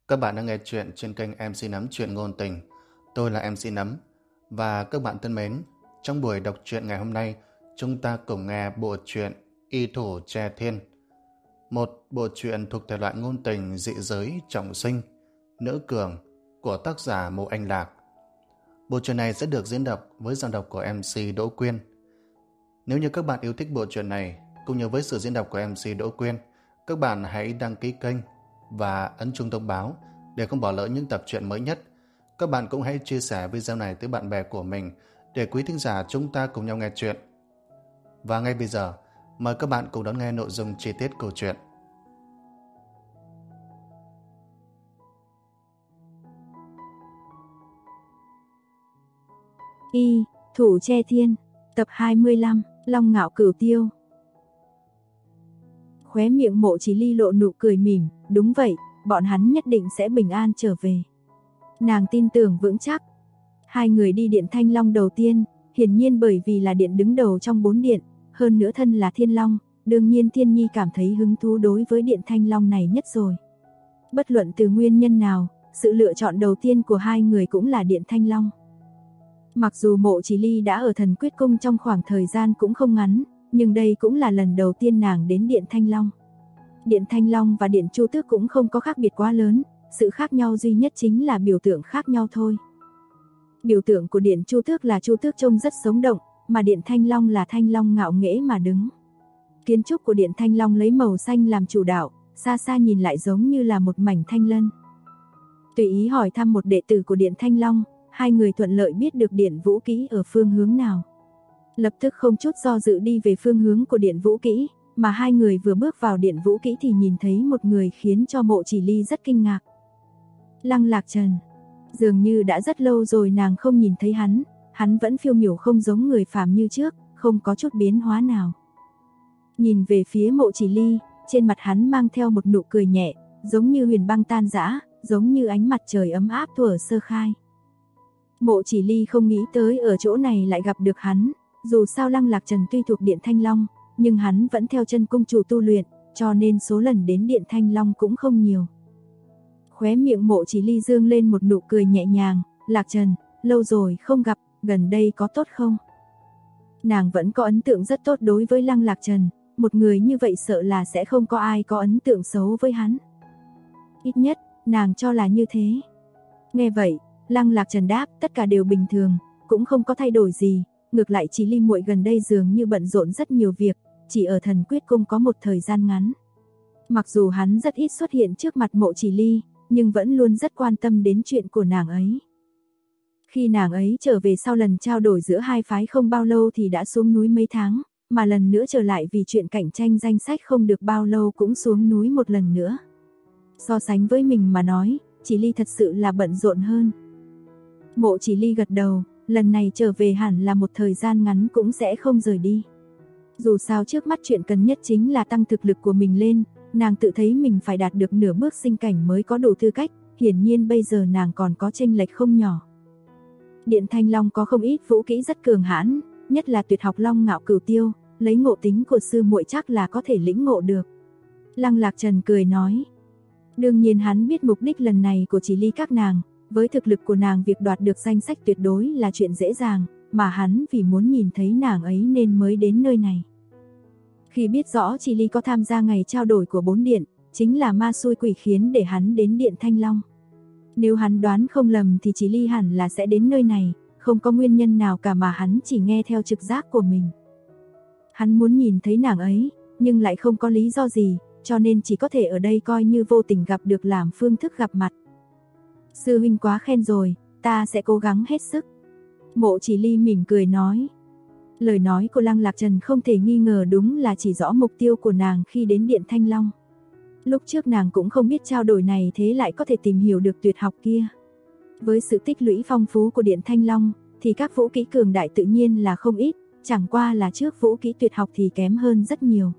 Các bạn đang nghe chuyện trên kênh MC Nấm Chuyện Ngôn Tình. Tôi là MC Nấm. Và các bạn thân mến, trong buổi đọc truyện ngày hôm nay, chúng ta cùng nghe bộ truyện Y Thủ Tre Thiên. Một bộ truyện thuộc thể loại ngôn tình dị giới trọng sinh, nữ cường của tác giả Mộ Anh Lạc. Bộ truyện này sẽ được diễn đọc với giọng đọc của MC Đỗ Quyên. Nếu như các bạn yêu thích bộ truyện này, cũng như với sự diễn đọc của MC Đỗ Quyên, các bạn hãy đăng ký kênh và ấn chuông thông báo để không bỏ lỡ những tập truyện mới nhất. Các bạn cũng hãy chia sẻ video này tới bạn bè của mình để quý thính giả chúng ta cùng nhau nghe chuyện. Và ngay bây giờ, mời các bạn cùng đón nghe nội dung chi tiết câu chuyện. Y Thủ Tre Thiên, tập 25, Long Ngạo Cửu Tiêu. Khóe miệng Mộ Chỉ Ly lộ nụ cười mỉm, đúng vậy, bọn hắn nhất định sẽ bình an trở về. Nàng tin tưởng vững chắc. Hai người đi điện Thanh Long đầu tiên, hiển nhiên bởi vì là điện đứng đầu trong 4 điện, hơn nữa thân là Thiên Long, đương nhiên Thiên Nhi cảm thấy hứng thú đối với điện Thanh Long này nhất rồi. Bất luận từ nguyên nhân nào, sự lựa chọn đầu tiên của hai người cũng là điện Thanh Long. Mặc dù Mộ Chỉ Ly đã ở Thần Quyết Cung trong khoảng thời gian cũng không ngắn, nhưng đây cũng là lần đầu tiên nàng đến điện Thanh Long. Điện Thanh Long và điện Chu Tước cũng không có khác biệt quá lớn, sự khác nhau duy nhất chính là biểu tượng khác nhau thôi. Biểu tượng của điện Chu Tước là Chu Tước trông rất sống động, mà điện Thanh Long là Thanh Long ngạo nghễ mà đứng. Kiến trúc của điện Thanh Long lấy màu xanh làm chủ đạo, xa xa nhìn lại giống như là một mảnh thanh lân. Tùy ý hỏi thăm một đệ tử của điện Thanh Long, hai người thuận lợi biết được điện Vũ Kỹ ở phương hướng nào. Lập tức không chút do dự đi về phương hướng của điện Vũ Kỹ, mà hai người vừa bước vào điện Vũ Kỹ thì nhìn thấy một người khiến cho Mộ Chỉ Ly rất kinh ngạc. Lăng Lạc Trần. Dường như đã rất lâu rồi nàng không nhìn thấy hắn vẫn phiêu miểu không giống người phàm như trước, không có chút biến hóa nào. Nhìn về phía Mộ Chỉ Ly, trên mặt hắn mang theo một nụ cười nhẹ, giống như huyền băng tan rã, giống như ánh mặt trời ấm áp thuở sơ khai. Mộ Chỉ Ly không nghĩ tới ở chỗ này lại gặp được hắn, dù sao Lăng Lạc Trần tuy thuộc điện Thanh Long, nhưng hắn vẫn theo chân cung chủ tu luyện, cho nên số lần đến điện Thanh Long cũng không nhiều. Khóe miệng Mộ Chỉ Ly dương lên một nụ cười nhẹ nhàng, Lạc Trần, lâu rồi không gặp, gần đây có tốt không? Nàng vẫn có ấn tượng rất tốt đối với Lăng Lạc Trần, một người như vậy sợ là sẽ không có ai có ấn tượng xấu với hắn. Ít nhất, nàng cho là như thế. Nghe vậy, Lăng Lạc Trần đáp, tất cả đều bình thường, cũng không có thay đổi gì, ngược lại Chỉ Ly muội gần đây dường như bận rộn rất nhiều việc, chỉ ở Thần Quyết Cung có một thời gian ngắn. Mặc dù hắn rất ít xuất hiện trước mặt Mộ Chỉ Ly, nhưng vẫn luôn rất quan tâm đến chuyện của nàng ấy. Khi nàng ấy trở về sau lần trao đổi giữa hai phái không bao lâu thì đã xuống núi mấy tháng, mà lần nữa trở lại vì chuyện cạnh tranh danh sách không được bao lâu cũng xuống núi một lần nữa. So sánh với mình mà nói, Chỉ Ly thật sự là bận rộn hơn. Mộ Chỉ Ly gật đầu, lần này trở về hẳn là một thời gian ngắn cũng sẽ không rời đi. Dù sao trước mắt chuyện cần nhất chính là tăng thực lực của mình lên, nàng tự thấy mình phải đạt được nửa bước sinh cảnh mới có đủ tư cách, hiển nhiên bây giờ nàng còn có chênh lệch không nhỏ. Điện Thanh Long có không ít vũ kỹ rất cường hãn, nhất là tuyệt học Long Ngạo Cửu Tiêu, lấy ngộ tính của sư muội chắc là có thể lĩnh ngộ được. Lăng Lạc Trần cười nói, đương nhiên hắn biết mục đích lần này của Chỉ Ly các nàng, với thực lực của nàng việc đoạt được danh sách tuyệt đối là chuyện dễ dàng, mà hắn vì muốn nhìn thấy nàng ấy nên mới đến nơi này. Khi biết rõ Chỉ Ly có tham gia ngày trao đổi của 4 điện, chính là ma xui quỷ khiến để hắn đến điện Thanh Long. Nếu hắn đoán không lầm thì Chỉ Ly hẳn là sẽ đến nơi này, không có nguyên nhân nào cả mà hắn chỉ nghe theo trực giác của mình. Hắn muốn nhìn thấy nàng ấy, nhưng lại không có lý do gì, cho nên chỉ có thể ở đây coi như vô tình gặp được làm phương thức gặp mặt. Sư huynh quá khen rồi, ta sẽ cố gắng hết sức. Mộ Chỉ Ly mỉm cười nói. Lời nói của Lăng Lạc Trần không thể nghi ngờ đúng là chỉ rõ mục tiêu của nàng khi đến điện Thanh Long. Lúc trước nàng cũng không biết trao đổi này thế lại có thể tìm hiểu được tuyệt học kia. Với sự tích lũy phong phú của điện Thanh Long, thì các vũ kỹ cường đại tự nhiên là không ít, chẳng qua là trước vũ kỹ tuyệt học thì kém hơn rất nhiều.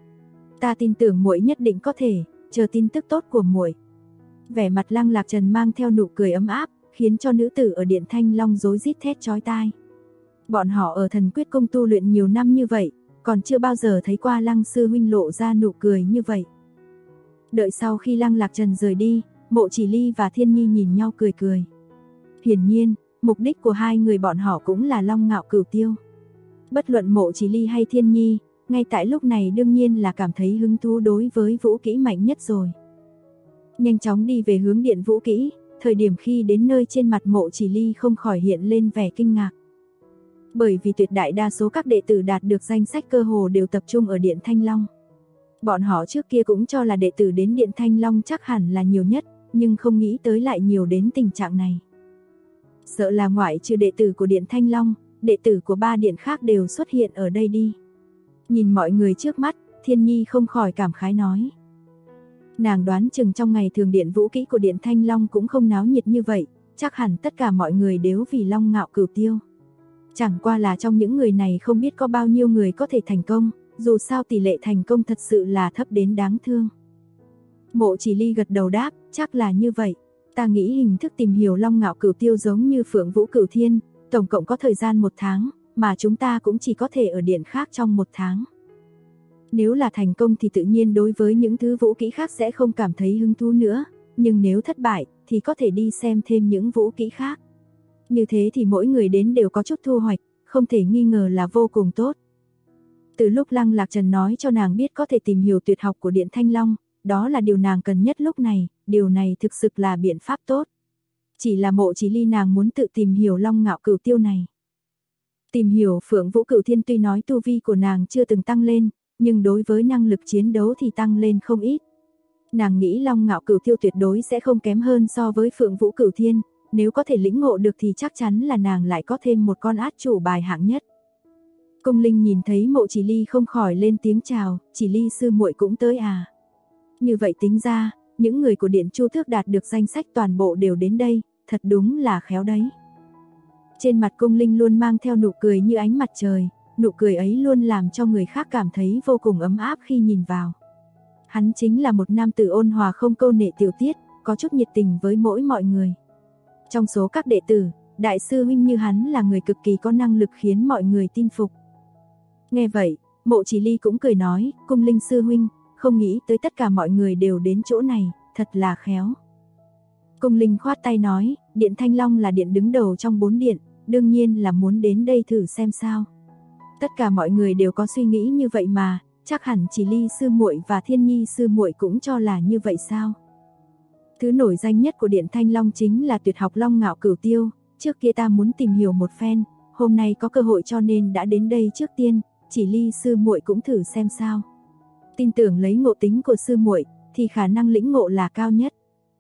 Ta tin tưởng muội nhất định có thể, chờ tin tức tốt của muội. Vẻ mặt Lăng Lạc Trần mang theo nụ cười ấm áp, khiến cho nữ tử ở điện Thanh Long rối rít thét chói tai. Bọn họ ở Thần Quyết Cung tu luyện nhiều năm như vậy, còn chưa bao giờ thấy qua Lăng sư huynh lộ ra nụ cười như vậy. Đợi sau khi Lăng Lạc Trần rời đi, Mộ Chỉ Ly và Thiên Nhi nhìn nhau cười cười. Hiển nhiên, mục đích của hai người bọn họ cũng là Long Ngạo Cửu Tiêu. Bất luận Mộ Chỉ Ly hay Thiên Nhi, ngay tại lúc này đương nhiên là cảm thấy hứng thú đối với vũ kỹ mạnh nhất rồi. Nhanh chóng đi về hướng điện vũ kỹ, thời điểm khi đến nơi trên mặt Mộ Chỉ Ly không khỏi hiện lên vẻ kinh ngạc. Bởi vì tuyệt đại đa số các đệ tử đạt được danh sách cơ hồ đều tập trung ở Điện Thanh Long. Bọn họ trước kia cũng cho là đệ tử đến Điện Thanh Long chắc hẳn là nhiều nhất, nhưng không nghĩ tới lại nhiều đến tình trạng này. Sợ là ngoại trừ đệ tử của Điện Thanh Long, đệ tử của 3 điện khác đều xuất hiện ở đây đi. Nhìn mọi người trước mắt, Thiên Nhi không khỏi cảm khái nói. Nàng đoán chừng trong ngày thường điện vũ kỹ của Điện Thanh Long cũng không náo nhiệt như vậy, chắc hẳn tất cả mọi người đều vì Long Ngạo Cửu Tiêu. Chẳng qua là trong những người này không biết có bao nhiêu người có thể thành công, dù sao tỷ lệ thành công thật sự là thấp đến đáng thương. Mộ Chỉ Ly gật đầu đáp, chắc là như vậy. Ta nghĩ hình thức tìm hiểu Long Ngạo Cửu Tiêu giống như Phượng Vũ Cửu Thiên, tổng cộng có thời gian 1 tháng, mà chúng ta cũng chỉ có thể ở điện khác trong 1 tháng. Nếu là thành công thì tự nhiên đối với những thứ vũ kỹ khác sẽ không cảm thấy hứng thú nữa, nhưng nếu thất bại thì có thể đi xem thêm những vũ kỹ khác. Như thế thì mỗi người đến đều có chút thu hoạch, không thể nghi ngờ là vô cùng tốt. Từ lúc Lăng Lạc Trần nói cho nàng biết có thể tìm hiểu tuyệt học của Điện Thanh Long, đó là điều nàng cần nhất lúc này, điều này thực sự là biện pháp tốt. Chỉ là Mộ Chỉ Ly nàng muốn tự tìm hiểu Long Ngạo Cửu Tiêu này. Tìm hiểu Phượng Vũ Cửu Thiên tuy nói tu vi của nàng chưa từng tăng lên, nhưng đối với năng lực chiến đấu thì tăng lên không ít. Nàng nghĩ Long Ngạo Cửu Tiêu tuyệt đối sẽ không kém hơn so với Phượng Vũ Cửu Thiên, nếu có thể lĩnh ngộ được thì chắc chắn là nàng lại có thêm một con át chủ bài hạng nhất. Cung Linh nhìn thấy Mộ Chỉ Ly không khỏi lên tiếng chào, Chỉ Ly sư muội cũng tới à. Như vậy tính ra, những người của Điện Chu Tước đạt được danh sách toàn bộ đều đến đây, thật đúng là khéo đấy. Trên mặt Cung Linh luôn mang theo nụ cười như ánh mặt trời, nụ cười ấy luôn làm cho người khác cảm thấy vô cùng ấm áp khi nhìn vào. Hắn chính là một nam tử ôn hòa không câu nệ tiểu tiết, có chút nhiệt tình với mỗi mọi người. Trong số các đệ tử, đại sư huynh như hắn là người cực kỳ có năng lực khiến mọi người tin phục. Nghe vậy, Mộ Chỉ Ly cũng cười nói, Cung Linh sư huynh, không nghĩ tới tất cả mọi người đều đến chỗ này, thật là khéo. Cung Linh khoát tay nói, Điện Thanh Long là điện đứng đầu trong 4 điện, đương nhiên là muốn đến đây thử xem sao. Tất cả mọi người đều có suy nghĩ như vậy mà, chắc hẳn Chỉ Ly sư muội và Thiên Nhi sư muội cũng cho là như vậy sao? Thứ nổi danh nhất của Điện Thanh Long chính là tuyệt học Long Ngạo Cửu Tiêu, trước kia ta muốn tìm hiểu một phen, hôm nay có cơ hội cho nên đã đến đây trước tiên, Chỉ Ly sư muội cũng thử xem sao. Tin tưởng lấy ngộ tính của sư muội thì khả năng lĩnh ngộ là cao nhất.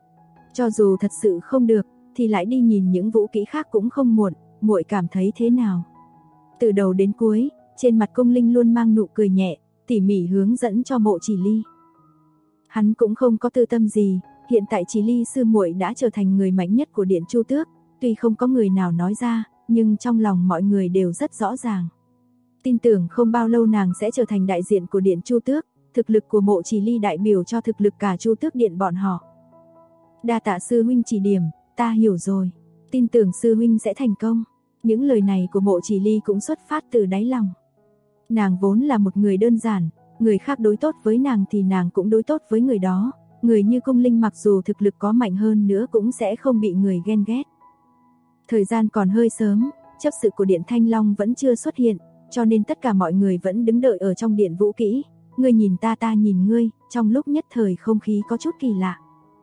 Cho dù thật sự không được thì lại đi nhìn những vũ kỹ khác cũng không muộn, muội cảm thấy thế nào? Từ đầu đến cuối, trên mặt Cung Linh luôn mang nụ cười nhẹ, tỉ mỉ hướng dẫn cho Mộ Chỉ Ly. Hắn cũng không có tư tâm gì, hiện tại Chỉ Ly sư muội đã trở thành người mạnh nhất của Điện Chu Tước, tuy không có người nào nói ra, nhưng trong lòng mọi người đều rất rõ ràng. Tin tưởng không bao lâu nàng sẽ trở thành đại diện của Điện Chu Tước, thực lực của Mộ Chỉ Ly đại biểu cho thực lực cả Chu Tước Điện bọn họ. Đa tạ sư huynh chỉ điểm, ta hiểu rồi, tin tưởng sư huynh sẽ thành công. Những lời này của Mộ Chỉ Ly cũng xuất phát từ đáy lòng. Nàng vốn là một người đơn giản, người khác đối tốt với nàng thì nàng cũng đối tốt với người đó. Người như Cung Linh mặc dù thực lực có mạnh hơn nữa cũng sẽ không bị người ghen ghét. Thời gian còn hơi sớm, chấp sự của Điện Thanh Long vẫn chưa xuất hiện, cho nên tất cả mọi người vẫn đứng đợi ở trong điện vũ kỹ. Ngươi nhìn ta nhìn ngươi, trong lúc nhất thời không khí có chút kỳ lạ.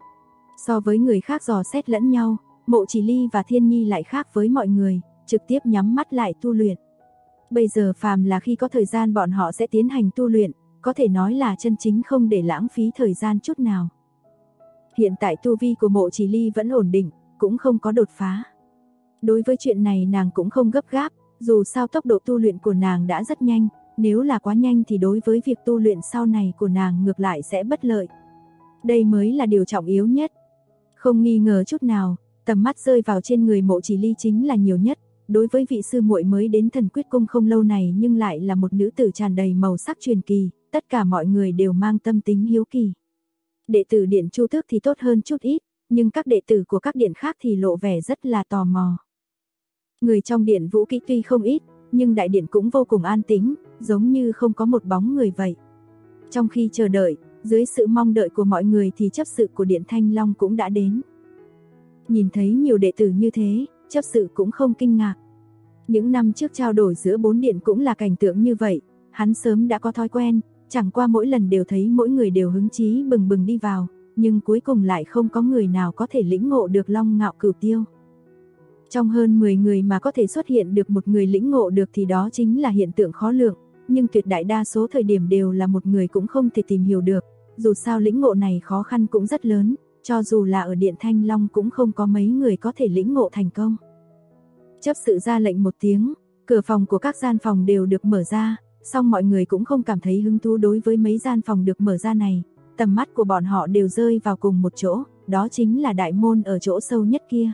So với người khác dò xét lẫn nhau, Mộ Chỉ Ly và Thiên Nhi lại khác với mọi người, trực tiếp nhắm mắt lại tu luyện. Bây giờ phàm là khi có thời gian bọn họ sẽ tiến hành tu luyện, có thể nói là chân chính không để lãng phí thời gian chút nào. Hiện tại tu vi của Mộ Chỉ Ly vẫn ổn định, cũng không có đột phá. Đối với chuyện này nàng cũng không gấp gáp, dù sao tốc độ tu luyện của nàng đã rất nhanh, nếu là quá nhanh thì đối với việc tu luyện sau này của nàng ngược lại sẽ bất lợi. Đây mới là điều trọng yếu nhất. Không nghi ngờ chút nào, tầm mắt rơi vào trên người Mộ Chỉ Ly chính là nhiều nhất. Đối với vị sư muội mới đến Thần Quyết Cung không lâu này nhưng lại là một nữ tử tràn đầy màu sắc truyền kỳ, tất cả mọi người đều mang tâm tính hiếu kỳ. Đệ tử Điện Chu Tước thì tốt hơn chút ít, nhưng các đệ tử của các điện khác thì lộ vẻ rất là tò mò. Người trong điện vũ kỹ tuy không ít, nhưng đại điện cũng vô cùng an tĩnh, giống như không có một bóng người vậy. Trong khi chờ đợi, dưới sự mong đợi của mọi người thì chấp sự của Điện Thanh Long cũng đã đến. Nhìn thấy nhiều đệ tử như thế, chấp sự cũng không kinh ngạc. Những năm trước trao đổi giữa 4 điện cũng là cảnh tượng như vậy, hắn sớm đã có thói quen, chẳng qua mỗi lần đều thấy mỗi người đều hứng chí bừng bừng đi vào, nhưng cuối cùng lại không có người nào có thể lĩnh ngộ được Long Ngạo Cửu Tiêu. Trong hơn 10 người mà có thể xuất hiện được một người lĩnh ngộ được thì đó chính là hiện tượng khó lượng, nhưng tuyệt đại đa số thời điểm đều là một người cũng không thể tìm hiểu được, dù sao lĩnh ngộ này khó khăn cũng rất lớn, cho dù là ở Điện Thanh Long cũng không có mấy người có thể lĩnh ngộ thành công. Chấp sự ra lệnh một tiếng, cửa phòng của các gian phòng đều được mở ra, song mọi người cũng không cảm thấy hứng thú đối với mấy gian phòng được mở ra này, tầm mắt của bọn họ đều rơi vào cùng một chỗ, đó chính là đại môn ở chỗ sâu nhất kia.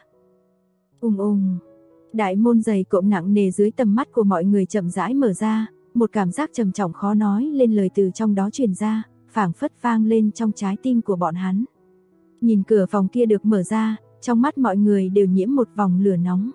Đại môn dày cộm nặng nề dưới tầm mắt của mọi người chậm rãi mở ra, một cảm giác trầm trọng khó nói lên lời từ trong đó truyền ra, phảng phất vang lên trong trái tim của bọn hắn. Nhìn cửa phòng kia được mở ra, trong mắt mọi người đều nhiễm một vòng lửa nóng.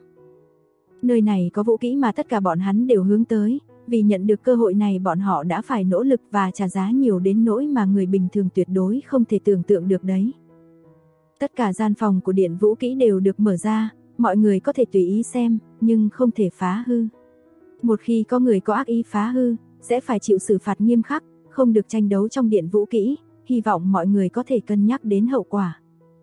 Nơi này có vũ kỹ mà tất cả bọn hắn đều hướng tới, vì nhận được cơ hội này bọn họ đã phải nỗ lực và trả giá nhiều đến nỗi mà người bình thường tuyệt đối không thể tưởng tượng được đấy. Tất cả gian phòng của điện vũ kỹ đều được mở ra, mọi người có thể tùy ý xem, nhưng không thể phá hư. Một khi có người có ác ý phá hư, sẽ phải chịu xử phạt nghiêm khắc, không được tranh đấu trong điện vũ kỹ, hy vọng mọi người có thể cân nhắc đến hậu quả.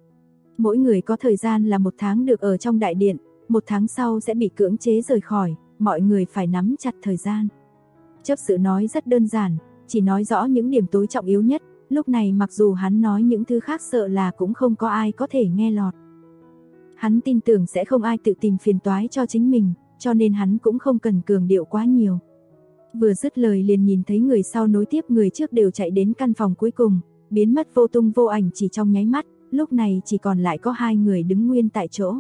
Mỗi người có thời gian là 1 tháng được ở trong đại điện, 1 tháng sau sẽ bị cưỡng chế rời khỏi, mọi người phải nắm chặt thời gian. Chấp sự nói rất đơn giản, chỉ nói rõ những điểm tối trọng yếu nhất, lúc này mặc dù hắn nói những thứ khác sợ là cũng không có ai có thể nghe lọt. Hắn tin tưởng sẽ không ai tự tìm phiền toái cho chính mình, cho nên hắn cũng không cần cường điệu quá nhiều. Vừa dứt lời liền nhìn thấy người sau nối tiếp người trước đều chạy đến căn phòng cuối cùng, biến mất vô tung vô ảnh chỉ trong nháy mắt, lúc này chỉ còn lại có 2 người đứng nguyên tại chỗ.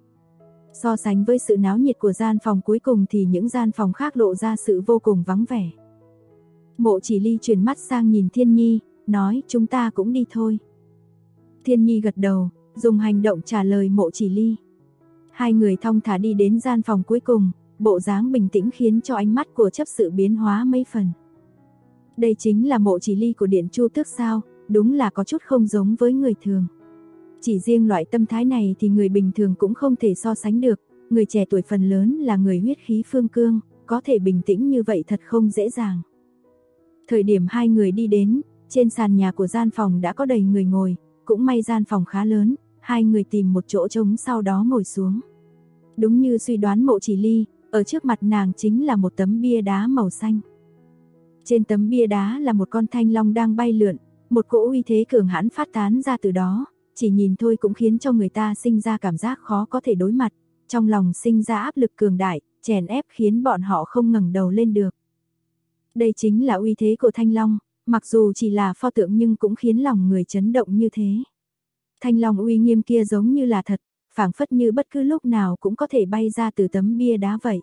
So sánh với sự náo nhiệt của gian phòng cuối cùng thì những gian phòng khác lộ ra sự vô cùng vắng vẻ. Mộ Chỉ Ly chuyển mắt sang nhìn Thiên Nhi, nói chúng ta cũng đi thôi. Thiên Nhi gật đầu, dùng hành động trả lời Mộ Chỉ Ly. 2 người thong thả đi đến gian phòng cuối cùng, bộ dáng bình tĩnh khiến cho ánh mắt của chấp sự biến hóa mấy phần. Đây chính là Mộ Chỉ Ly của Điện Chu Tước sao, đúng là có chút không giống với người thường. Chỉ riêng loại tâm thái này thì người bình thường cũng không thể so sánh được, người trẻ tuổi phần lớn là người huyết khí phương cương, có thể bình tĩnh như vậy thật không dễ dàng. Thời điểm 2 người đi đến, trên sàn nhà của gian phòng đã có đầy người ngồi, cũng may gian phòng khá lớn, 2 người tìm một chỗ trống sau đó ngồi xuống. Đúng như suy đoán Mộ Chỉ Ly, ở trước mặt nàng chính là một tấm bia đá màu xanh. Trên tấm bia đá là một con thanh long đang bay lượn, một cỗ uy thế cường hãn phát tán ra từ đó, chỉ nhìn thôi cũng khiến cho người ta sinh ra cảm giác khó có thể đối mặt, trong lòng sinh ra áp lực cường đại, chèn ép khiến bọn họ không ngẩng đầu lên được. Đây chính là uy thế của thanh long, mặc dù chỉ là pho tượng nhưng cũng khiến lòng người chấn động như thế. Thanh long uy nghiêm kia giống như là thật, phảng phất như bất cứ lúc nào cũng có thể bay ra từ tấm bia đá vậy.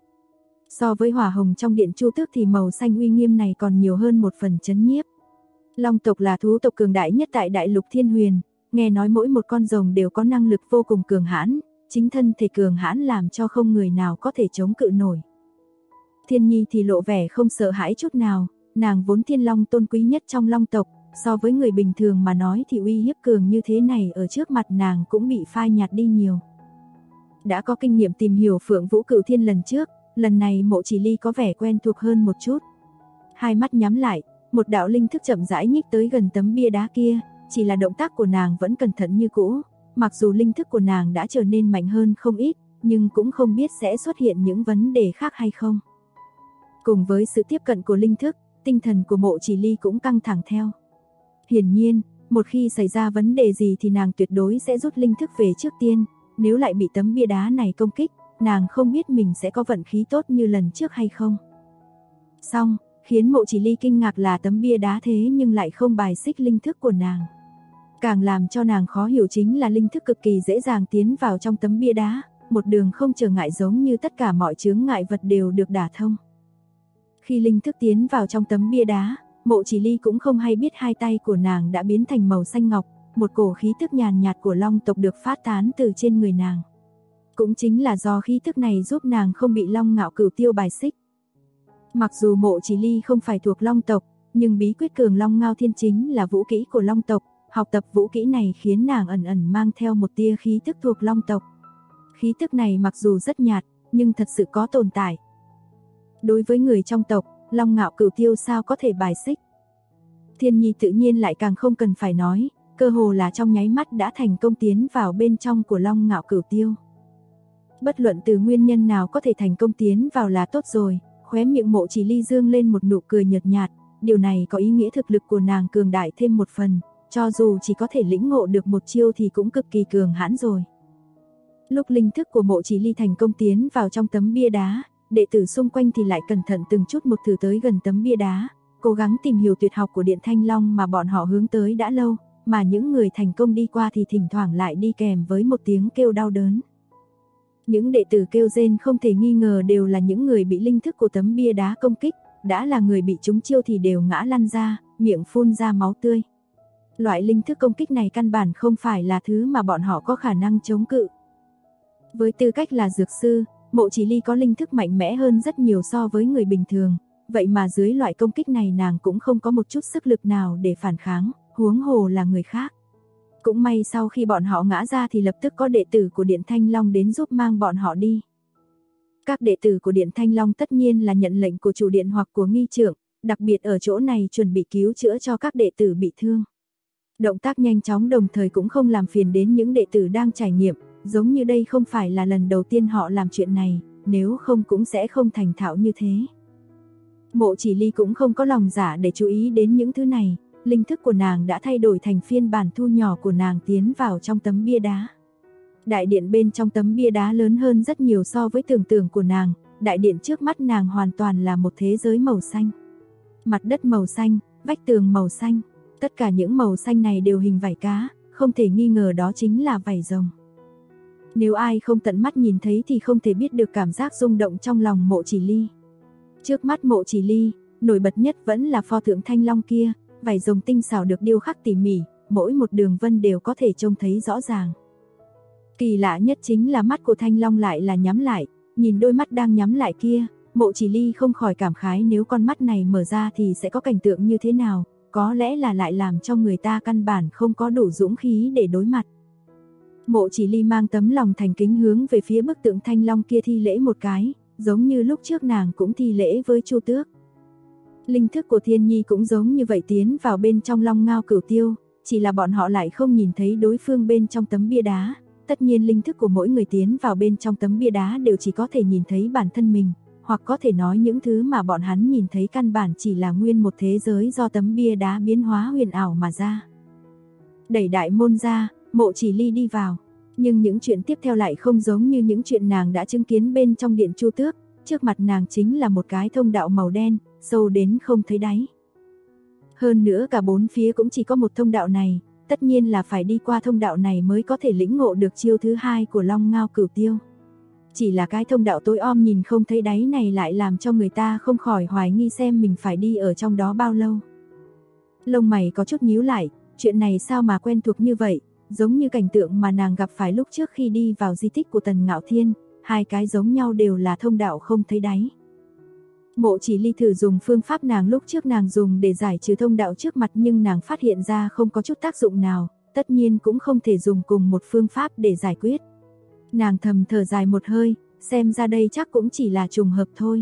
So với hỏa hồng trong Điện Chu Tước thì màu xanh uy nghiêm này còn nhiều hơn một phần chấn nhiếp. Long tộc là thú tộc cường đại nhất tại Đại Lục Thiên Huyền, nghe nói mỗi một con rồng đều có năng lực vô cùng cường hãn, chính thân thể cường hãn làm cho không người nào có thể chống cự nổi. Thiên Nhi thì lộ vẻ không sợ hãi chút nào, nàng vốn thiên long tôn quý nhất trong long tộc, so với người bình thường mà nói thì uy hiếp cường như thế này ở trước mặt nàng cũng bị phai nhạt đi nhiều. Đã có kinh nghiệm tìm hiểu Phượng Vũ Cửu Thiên lần trước, lần này Mộ Chỉ Ly có vẻ quen thuộc hơn một chút. Hai mắt nhắm lại, một đạo linh thức chậm rãi nhích tới gần tấm bia đá kia, chỉ là động tác của nàng vẫn cẩn thận như cũ, mặc dù linh thức của nàng đã trở nên mạnh hơn không ít, nhưng cũng không biết sẽ xuất hiện những vấn đề khác hay không. Cùng với sự tiếp cận của linh thức, tinh thần của Mộ Chỉ Ly cũng căng thẳng theo. Hiển nhiên, một khi xảy ra vấn đề gì thì nàng tuyệt đối sẽ rút linh thức về trước tiên, nếu lại bị tấm bia đá này công kích, nàng không biết mình sẽ có vận khí tốt như lần trước hay không. Xong, khiến Mộ Chỉ Ly kinh ngạc là tấm bia đá thế nhưng lại không bài xích linh thức của nàng. Càng làm cho nàng khó hiểu chính là linh thức cực kỳ dễ dàng tiến vào trong tấm bia đá, một đường không trở ngại giống như tất cả mọi chướng ngại vật đều được đả thông. Khi linh thức tiến vào trong tấm bia đá, Mộ Chỉ Ly cũng không hay biết hai tay của nàng đã biến thành màu xanh ngọc, một cổ khí tức nhàn nhạt của long tộc được phát tán từ trên người nàng. Cũng chính là do khí tức này giúp nàng không bị Long Ngạo Cửu Tiêu bài xích. Mặc dù Mộ Chỉ Ly không phải thuộc long tộc, Nhưng bí quyết Cường Long Ngao Thiên chính là vũ kỹ của Long tộc, học tập vũ kỹ này khiến nàng ẩn ẩn mang theo một tia khí tức thuộc Long tộc. Khí tức này mặc dù rất nhạt, nhưng thật sự có tồn tại. Đối với người trong tộc, Long Ngạo Cửu Tiêu sao có thể bài xích. Thiên Nhi tự nhiên lại càng không cần phải nói, cơ hồ là trong nháy mắt đã thành công tiến vào bên trong của Long Ngạo Cửu Tiêu. Bất luận từ nguyên nhân nào có thể thành công tiến vào là tốt rồi, khóe miệng Mộ Chỉ Ly dương lên một nụ cười nhợt nhạt, điều này có ý nghĩa thực lực của nàng cường đại thêm một phần, cho dù chỉ có thể lĩnh ngộ được một chiêu thì cũng cực kỳ cường hãn rồi. Lúc linh thức của Mộ Chỉ Ly thành công tiến vào trong tấm bia đá, đệ tử xung quanh thì lại cẩn thận từng chút một thử tới gần tấm bia đá, cố gắng tìm hiểu tuyệt học của Điện Thanh Long mà bọn họ hướng tới đã lâu, mà những người thành công đi qua thì thỉnh thoảng lại đi kèm với một tiếng kêu đau đớn. Những đệ tử kêu rên không thể nghi ngờ đều là những người bị linh thức của tấm bia đá công kích, đã là người bị trúng chiêu thì đều ngã lăn ra, miệng phun ra máu tươi. Loại linh thức công kích này căn bản không phải là thứ mà bọn họ có khả năng chống cự. Với tư cách là dược sư, Mộ Chỉ Ly có linh thức mạnh mẽ hơn rất nhiều so với người bình thường, vậy mà dưới loại công kích này nàng cũng không có một chút sức lực nào để phản kháng, huống hồ là người khác. Cũng may sau khi bọn họ ngã ra thì lập tức có đệ tử của Điện Thanh Long đến giúp mang bọn họ đi. Các đệ tử của Điện Thanh Long tất nhiên là nhận lệnh của chủ điện hoặc của nghi trưởng, đặc biệt ở chỗ này chuẩn bị cứu chữa cho các đệ tử bị thương. Động tác nhanh chóng đồng thời cũng không làm phiền đến những đệ tử đang trải nghiệm, giống như đây không phải là lần đầu tiên họ làm chuyện này, nếu không cũng sẽ không thành thạo như thế. Mộ Chỉ Ly cũng không có lòng dạ để chú ý đến những thứ này, linh thức của nàng đã thay đổi thành phiên bản thu nhỏ của nàng tiến vào trong tấm bia đá. Đại điện bên trong tấm bia đá lớn hơn rất nhiều so với tưởng tượng của nàng, đại điện trước mắt nàng hoàn toàn là một thế giới màu xanh. Mặt đất màu xanh, vách tường màu xanh, tất cả những màu xanh này đều hình vảy cá, không thể nghi ngờ đó chính là vảy rồng. Nếu ai không tận mắt nhìn thấy thì không thể biết được cảm giác rung động trong lòng Mộ Chỉ Ly. Trước mắt Mộ Chỉ Ly, nổi bật nhất vẫn là pho tượng Thanh Long kia, vảy rồng tinh xảo được điêu khắc tỉ mỉ, mỗi một đường vân đều có thể trông thấy rõ ràng. Kỳ lạ nhất chính là mắt của Thanh Long lại là nhắm lại, nhìn đôi mắt đang nhắm lại kia, Mộ Chỉ Ly không khỏi cảm khái nếu con mắt này mở ra thì sẽ có cảnh tượng như thế nào, có lẽ là lại làm cho người ta căn bản không có đủ dũng khí để đối mặt. Mộ Chỉ Ly mang tấm lòng thành kính hướng về phía bức tượng Thanh Long kia thi lễ một cái, giống như lúc trước nàng cũng thi lễ với Chu Tước. Linh thức của Thiên Nhi cũng giống như vậy tiến vào bên trong Long Ngao Cửu Tiêu, chỉ là bọn họ lại không nhìn thấy đối phương bên trong tấm bia đá. Tất nhiên linh thức của mỗi người tiến vào bên trong tấm bia đá đều chỉ có thể nhìn thấy bản thân mình, hoặc có thể nói những thứ mà bọn hắn nhìn thấy căn bản chỉ là nguyên một thế giới do tấm bia đá biến hóa huyền ảo mà ra. Đẩy đại môn ra, Mộ Chỉ Ly đi vào, nhưng những chuyện tiếp theo lại không giống như những chuyện nàng đã chứng kiến bên trong điện Chu Tước, trước mặt nàng chính là một cái thông đạo màu đen, sâu đến không thấy đáy. Hơn nữa cả bốn phía cũng chỉ có một thông đạo này, tất nhiên là phải đi qua thông đạo này mới có thể lĩnh ngộ được chiêu thứ hai của Long Ngao Cửu Tiêu. Chỉ là cái thông đạo tối om nhìn không thấy đáy này lại làm cho người ta không khỏi hoài nghi xem mình phải đi ở trong đó bao lâu. Lông mày có chút nhíu lại, chuyện này sao mà quen thuộc như vậy, giống như cảnh tượng mà nàng gặp phải lúc trước khi đi vào di tích của Tần Ngạo Thiên, hai cái giống nhau đều là thông đạo không thấy đáy. Mộ Chỉ Ly thử dùng phương pháp nàng lúc trước nàng dùng để giải trừ thông đạo trước mặt nhưng nàng phát hiện ra không có chút tác dụng nào, tất nhiên cũng không thể dùng cùng một phương pháp để giải quyết. Nàng thầm thở dài một hơi, xem ra đây chắc cũng chỉ là trùng hợp thôi.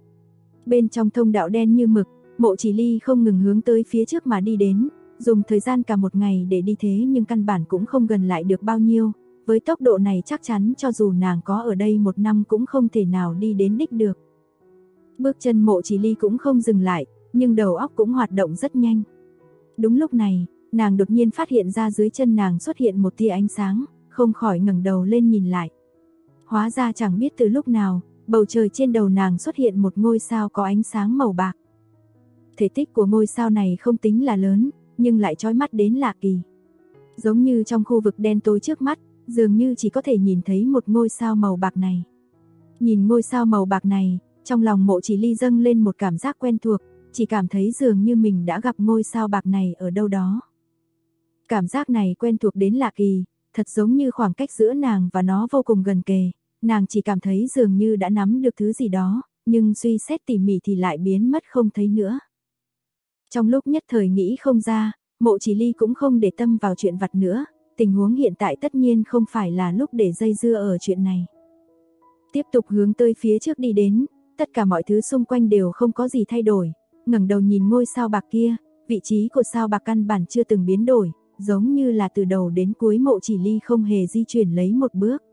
Bên trong thông đạo đen như mực, Mộ Chỉ Ly không ngừng hướng tới phía trước mà đi đến, dùng thời gian cả một ngày để đi thế nhưng căn bản cũng không gần lại được bao nhiêu, với tốc độ này chắc chắn cho dù nàng có ở đây một năm cũng không thể nào đi đến đích được. Bước chân Mộ Chỉ Ly cũng không dừng lại, nhưng đầu óc cũng hoạt động rất nhanh. Đúng lúc này, nàng đột nhiên phát hiện ra dưới chân nàng xuất hiện một tia ánh sáng, không khỏi ngẩng đầu lên nhìn lại. Hóa ra chẳng biết từ lúc nào, bầu trời trên đầu nàng xuất hiện một ngôi sao có ánh sáng màu bạc. Thể tích của ngôi sao này không tính là lớn, nhưng lại chói mắt đến lạ kỳ. Giống như trong khu vực đen tối trước mắt, dường như chỉ có thể nhìn thấy một ngôi sao màu bạc này. Nhìn ngôi sao màu bạc này, trong lòng Mộ Chỉ Ly dâng lên một cảm giác quen thuộc, chỉ cảm thấy dường như mình đã gặp ngôi sao bạc này ở đâu đó. Cảm giác này quen thuộc đến lạ kỳ, thật giống như khoảng cách giữa nàng và nó vô cùng gần kề, nàng chỉ cảm thấy dường như đã nắm được thứ gì đó, nhưng suy xét tỉ mỉ thì lại biến mất không thấy nữa. Trong lúc nhất thời nghĩ không ra, Mộ Chỉ Ly cũng không để tâm vào chuyện vặt nữa, tình huống hiện tại tất nhiên không phải là lúc để dây dưa ở chuyện này. Tiếp tục hướng tới phía trước đi đến, tất cả mọi thứ xung quanh đều không có gì thay đổi, ngẩng đầu nhìn ngôi sao bạc kia, vị trí của sao bạc căn bản chưa từng biến đổi, giống như là từ đầu đến cuối Mộ Chỉ Ly không hề di chuyển lấy một bước.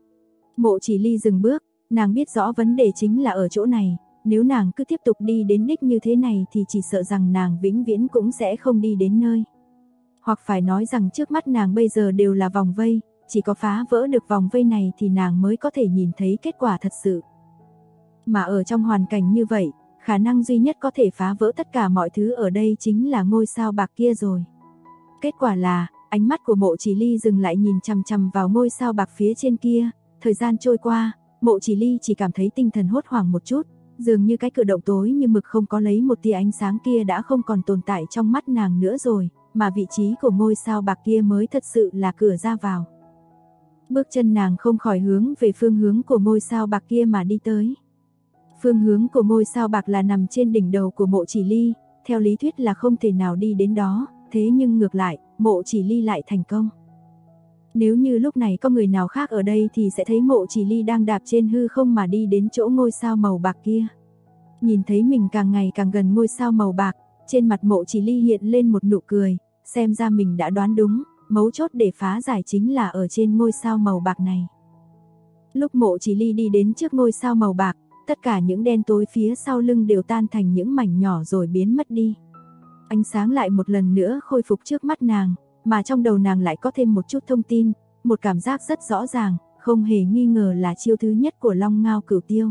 Mộ Chỉ Ly dừng bước, nàng biết rõ vấn đề chính là ở chỗ này, nếu nàng cứ tiếp tục đi đến đích như thế này thì chỉ sợ rằng nàng vĩnh viễn cũng sẽ không đi đến nơi. Hoặc phải nói rằng trước mắt nàng bây giờ đều là vòng vây, chỉ có phá vỡ được vòng vây này thì nàng mới có thể nhìn thấy kết quả thật sự. Mà ở trong hoàn cảnh như vậy, khả năng duy nhất có thể phá vỡ tất cả mọi thứ ở đây chính là ngôi sao bạc kia rồi. Kết quả là, ánh mắt của Mộ Chỉ Ly dừng lại nhìn chằm chằm vào ngôi sao bạc phía trên kia, thời gian trôi qua, Mộ Chỉ Ly chỉ cảm thấy tinh thần hốt hoảng một chút, dường như cái cửa động tối như mực không có lấy một tia ánh sáng kia đã không còn tồn tại trong mắt nàng nữa rồi, mà vị trí của ngôi sao bạc kia mới thật sự là cửa ra vào. Bước chân nàng không khỏi hướng về phương hướng của ngôi sao bạc kia mà đi tới. Phương hướng của ngôi sao bạc là nằm trên đỉnh đầu của Mộ Chỉ Ly, theo lý thuyết là không thể nào đi đến đó, thế nhưng ngược lại, Mộ Chỉ Ly lại thành công. Nếu như lúc này có người nào khác ở đây thì sẽ thấy Mộ Chỉ Ly đang đạp trên hư không mà đi đến chỗ ngôi sao màu bạc kia. Nhìn thấy mình càng ngày càng gần ngôi sao màu bạc, trên mặt Mộ Chỉ Ly hiện lên một nụ cười, xem ra mình đã đoán đúng, mấu chốt để phá giải chính là ở trên ngôi sao màu bạc này. Lúc Mộ Chỉ Ly đi đến trước ngôi sao màu bạc, tất cả những đen tối phía sau lưng đều tan thành những mảnh nhỏ rồi biến mất đi. Ánh sáng lại một lần nữa khôi phục trước mắt nàng, mà trong đầu nàng lại có thêm một chút thông tin, một cảm giác rất rõ ràng, không hề nghi ngờ là chiêu thứ nhất của Long Ngao Cửu Tiêu.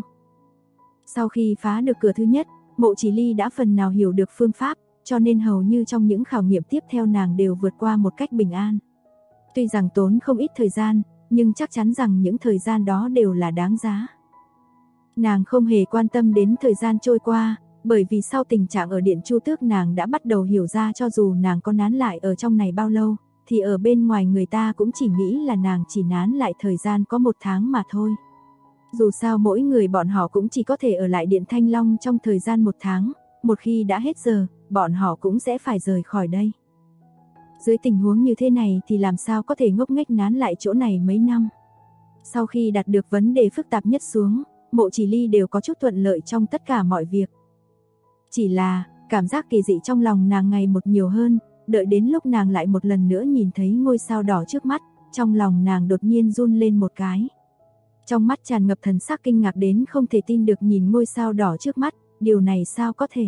Sau khi phá được cửa thứ nhất, Mộ Chỉ Ly đã phần nào hiểu được phương pháp, cho nên hầu như trong những khảo nghiệm tiếp theo nàng đều vượt qua một cách bình an. Tuy rằng tốn không ít thời gian, nhưng chắc chắn rằng những thời gian đó đều là đáng giá. Nàng không hề quan tâm đến thời gian trôi qua, bởi vì sau tình trạng ở Điện Chu Tước nàng đã bắt đầu hiểu ra cho dù nàng có nán lại ở trong này bao lâu, thì ở bên ngoài người ta cũng chỉ nghĩ là nàng chỉ nán lại thời gian có 1 tháng mà thôi. Dù sao mỗi người bọn họ cũng chỉ có thể ở lại Điện Thanh Long trong thời gian 1 tháng, một khi đã hết giờ, bọn họ cũng sẽ phải rời khỏi đây. Dưới tình huống như thế này thì làm sao có thể ngốc nghếch nán lại chỗ này mấy năm. Sau khi đặt được vấn đề phức tạp nhất xuống, Mộ Chỉ Ly đều có chút thuận lợi trong tất cả mọi việc. Chỉ là, cảm giác kỳ dị trong lòng nàng ngày một nhiều hơn, đợi đến lúc nàng lại một lần nữa nhìn thấy ngôi sao đỏ trước mắt, trong lòng nàng đột nhiên run lên một cái. Trong mắt tràn ngập thần sắc kinh ngạc đến không thể tin được nhìn ngôi sao đỏ trước mắt, điều này sao có thể.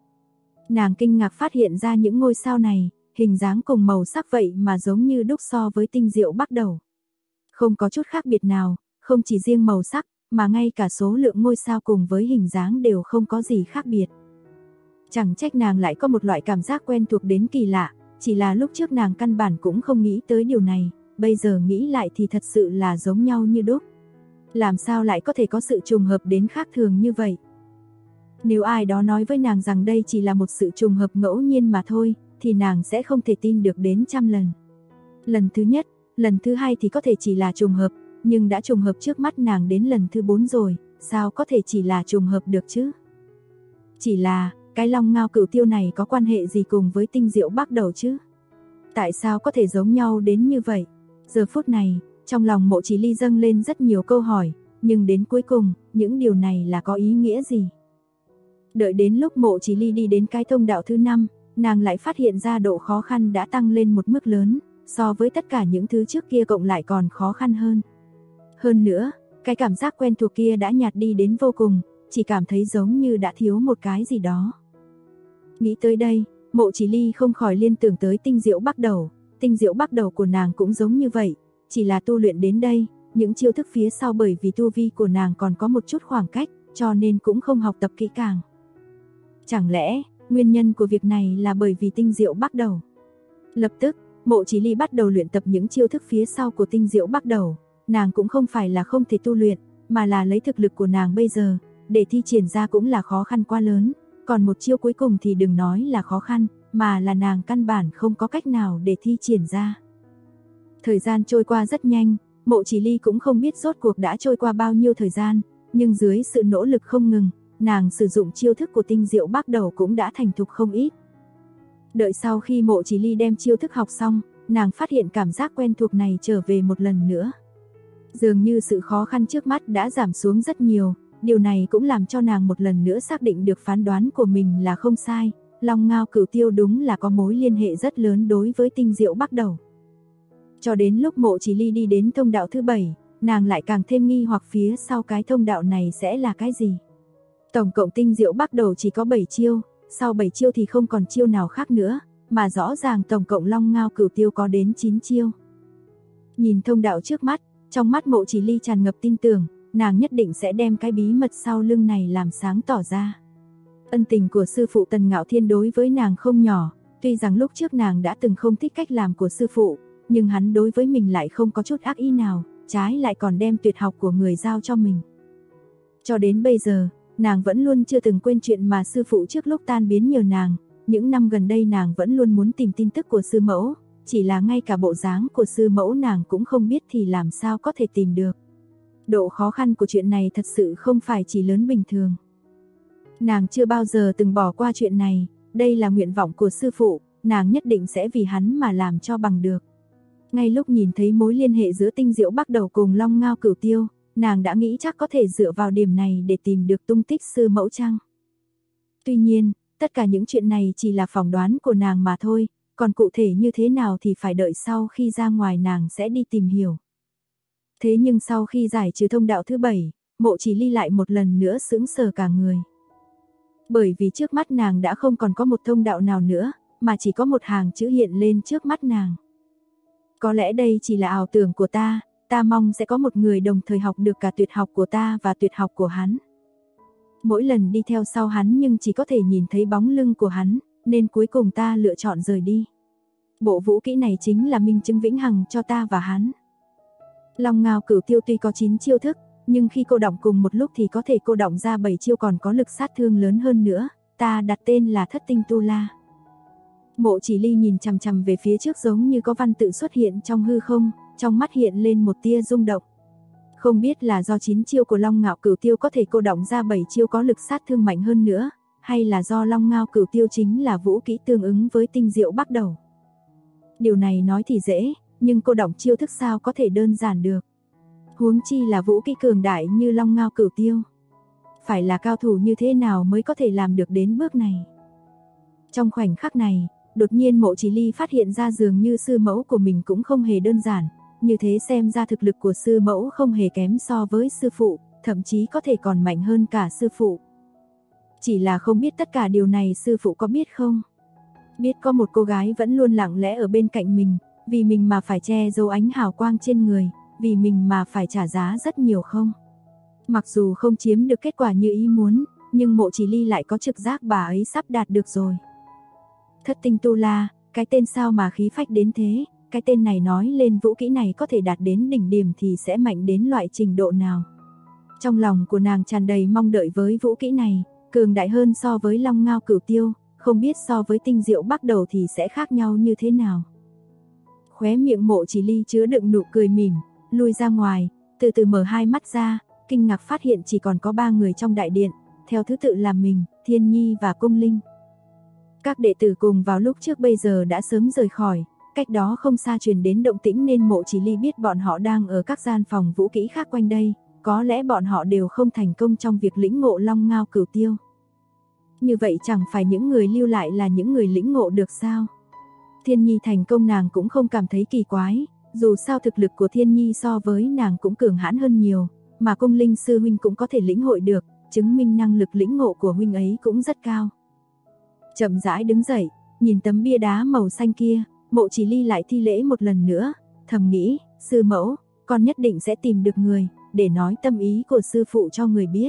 Nàng kinh ngạc phát hiện ra những ngôi sao này, hình dáng cùng màu sắc vậy mà giống như đúc so với tinh diệu Bắc Đầu. Không có chút khác biệt nào, không chỉ riêng màu sắc, mà ngay cả số lượng ngôi sao cùng với hình dáng đều không có gì khác biệt. Chẳng trách nàng lại có một loại cảm giác quen thuộc đến kỳ lạ, chỉ là lúc trước nàng căn bản cũng không nghĩ tới điều này, bây giờ nghĩ lại thì thật sự là giống nhau như đúc. Làm sao lại có thể có sự trùng hợp đến khác thường như vậy? Nếu ai đó nói với nàng rằng đây chỉ là một sự trùng hợp ngẫu nhiên mà thôi, thì nàng sẽ không thể tin được đến 100 lần. Lần thứ nhất, lần thứ hai thì có thể chỉ là trùng hợp, nhưng đã trùng hợp trước mắt nàng đến lần thứ 4 rồi, sao có thể chỉ là trùng hợp được chứ? Chỉ là, cái Long Ngao Cửu Tiêu này có quan hệ gì cùng với tinh diệu Bắc Đầu chứ? Tại sao có thể giống nhau đến như vậy? Giờ phút này, trong lòng Mộ Chỉ Ly dâng lên rất nhiều câu hỏi, nhưng đến cuối cùng, những điều này là có ý nghĩa gì? Đợi đến lúc Mộ Chỉ Ly đi đến cái thông đạo thứ 5, nàng lại phát hiện ra độ khó khăn đã tăng lên một mức lớn, so với tất cả những thứ trước kia cộng lại còn khó khăn hơn. Hơn nữa, cái cảm giác quen thuộc kia đã nhạt đi đến vô cùng, chỉ cảm thấy giống như đã thiếu một cái gì đó. Nghĩ tới đây, Mộ Chỉ Ly không khỏi liên tưởng tới tinh diệu Bắc Đầu, tinh diệu Bắc Đầu của nàng cũng giống như vậy, chỉ là tu luyện đến đây, những chiêu thức phía sau bởi vì tu vi của nàng còn có một chút khoảng cách, cho nên cũng không học tập kỹ càng. Chẳng lẽ, nguyên nhân của việc này là bởi vì tinh diệu Bắc Đầu? Lập tức, Mộ Chỉ Ly bắt đầu luyện tập những chiêu thức phía sau của tinh diệu Bắc Đầu, nàng cũng không phải là không thể tu luyện, mà là lấy thực lực của nàng bây giờ, để thi triển ra cũng là khó khăn quá lớn, còn một chiêu cuối cùng thì đừng nói là khó khăn, mà là nàng căn bản không có cách nào để thi triển ra. Thời gian trôi qua rất nhanh, Mộ Chỉ Ly cũng không biết rốt cuộc đã trôi qua bao nhiêu thời gian, nhưng dưới sự nỗ lực không ngừng, nàng sử dụng chiêu thức của tinh diệu Bắc Đầu cũng đã thành thục không ít. Đợi sau khi Mộ Chỉ Ly đem chiêu thức học xong, nàng phát hiện cảm giác quen thuộc này trở về một lần nữa. Dường như sự khó khăn trước mắt đã giảm xuống rất nhiều, điều này cũng làm cho nàng một lần nữa xác định được phán đoán của mình là không sai, Long Ngao Cửu Tiêu đúng là có mối liên hệ rất lớn đối với tinh diệu Bắc Đầu. Cho đến lúc Mộ Chỉ Ly đi đến thông đạo thứ 7, nàng lại càng thêm nghi hoặc phía sau cái thông đạo này sẽ là cái gì. Tổng cộng tinh diệu Bắc Đầu chỉ có 7 chiêu, sau 7 chiêu thì không còn chiêu nào khác nữa, mà rõ ràng tổng cộng Long Ngao Cửu Tiêu có đến 9 chiêu. Nhìn thông đạo trước mắt, trong mắt Mộ Chỉ Ly tràn ngập tin tưởng, nàng nhất định sẽ đem cái bí mật sau lưng này làm sáng tỏ ra. Ân tình của sư phụ Tần Ngạo Thiên đối với nàng không nhỏ, tuy rằng lúc trước nàng đã từng không thích cách làm của sư phụ, nhưng hắn đối với mình lại không có chút ác ý nào, trái lại còn đem tuyệt học của người giao cho mình. Cho đến bây giờ, nàng vẫn luôn chưa từng quên chuyện mà sư phụ trước lúc tan biến nhờ nàng, những năm gần đây nàng vẫn luôn muốn tìm tin tức của sư mẫu, chỉ là ngay cả bộ dáng của sư mẫu nàng cũng không biết thì làm sao có thể tìm được. Độ khó khăn của chuyện này thật sự không phải chỉ lớn bình thường. Nàng chưa bao giờ từng bỏ qua chuyện này, đây là nguyện vọng của sư phụ, nàng nhất định sẽ vì hắn mà làm cho bằng được. Ngay lúc nhìn thấy mối liên hệ giữa tinh diệu Bắc Đầu cùng Long Ngao Cửu Tiêu, nàng đã nghĩ chắc có thể dựa vào điểm này để tìm được tung tích sư mẫu chăng. Tuy nhiên, tất cả những chuyện này chỉ là phỏng đoán của nàng mà thôi, còn cụ thể như thế nào thì phải đợi sau khi ra ngoài nàng sẽ đi tìm hiểu. Thế nhưng sau khi giải trừ thông đạo thứ 7, Mộ Chỉ Ly lại một lần nữa sững sờ cả người. Bởi vì trước mắt nàng đã không còn có một thông đạo nào nữa, mà chỉ có một hàng chữ hiện lên trước mắt nàng. Có lẽ đây chỉ là ảo tưởng của ta mong sẽ có một người đồng thời học được cả tuyệt học của ta và tuyệt học của hắn. Mỗi lần đi theo sau hắn nhưng chỉ có thể nhìn thấy bóng lưng của hắn, nên cuối cùng ta lựa chọn rời đi. Bộ vũ kỹ này chính là minh chứng vĩnh hằng cho ta và hắn. Long Ngao Cửu Tiêu tuy có 9 chiêu thức, nhưng khi cô động cùng một lúc thì có thể cô động ra 7 chiêu còn có lực sát thương lớn hơn nữa, ta đặt tên là Thất Tinh Tu La. Mộ Chỉ Ly nhìn chằm chằm về phía trước giống như có văn tự xuất hiện trong hư không, trong mắt hiện lên một tia rung động. Không biết là do 9 chiêu của Long Ngao Cửu Tiêu có thể cô động ra 7 chiêu có lực sát thương mạnh hơn nữa, hay là do Long Ngao Cửu Tiêu chính là vũ kỹ tương ứng với tinh diệu Bắc Đầu. Điều này nói thì dễ, nhưng cô động chiêu thức sao có thể đơn giản được. Huống chi là vũ kỹ cường đại như Long Ngao Cửu Tiêu. Phải là cao thủ như thế nào mới có thể làm được đến bước này. Trong khoảnh khắc này, đột nhiên Mộ Chỉ Ly phát hiện ra dường như sư mẫu của mình cũng không hề đơn giản, như thế xem ra thực lực của sư mẫu không hề kém so với sư phụ, thậm chí có thể còn mạnh hơn cả sư phụ. Chỉ là không biết tất cả điều này sư phụ có biết không? Biết có một cô gái vẫn luôn lặng lẽ ở bên cạnh mình, vì mình mà phải che giấu ánh hào quang trên người, vì mình mà phải trả giá rất nhiều không? Mặc dù không chiếm được kết quả như ý muốn, nhưng Mộ Chỉ Ly lại có trực giác bà ấy sắp đạt được rồi. Thất Tinh Tu La, cái tên sao mà khí phách đến thế, cái tên này nói lên vũ kỹ này có thể đạt đến đỉnh điểm thì sẽ mạnh đến loại trình độ nào. Trong lòng của nàng tràn đầy mong đợi với vũ kỹ này, cường đại hơn so với Long Ngao Cửu Tiêu, không biết so với tinh diệu Bắc Đầu thì sẽ khác nhau như thế nào. Khóe miệng Mộ Chỉ Ly chứa đựng nụ cười mỉm, lui ra ngoài, từ từ mở hai mắt ra, kinh ngạc phát hiện chỉ còn có 3 người trong đại điện, theo thứ tự là mình, Thiên Nhi và Cung Linh. Các đệ tử cùng vào lúc trước bây giờ đã sớm rời khỏi, cách đó không xa truyền đến động tĩnh nên Mộ Chỉ Ly biết bọn họ đang ở các gian phòng vũ kỹ khác quanh đây, có lẽ bọn họ đều không thành công trong việc lĩnh ngộ Long Ngao Cửu Tiêu. Như vậy chẳng phải những người lưu lại là những người lĩnh ngộ được sao? Thiên Nhi thành công nàng cũng không cảm thấy kỳ quái, dù sao thực lực của Thiên Nhi so với nàng cũng cường hãn hơn nhiều, mà Cung Linh sư huynh cũng có thể lĩnh hội được, chứng minh năng lực lĩnh ngộ của huynh ấy cũng rất cao. Chậm rãi đứng dậy, nhìn tấm bia đá màu xanh kia, Mộ Chỉ Ly lại thi lễ một lần nữa, thầm nghĩ, sư mẫu, con nhất định sẽ tìm được người, để nói tâm ý của sư phụ cho người biết.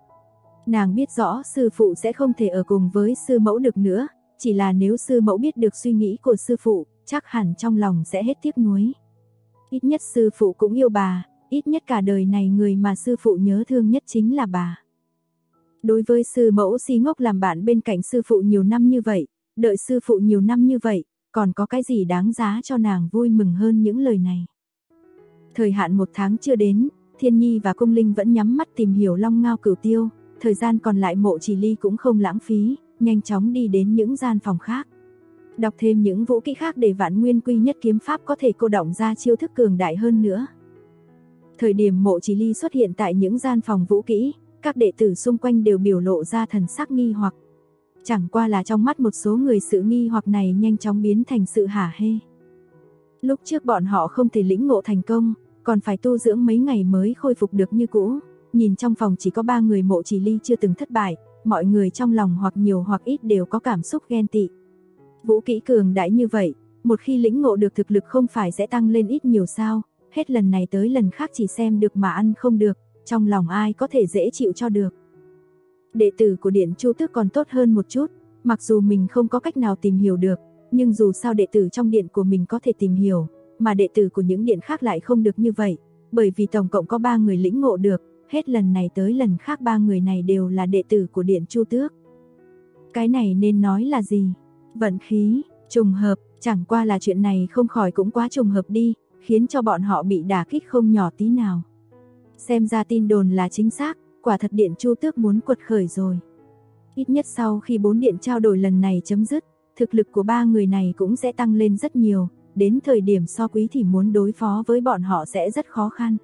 Nàng biết rõ sư phụ sẽ không thể ở cùng với sư mẫu được nữa, chỉ là nếu sư mẫu biết được suy nghĩ của sư phụ, chắc hẳn trong lòng sẽ hết tiếc nuối. Ít nhất sư phụ cũng yêu bà, ít nhất cả đời này người mà sư phụ nhớ thương nhất chính là bà. Đối với sư mẫu si ngốc làm bạn bên cạnh sư phụ nhiều năm như vậy, đợi sư phụ nhiều năm như vậy, còn có cái gì đáng giá cho nàng vui mừng hơn những lời này. Thời hạn 1 tháng chưa đến, Thiên Nhi và Cung Linh vẫn nhắm mắt tìm hiểu Long Ngao Cửu Tiêu, thời gian còn lại Mộ Chỉ Ly cũng không lãng phí, nhanh chóng đi đến những gian phòng khác. Đọc thêm những vũ kỹ khác để Vạn Nguyên Quy Nhất kiếm pháp có thể cô động ra chiêu thức cường đại hơn nữa. Thời điểm Mộ Chỉ Ly xuất hiện tại những gian phòng vũ kỹ, các đệ tử xung quanh đều biểu lộ ra thần sắc nghi hoặc. Chẳng qua là trong mắt một số người sự nghi hoặc này nhanh chóng biến thành sự hả hê. Lúc trước bọn họ không thể lĩnh ngộ thành công, còn phải tu dưỡng mấy ngày mới khôi phục được như cũ. Nhìn trong phòng chỉ có 3 người Mộ Chỉ Ly chưa từng thất bại, mọi người trong lòng hoặc nhiều hoặc ít đều có cảm xúc ghen tị. Vũ kỹ cường đại như vậy, một khi lĩnh ngộ được thực lực không phải sẽ tăng lên ít nhiều sao, hết lần này tới lần khác chỉ xem được mà ăn không được, trong lòng ai có thể dễ chịu cho được. Đệ tử của Điện Chu Tước còn tốt hơn một chút, mặc dù mình không có cách nào tìm hiểu được, nhưng dù sao đệ tử trong điện của mình có thể tìm hiểu, mà đệ tử của những điện khác lại không được như vậy, bởi vì tổng cộng có 3 người lĩnh ngộ được, hết lần này tới lần khác 3 người này đều là đệ tử của Điện Chu Tước. Cái này nên nói là gì? Vận khí, trùng hợp, chẳng qua là chuyện này không khỏi cũng quá trùng hợp đi, khiến cho bọn họ bị đả kích không nhỏ tí nào. Xem ra tin đồn là chính xác, quả thật Điện Chu Tước muốn quật khởi rồi. Ít nhất sau khi 4 điện trao đổi lần này chấm dứt, thực lực của 3 người này cũng sẽ tăng lên rất nhiều, đến thời điểm so quý thì muốn đối phó với bọn họ sẽ rất khó khăn.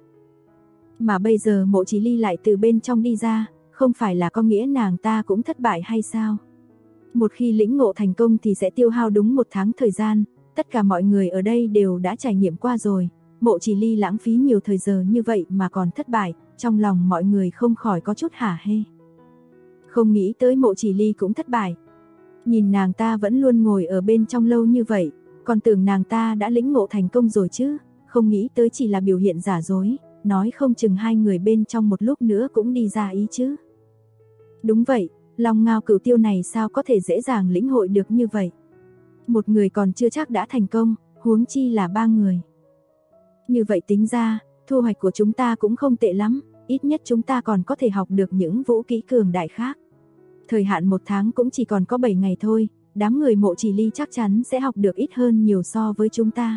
Mà bây giờ Mộ Chỉ Ly lại từ bên trong đi ra, không phải là có nghĩa nàng ta cũng thất bại hay sao? Một khi lĩnh ngộ thành công thì sẽ tiêu hao đúng 1 tháng thời gian, tất cả mọi người ở đây đều đã trải nghiệm qua rồi, Mộ Chỉ Ly lãng phí nhiều thời giờ như vậy mà còn thất bại, trong lòng mọi người không khỏi có chút hả hê. Không nghĩ tới Mộ Chỉ Ly cũng thất bại. Nhìn nàng ta vẫn luôn ngồi ở bên trong lâu như vậy, còn tưởng nàng ta đã lĩnh ngộ thành công rồi chứ, không nghĩ tới chỉ là biểu hiện giả dối, nói không chừng 2 người bên trong một lúc nữa cũng đi ra ý chứ. Đúng vậy, Long Ngao Cửu Tiêu này sao có thể dễ dàng lĩnh hội được như vậy. Một người còn chưa chắc đã thành công, huống chi là 3 người. Như vậy tính ra, thu hoạch của chúng ta cũng không tệ lắm, ít nhất chúng ta còn có thể học được những vũ kỹ cường đại khác. Thời hạn 1 tháng cũng chỉ còn có 7 ngày thôi, đám người Mộ Chỉ Ly chắc chắn sẽ học được ít hơn nhiều so với chúng ta.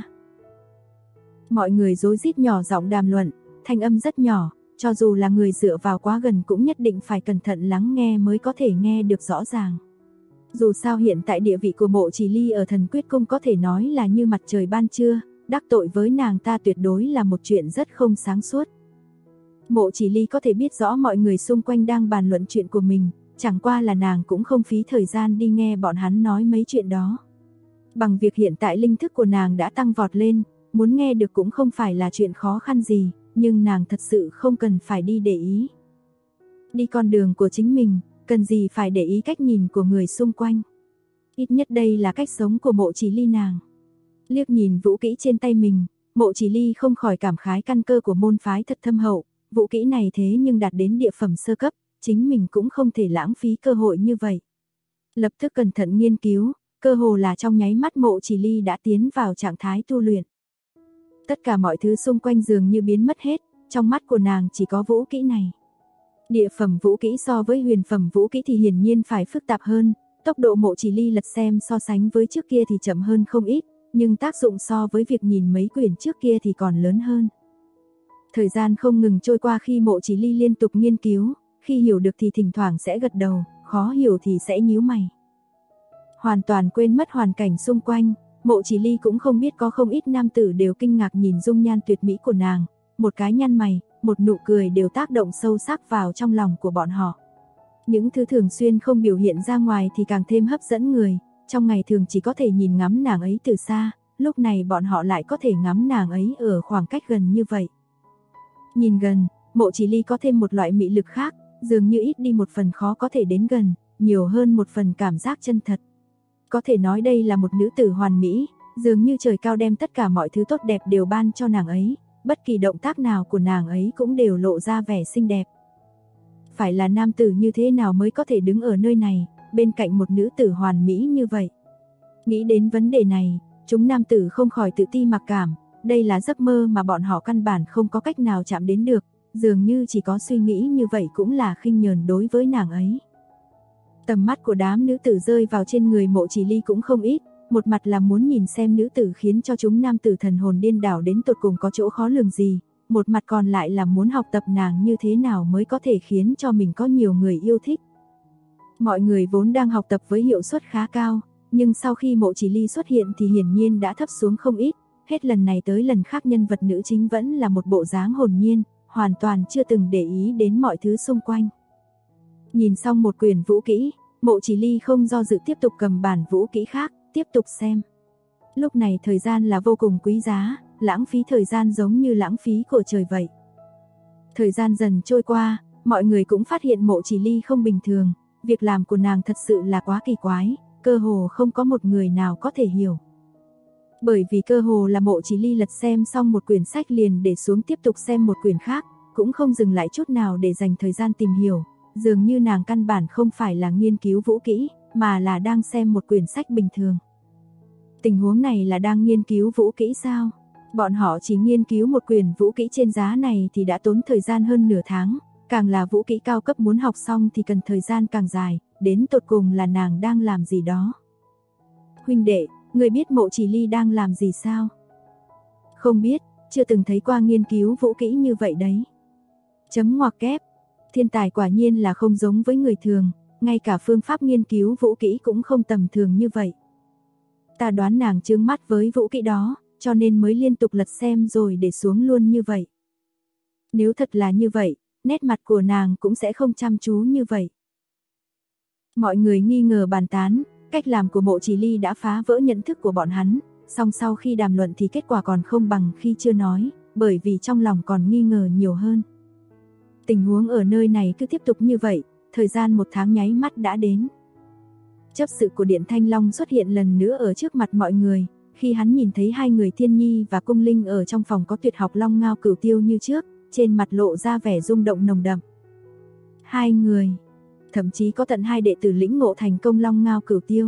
Mọi người rối rít nhỏ giọng đàm luận, thanh âm rất nhỏ, cho dù là người dựa vào quá gần cũng nhất định phải cẩn thận lắng nghe mới có thể nghe được rõ ràng. Dù sao hiện tại địa vị của Mộ Chỉ Ly ở Thần Quyết Cung có thể nói là như mặt trời ban trưa, đắc tội với nàng ta tuyệt đối là một chuyện rất không sáng suốt. Mộ Chỉ Ly có thể biết rõ mọi người xung quanh đang bàn luận chuyện của mình, chẳng qua là nàng cũng không phí thời gian đi nghe bọn hắn nói mấy chuyện đó. Bằng việc hiện tại linh thức của nàng đã tăng vọt lên, muốn nghe được cũng không phải là chuyện khó khăn gì, nhưng nàng thật sự không cần phải đi để ý. Đi con đường của chính mình, cần gì phải để ý cách nhìn của người xung quanh. Ít nhất đây là cách sống của Mộ Chỉ Ly nàng. Liếc nhìn vũ kỹ trên tay mình, Mộ Chỉ Ly không khỏi cảm khái căn cơ của môn phái thật thâm hậu, vũ kỹ này thế nhưng đạt đến địa phẩm sơ cấp, chính mình cũng không thể lãng phí cơ hội như vậy. Lập tức cẩn thận nghiên cứu, cơ hồ là trong nháy mắt Mộ Chỉ Ly đã tiến vào trạng thái tu luyện. Tất cả mọi thứ xung quanh dường như biến mất hết, trong mắt của nàng chỉ có vũ kỹ này. Địa phẩm vũ kỹ so với huyền phẩm vũ kỹ thì hiển nhiên phải phức tạp hơn, tốc độ Mộ Chỉ Ly lật xem so sánh với trước kia thì chậm hơn không ít, nhưng tác dụng so với việc nhìn mấy quyển trước kia thì còn lớn hơn. Thời gian không ngừng trôi qua khi Mộ Chỉ Ly liên tục nghiên cứu, khi hiểu được thì thỉnh thoảng sẽ gật đầu, khó hiểu thì sẽ nhíu mày. Hoàn toàn quên mất hoàn cảnh xung quanh, Mộ Chỉ Ly cũng không biết có không ít nam tử đều kinh ngạc nhìn dung nhan tuyệt mỹ của nàng, một cái nhăn mày, một nụ cười đều tác động sâu sắc vào trong lòng của bọn họ. Những thứ thường xuyên không biểu hiện ra ngoài thì càng thêm hấp dẫn người, trong ngày thường chỉ có thể nhìn ngắm nàng ấy từ xa, lúc này bọn họ lại có thể ngắm nàng ấy ở khoảng cách gần như vậy. Nhìn gần, Mộ Chỉ Ly có thêm một loại mị lực khác, dường như ít đi một phần khó có thể đến gần, nhiều hơn một phần cảm giác chân thật. Có thể nói đây là một nữ tử hoàn mỹ, dường như trời cao đem tất cả mọi thứ tốt đẹp đều ban cho nàng ấy, bất kỳ động tác nào của nàng ấy cũng đều lộ ra vẻ xinh đẹp. Phải là nam tử như thế nào mới có thể đứng ở nơi này, bên cạnh một nữ tử hoàn mỹ như vậy? Nghĩ đến vấn đề này, chúng nam tử không khỏi tự ti mặc cảm, đây là giấc mơ mà bọn họ căn bản không có cách nào chạm đến được, dường như chỉ có suy nghĩ như vậy cũng là khinh nhờn đối với nàng ấy. Tầm mắt của đám nữ tử rơi vào trên người Mộ Chỉ Ly cũng không ít, một mặt là muốn nhìn xem nữ tử khiến cho chúng nam tử thần hồn điên đảo đến tột cùng có chỗ khó lường gì, một mặt còn lại là muốn học tập nàng như thế nào mới có thể khiến cho mình có nhiều người yêu thích. Mọi người vốn đang học tập với hiệu suất khá cao, Nhưng sau khi Mộ Chỉ Ly xuất hiện thì hiển nhiên đã thấp xuống không ít, hết lần này tới lần khác nhân vật nữ chính vẫn là một bộ dáng hồn nhiên, hoàn toàn chưa từng để ý đến mọi thứ xung quanh. Nhìn xong một quyển vũ kỹ, Mộ Chỉ Ly không do dự tiếp tục cầm bản vũ kỹ khác, tiếp tục xem. Lúc này thời gian là vô cùng quý giá, lãng phí thời gian giống như lãng phí của trời vậy. Thời gian dần trôi qua, mọi người cũng phát hiện Mộ Chỉ Ly không bình thường, việc làm của nàng thật sự là quá kỳ quái, cơ hồ không có một người nào có thể hiểu. Bởi vì cơ hồ là Mộ Chỉ Ly lật xem xong một quyển sách liền để xuống tiếp tục xem một quyển khác, cũng không dừng lại chút nào để dành thời gian tìm hiểu, dường như nàng căn bản không phải là nghiên cứu vũ kỹ, mà là đang xem một quyển sách bình thường. Tình huống này là đang nghiên cứu vũ kỹ sao? Bọn họ chỉ nghiên cứu một quyển vũ kỹ trên giá này thì đã tốn thời gian hơn nửa tháng, càng là vũ kỹ cao cấp muốn học xong thì cần thời gian càng dài, đến tột cùng là nàng đang làm gì đó. Huynh đệ, người biết Mộ Chỉ Ly đang làm gì sao? Không biết, chưa từng thấy qua nghiên cứu vũ kỹ như vậy đấy. Chấm ngoặc kép, thiên tài quả nhiên là không giống với người thường, ngay cả phương pháp nghiên cứu vũ kỹ cũng không tầm thường như vậy. Ta đoán nàng chướng mắt với vũ kỹ đó, cho nên mới liên tục lật xem rồi để xuống luôn như vậy. Nếu thật là như vậy, nét mặt của nàng cũng sẽ không chăm chú như vậy. Mọi người nghi ngờ bàn tán, cách làm của Mộ Chỉ Ly đã phá vỡ nhận thức của bọn hắn, song sau khi đàm luận thì kết quả còn không bằng khi chưa nói, bởi vì trong lòng còn nghi ngờ nhiều hơn. Tình huống ở nơi này cứ tiếp tục như vậy, thời gian 1 tháng nháy mắt đã đến. Chấp sự của Điện Thanh Long xuất hiện lần nữa ở trước mặt mọi người, khi hắn nhìn thấy hai người Thiên Nhi và Cung Linh ở trong phòng có tuyệt học Long Ngao Cửu Tiêu như trước, trên mặt lộ ra vẻ rung động nồng đậm. Hai người, thậm chí có tận 2 đệ tử lĩnh ngộ thành công Long Ngao Cửu Tiêu.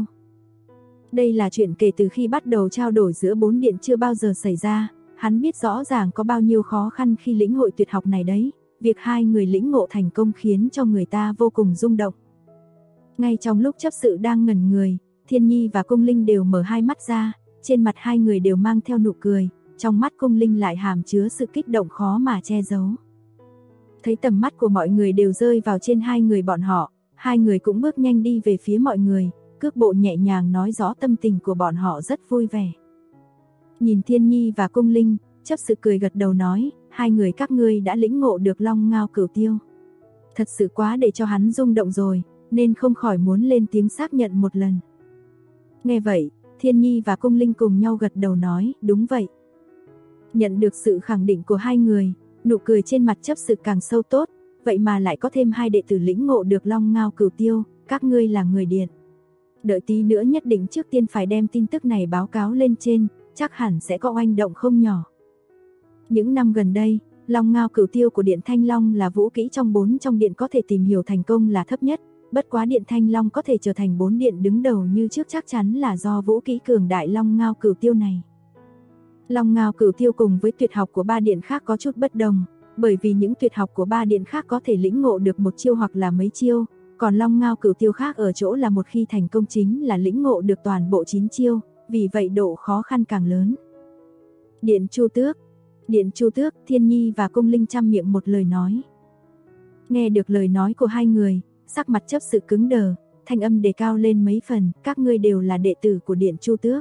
Đây là chuyện kể từ khi bắt đầu trao đổi giữa 4 điện chưa bao giờ xảy ra, hắn biết rõ ràng có bao nhiêu khó khăn khi lĩnh hội tuyệt học này đấy, việc hai người lĩnh ngộ thành công khiến cho người ta vô cùng rung động. Ngay trong lúc chấp sự đang ngẩn người, Thiên Nhi và Cung Linh đều mở hai mắt ra, trên mặt hai người đều mang theo nụ cười, trong mắt Cung Linh lại hàm chứa sự kích động khó mà che giấu. Thấy tầm mắt của mọi người đều rơi vào trên hai người bọn họ, hai người cũng bước nhanh đi về phía mọi người, cước bộ nhẹ nhàng nói rõ tâm tình của bọn họ rất vui vẻ. Nhìn Thiên Nhi và Cung Linh, chấp sự cười gật đầu nói, hai người các ngươi đã lĩnh ngộ được Long Ngao Cửu Tiêu. Thật sự quá để cho hắn rung động rồi, nên không khỏi muốn lên tiếng xác nhận một lần. Nghe vậy, Thiên Nhi và Cung Linh cùng nhau gật đầu nói, đúng vậy. Nhận được sự khẳng định của hai người, nụ cười trên mặt chấp sự càng sâu tốt, vậy mà lại có thêm 2 đệ tử lĩnh ngộ được Long Ngao Cửu Tiêu, các ngươi là người Điện. Đợi tí nữa nhất định trước tiên phải đem tin tức này báo cáo lên trên, chắc hẳn sẽ có oanh động không nhỏ. Những năm gần đây, Long Ngao Cửu Tiêu của Điện Thanh Long là vũ kỹ trong 4 trong điện có thể tìm hiểu thành công là thấp nhất, bất quá Điện Thanh Long có thể trở thành 4 điện đứng đầu như trước chắc chắn là do vũ kỹ cường đại Long Ngao Cửu Tiêu này. Long Ngao Cửu Tiêu cùng với tuyệt học của 3 điện khác có chút bất đồng, bởi vì những tuyệt học của 3 điện khác có thể lĩnh ngộ được một chiêu hoặc là mấy chiêu, còn Long Ngao Cửu Tiêu khác ở chỗ là một khi thành công chính là lĩnh ngộ được toàn bộ 9 chiêu, vì vậy độ khó khăn càng lớn. Điện Chu Tước, Thiên Nhi và Cung Linh chăm miệng một lời nói. Nghe được lời nói của hai người, sắc mặt chấp sự cứng đờ, thanh âm đề cao lên mấy phần, các ngươi đều là đệ tử của Điện Chu Tước.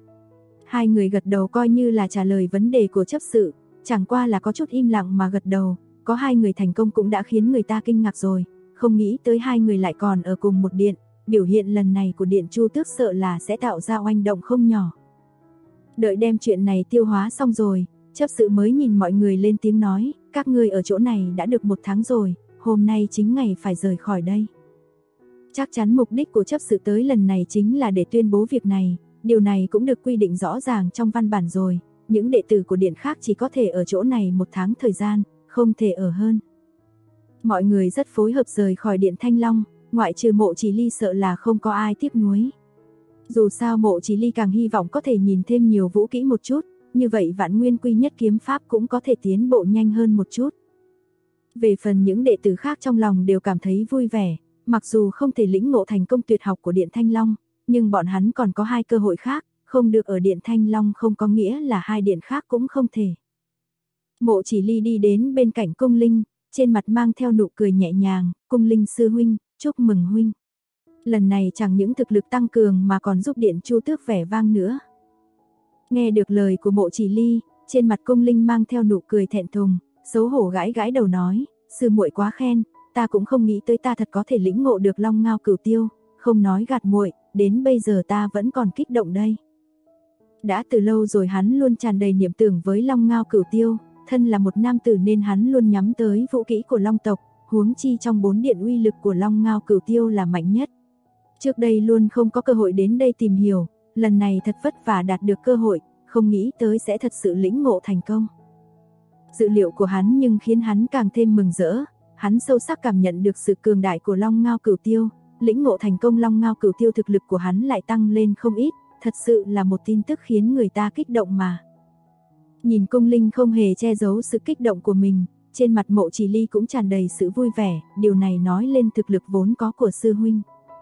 Hai người gật đầu coi như là trả lời vấn đề của chấp sự, chẳng qua là có chút im lặng mà gật đầu, có hai người thành công cũng đã khiến người ta kinh ngạc rồi, không nghĩ tới hai người lại còn ở cùng một điện, biểu hiện lần này của Điện Chu Tước sợ là sẽ tạo ra oanh động không nhỏ. Đợi đem chuyện này tiêu hóa xong rồi, chấp sự mới nhìn mọi người lên tiếng nói, các ngươi ở chỗ này đã được 1 tháng rồi, hôm nay chính ngày phải rời khỏi đây. Chắc chắn mục đích của chấp sự tới lần này chính là để tuyên bố việc này, điều này cũng được quy định rõ ràng trong văn bản rồi, những đệ tử của điện khác chỉ có thể ở chỗ này 1 tháng thời gian, không thể ở hơn. Mọi người rất phối hợp rời khỏi Điện Thanh Long, ngoại trừ Mộ Chỉ Ly sợ là không có ai tiếc nuối. Dù sao Mộ Chỉ Ly càng hy vọng có thể nhìn thêm nhiều vũ kỹ một chút, như vậy Vạn Nguyên Quy Nhất Kiếm Pháp cũng có thể tiến bộ nhanh hơn một chút. Về phần những đệ tử khác trong lòng đều cảm thấy vui vẻ, mặc dù không thể lĩnh ngộ thành công tuyệt học của Điện Thanh Long, nhưng bọn hắn còn có 2 cơ hội khác, không được ở Điện Thanh Long không có nghĩa là 2 điện khác cũng không thể. Mộ Chỉ Ly đi đến bên cạnh Cung Linh, trên mặt mang theo nụ cười nhẹ nhàng, Cung Linh sư huynh, chúc mừng huynh. Lần này chẳng những thực lực tăng cường mà còn giúp Điện Chu Tước vẻ vang nữa. Nghe được lời của Mộ Chỉ Ly, trên mặt Cung Linh mang theo nụ cười thẹn thùng, xấu hổ gãi gãi đầu nói, sư muội quá khen, ta cũng không nghĩ tới ta thật có thể lĩnh ngộ được Long Ngao Cửu Tiêu, không nói gạt muội, đến bây giờ ta vẫn còn kích động đây. Đã từ lâu rồi hắn luôn tràn đầy niệm tưởng với Long Ngao Cửu Tiêu, thân là một nam tử nên hắn luôn nhắm tới vũ kỹ của Long tộc, huống chi trong 4 điện uy lực của Long Ngao Cửu Tiêu là mạnh nhất. Trước đây luôn không có cơ hội đến đây tìm hiểu, lần này thật vất vả đạt được cơ hội, không nghĩ tới sẽ thật sự lĩnh ngộ thành công. Dự liệu của hắn nhưng khiến hắn càng thêm mừng rỡ, hắn sâu sắc cảm nhận được sự cường đại của Long Ngao Cửu Tiêu, lĩnh ngộ thành công Long Ngao Cửu Tiêu thực lực của hắn lại tăng lên không ít, thật sự là một tin tức khiến người ta kích động mà. Nhìn Cung Linh không hề che giấu sự kích động của mình, trên mặt Mộ Chỉ Ly cũng tràn đầy sự vui vẻ, điều này nói lên thực lực vốn có của sư huynh.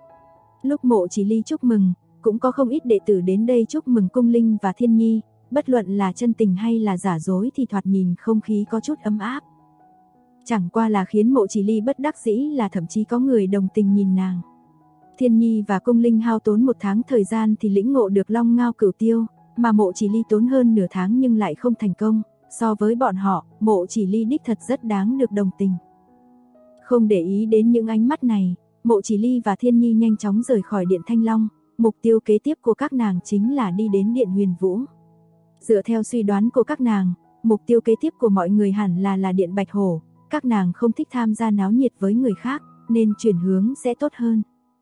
Lúc Mộ Chỉ Ly chúc mừng, cũng có không ít đệ tử đến đây chúc mừng Cung Linh và Thiên Nhi, bất luận là chân tình hay là giả dối thì thoạt nhìn không khí có chút ấm áp. Chẳng qua là khiến Mộ Chỉ Ly bất đắc dĩ là thậm chí có người đồng tình nhìn nàng. Thiên Nhi và Cung Linh hao tốn 1 tháng thời gian thì lĩnh ngộ được Long Ngao Cửu Tiêu, mà Mộ Chỉ Ly tốn hơn nửa tháng nhưng lại không thành công, so với bọn họ, Mộ Chỉ Ly đích thật rất đáng được đồng tình. Không để ý đến những ánh mắt này, Mộ Chỉ Ly và Thiên Nhi nhanh chóng rời khỏi Điện Thanh Long, mục tiêu kế tiếp của các nàng chính là đi đến Điện Huyền Vũ. Dựa theo suy đoán của các nàng, mục tiêu kế tiếp của mọi người hẳn là Điện Bạch Hổ, các nàng không thích tham gia náo nhiệt với người khác, nên chuyển hướng sẽ tốt hơn.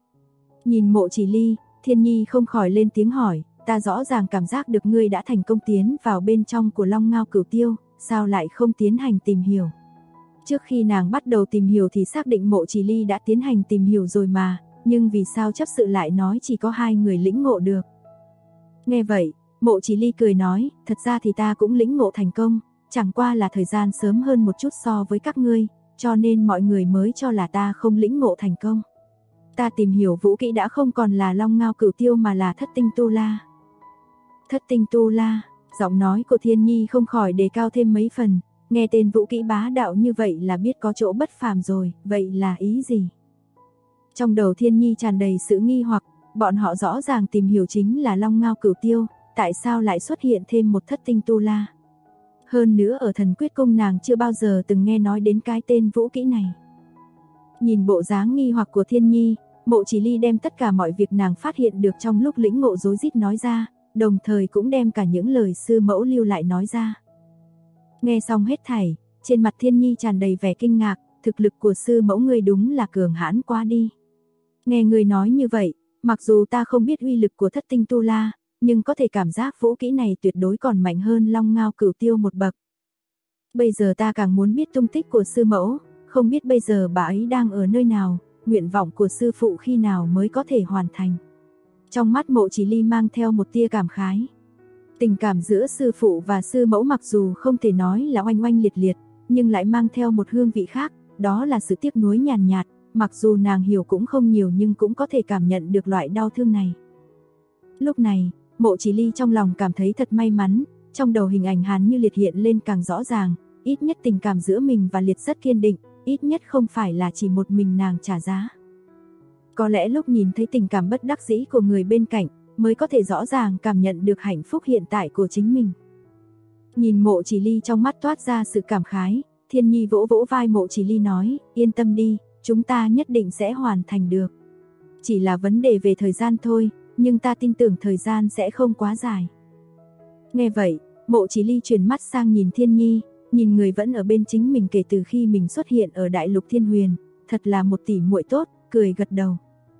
Nhìn Mộ Chỉ Ly, Thiên Nhi không khỏi lên tiếng hỏi, ta rõ ràng cảm giác được ngươi đã thành công tiến vào bên trong của Long Ngao Cửu Tiêu, sao lại không tiến hành tìm hiểu? Trước khi nàng bắt đầu tìm hiểu thì xác định Mộ Chỉ Ly đã tiến hành tìm hiểu rồi mà, nhưng vì sao chấp sự lại nói chỉ có 2 người lĩnh ngộ được? Nghe vậy, Mộ Chỉ Ly cười nói, thật ra thì ta cũng lĩnh ngộ thành công, chẳng qua là thời gian sớm hơn một chút so với các ngươi, cho nên mọi người mới cho là ta không lĩnh ngộ thành công. Ta tìm hiểu vũ kỹ đã không còn là Long Ngao Cửu Tiêu mà là Thất Tinh Tu La. Thất Tinh Tu La, giọng nói của Thiên Nhi không khỏi đề cao thêm mấy phần, nghe tên vũ kỹ bá đạo như vậy là biết có chỗ bất phàm rồi, vậy là ý gì? Trong đầu Thiên Nhi tràn đầy sự nghi hoặc, bọn họ rõ ràng tìm hiểu chính là Long Ngao Cửu Tiêu, tại sao lại xuất hiện thêm một Thất Tinh Tu La? Hơn nữa ở Thần Quyết Cung nàng chưa bao giờ từng nghe nói đến cái tên vũ kỹ này. Nhìn bộ dáng nghi hoặc của Thiên Nhi, Mộ Chỉ Ly đem tất cả mọi việc nàng phát hiện được trong lúc lĩnh ngộ rối rít nói ra, đồng thời cũng đem cả những lời sư mẫu lưu lại nói ra. Nghe xong hết thảy, trên mặt Thiên Nhi tràn đầy vẻ kinh ngạc, thực lực của sư mẫu ngươi đúng là cường hãn quá đi. Nghe ngươi nói như vậy, mặc dù ta không biết uy lực của Thất Tinh Tu La, nhưng có thể cảm giác vũ kỹ này tuyệt đối còn mạnh hơn Long Ngao Cửu Tiêu một bậc. Bây giờ ta càng muốn biết tung tích của sư mẫu, không biết bây giờ bà ấy đang ở nơi nào, nguyện vọng của sư phụ khi nào mới có thể hoàn thành. Trong mắt Mộ Chỉ Ly mang theo một tia cảm khái. Tình cảm giữa sư phụ và sư mẫu mặc dù không thể nói là oanh oanh liệt liệt, nhưng lại mang theo một hương vị khác, đó là sự tiếc nuối nhàn nhạt, mặc dù nàng hiểu cũng không nhiều nhưng cũng có thể cảm nhận được loại đau thương này. Lúc này, Mộ Chỉ Ly trong lòng cảm thấy thật may mắn, trong đầu hình ảnh Hàn Như Liệt hiện lên càng rõ ràng, ít nhất tình cảm giữa mình và Liệt rất kiên định, ít nhất không phải là chỉ một mình nàng trả giá. Có lẽ lúc nhìn thấy tình cảm bất đắc dĩ của người bên cạnh, mới có thể rõ ràng cảm nhận được hạnh phúc hiện tại của chính mình. Nhìn Mộ Chỉ Ly trong mắt toát ra sự cảm khái, Thiên Nhi vỗ vỗ vai Mộ Chỉ Ly nói, yên tâm đi, chúng ta nhất định sẽ hoàn thành được. Chỉ là vấn đề về thời gian thôi, nhưng ta tin tưởng thời gian sẽ không quá dài. Nghe vậy, Mộ Chỉ Ly chuyển mắt sang nhìn Thiên Nhi, nhìn người vẫn ở bên chính mình kể từ khi mình xuất hiện ở Đại Lục Thiên Huyền, thật là một tỷ muội tốt, cười gật đầu.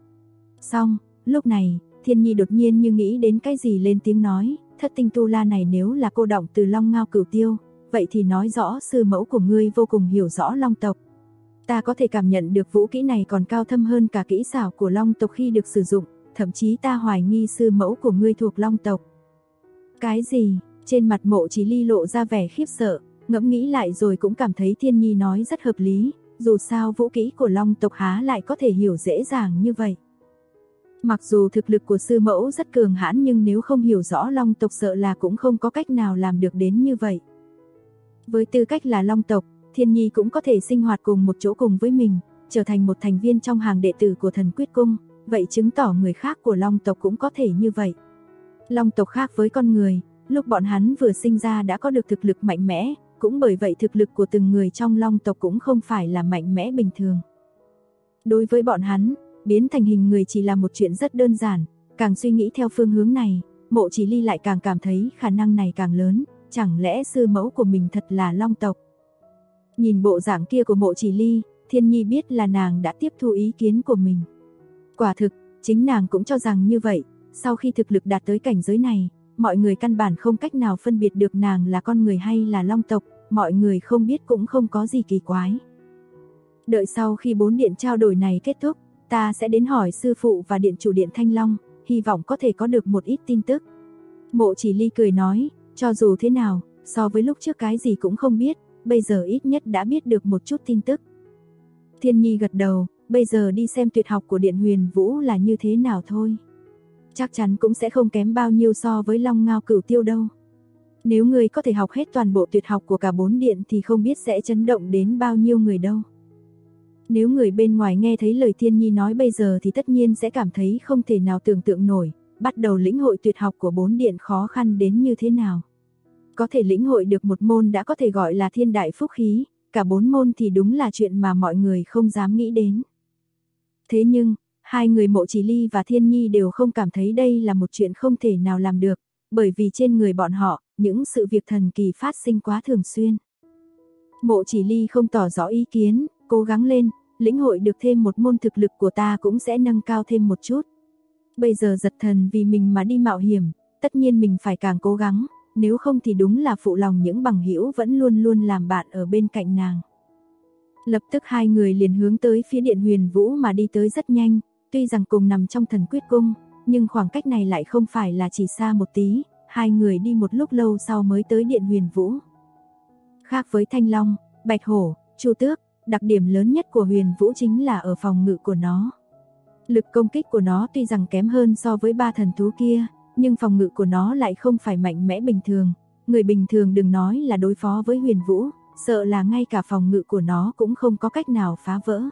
Xong, lúc này, Thiên Nhi đột nhiên như nghĩ đến cái gì lên tiếng nói, Thất Tinh Tu La này nếu là cô động từ Long Ngao Cửu Tiêu, vậy thì nói rõ sư mẫu của ngươi vô cùng hiểu rõ Long tộc. Ta có thể cảm nhận được vũ kỹ này còn cao thâm hơn cả kỹ xảo của Long tộc khi được sử dụng, thậm chí ta hoài nghi sư mẫu của ngươi thuộc Long tộc. Cái gì? Trên mặt Mộ Chỉ Ly lộ ra vẻ khiếp sợ, ngẫm nghĩ lại rồi cũng cảm thấy Thiên Nhi nói rất hợp lý, dù sao vũ kỹ của Long tộc há lại có thể hiểu dễ dàng như vậy. Mặc dù thực lực của sư mẫu rất cường hãn nhưng nếu không hiểu rõ Long tộc sợ là cũng không có cách nào làm được đến như vậy. Với tư cách là Long tộc, Thiên Nhi cũng có thể sinh hoạt cùng một chỗ cùng với mình, trở thành một thành viên trong hàng đệ tử của Thần Quyết Cung, vậy chứng tỏ người khác của Long tộc cũng có thể như vậy. Long tộc khác với con người, lúc bọn hắn vừa sinh ra đã có được thực lực mạnh mẽ, cũng bởi vậy thực lực của từng người trong Long tộc cũng không phải là mạnh mẽ bình thường. Đối với bọn hắn, biến thành hình người chỉ là một chuyện rất đơn giản, càng suy nghĩ theo phương hướng này, Mộ Chỉ Ly lại càng cảm thấy khả năng này càng lớn, chẳng lẽ sư mẫu của mình thật là Long tộc. Nhìn bộ dạng kia của Mộ Chỉ Ly, Thiên Nhi biết là nàng đã tiếp thu ý kiến của mình. Quả thực, chính nàng cũng cho rằng như vậy, sau khi thực lực đạt tới cảnh giới này, mọi người căn bản không cách nào phân biệt được nàng là con người hay là Long tộc, mọi người không biết cũng không có gì kỳ quái. Đợi sau khi 4 điện trao đổi này kết thúc, ta sẽ đến hỏi sư phụ và điện chủ điện Thanh Long, hy vọng có thể có được một ít tin tức. Mộ Chỉ Ly cười nói, cho dù thế nào, so với lúc trước cái gì cũng không biết, bây giờ ít nhất đã biết được một chút tin tức. Thiên Nhi gật đầu, bây giờ đi xem tuyệt học của Điện Huyền Vũ là như thế nào thôi. Chắc chắn cũng sẽ không kém bao nhiêu so với Long Ngao Cửu Tiêu đâu. Nếu người có thể học hết toàn bộ tuyệt học của cả 4 điện thì không biết sẽ chấn động đến bao nhiêu người đâu. Nếu người bên ngoài nghe thấy lời Thiên Nhi nói bây giờ thì tất nhiên sẽ cảm thấy không thể nào tưởng tượng nổi, bắt đầu lĩnh hội tuyệt học của 4 điện khó khăn đến như thế nào. Có thể lĩnh hội được một môn đã có thể gọi là thiên đại phúc khí, cả 4 môn thì đúng là chuyện mà mọi người không dám nghĩ đến. Thế nhưng, hai người Mộ Chỉ Ly và Thiên Nhi đều không cảm thấy đây là một chuyện không thể nào làm được, bởi vì trên người bọn họ, những sự việc thần kỳ phát sinh quá thường xuyên. Mộ Chỉ Ly không tỏ rõ ý kiến, cố gắng lên, lĩnh hội được thêm một môn thực lực của ta cũng sẽ nâng cao thêm một chút. Bây giờ giật thần vì mình mà đi mạo hiểm, tất nhiên mình phải càng cố gắng, nếu không thì đúng là phụ lòng những bằng hữu vẫn luôn luôn làm bạn ở bên cạnh nàng. Lập tức hai người liền hướng tới phía Điện Huyền Vũ mà đi tới rất nhanh, tuy rằng cùng nằm trong Thần Quyết Cung, nhưng khoảng cách này lại không phải là chỉ xa một tí, hai người đi một lúc lâu sau mới tới Điện Huyền Vũ. Khác với Thanh Long, Bạch Hổ, Chu Tước, đặc điểm lớn nhất của Huyền Vũ chính là ở phòng ngự của nó. Lực công kích của nó tuy rằng kém hơn so với 3 thần thú kia, nhưng phòng ngự của nó lại không phải mạnh mẽ bình thường. Người bình thường đừng nói là đối phó với Huyền Vũ, sợ là ngay cả phòng ngự của nó cũng không có cách nào phá vỡ.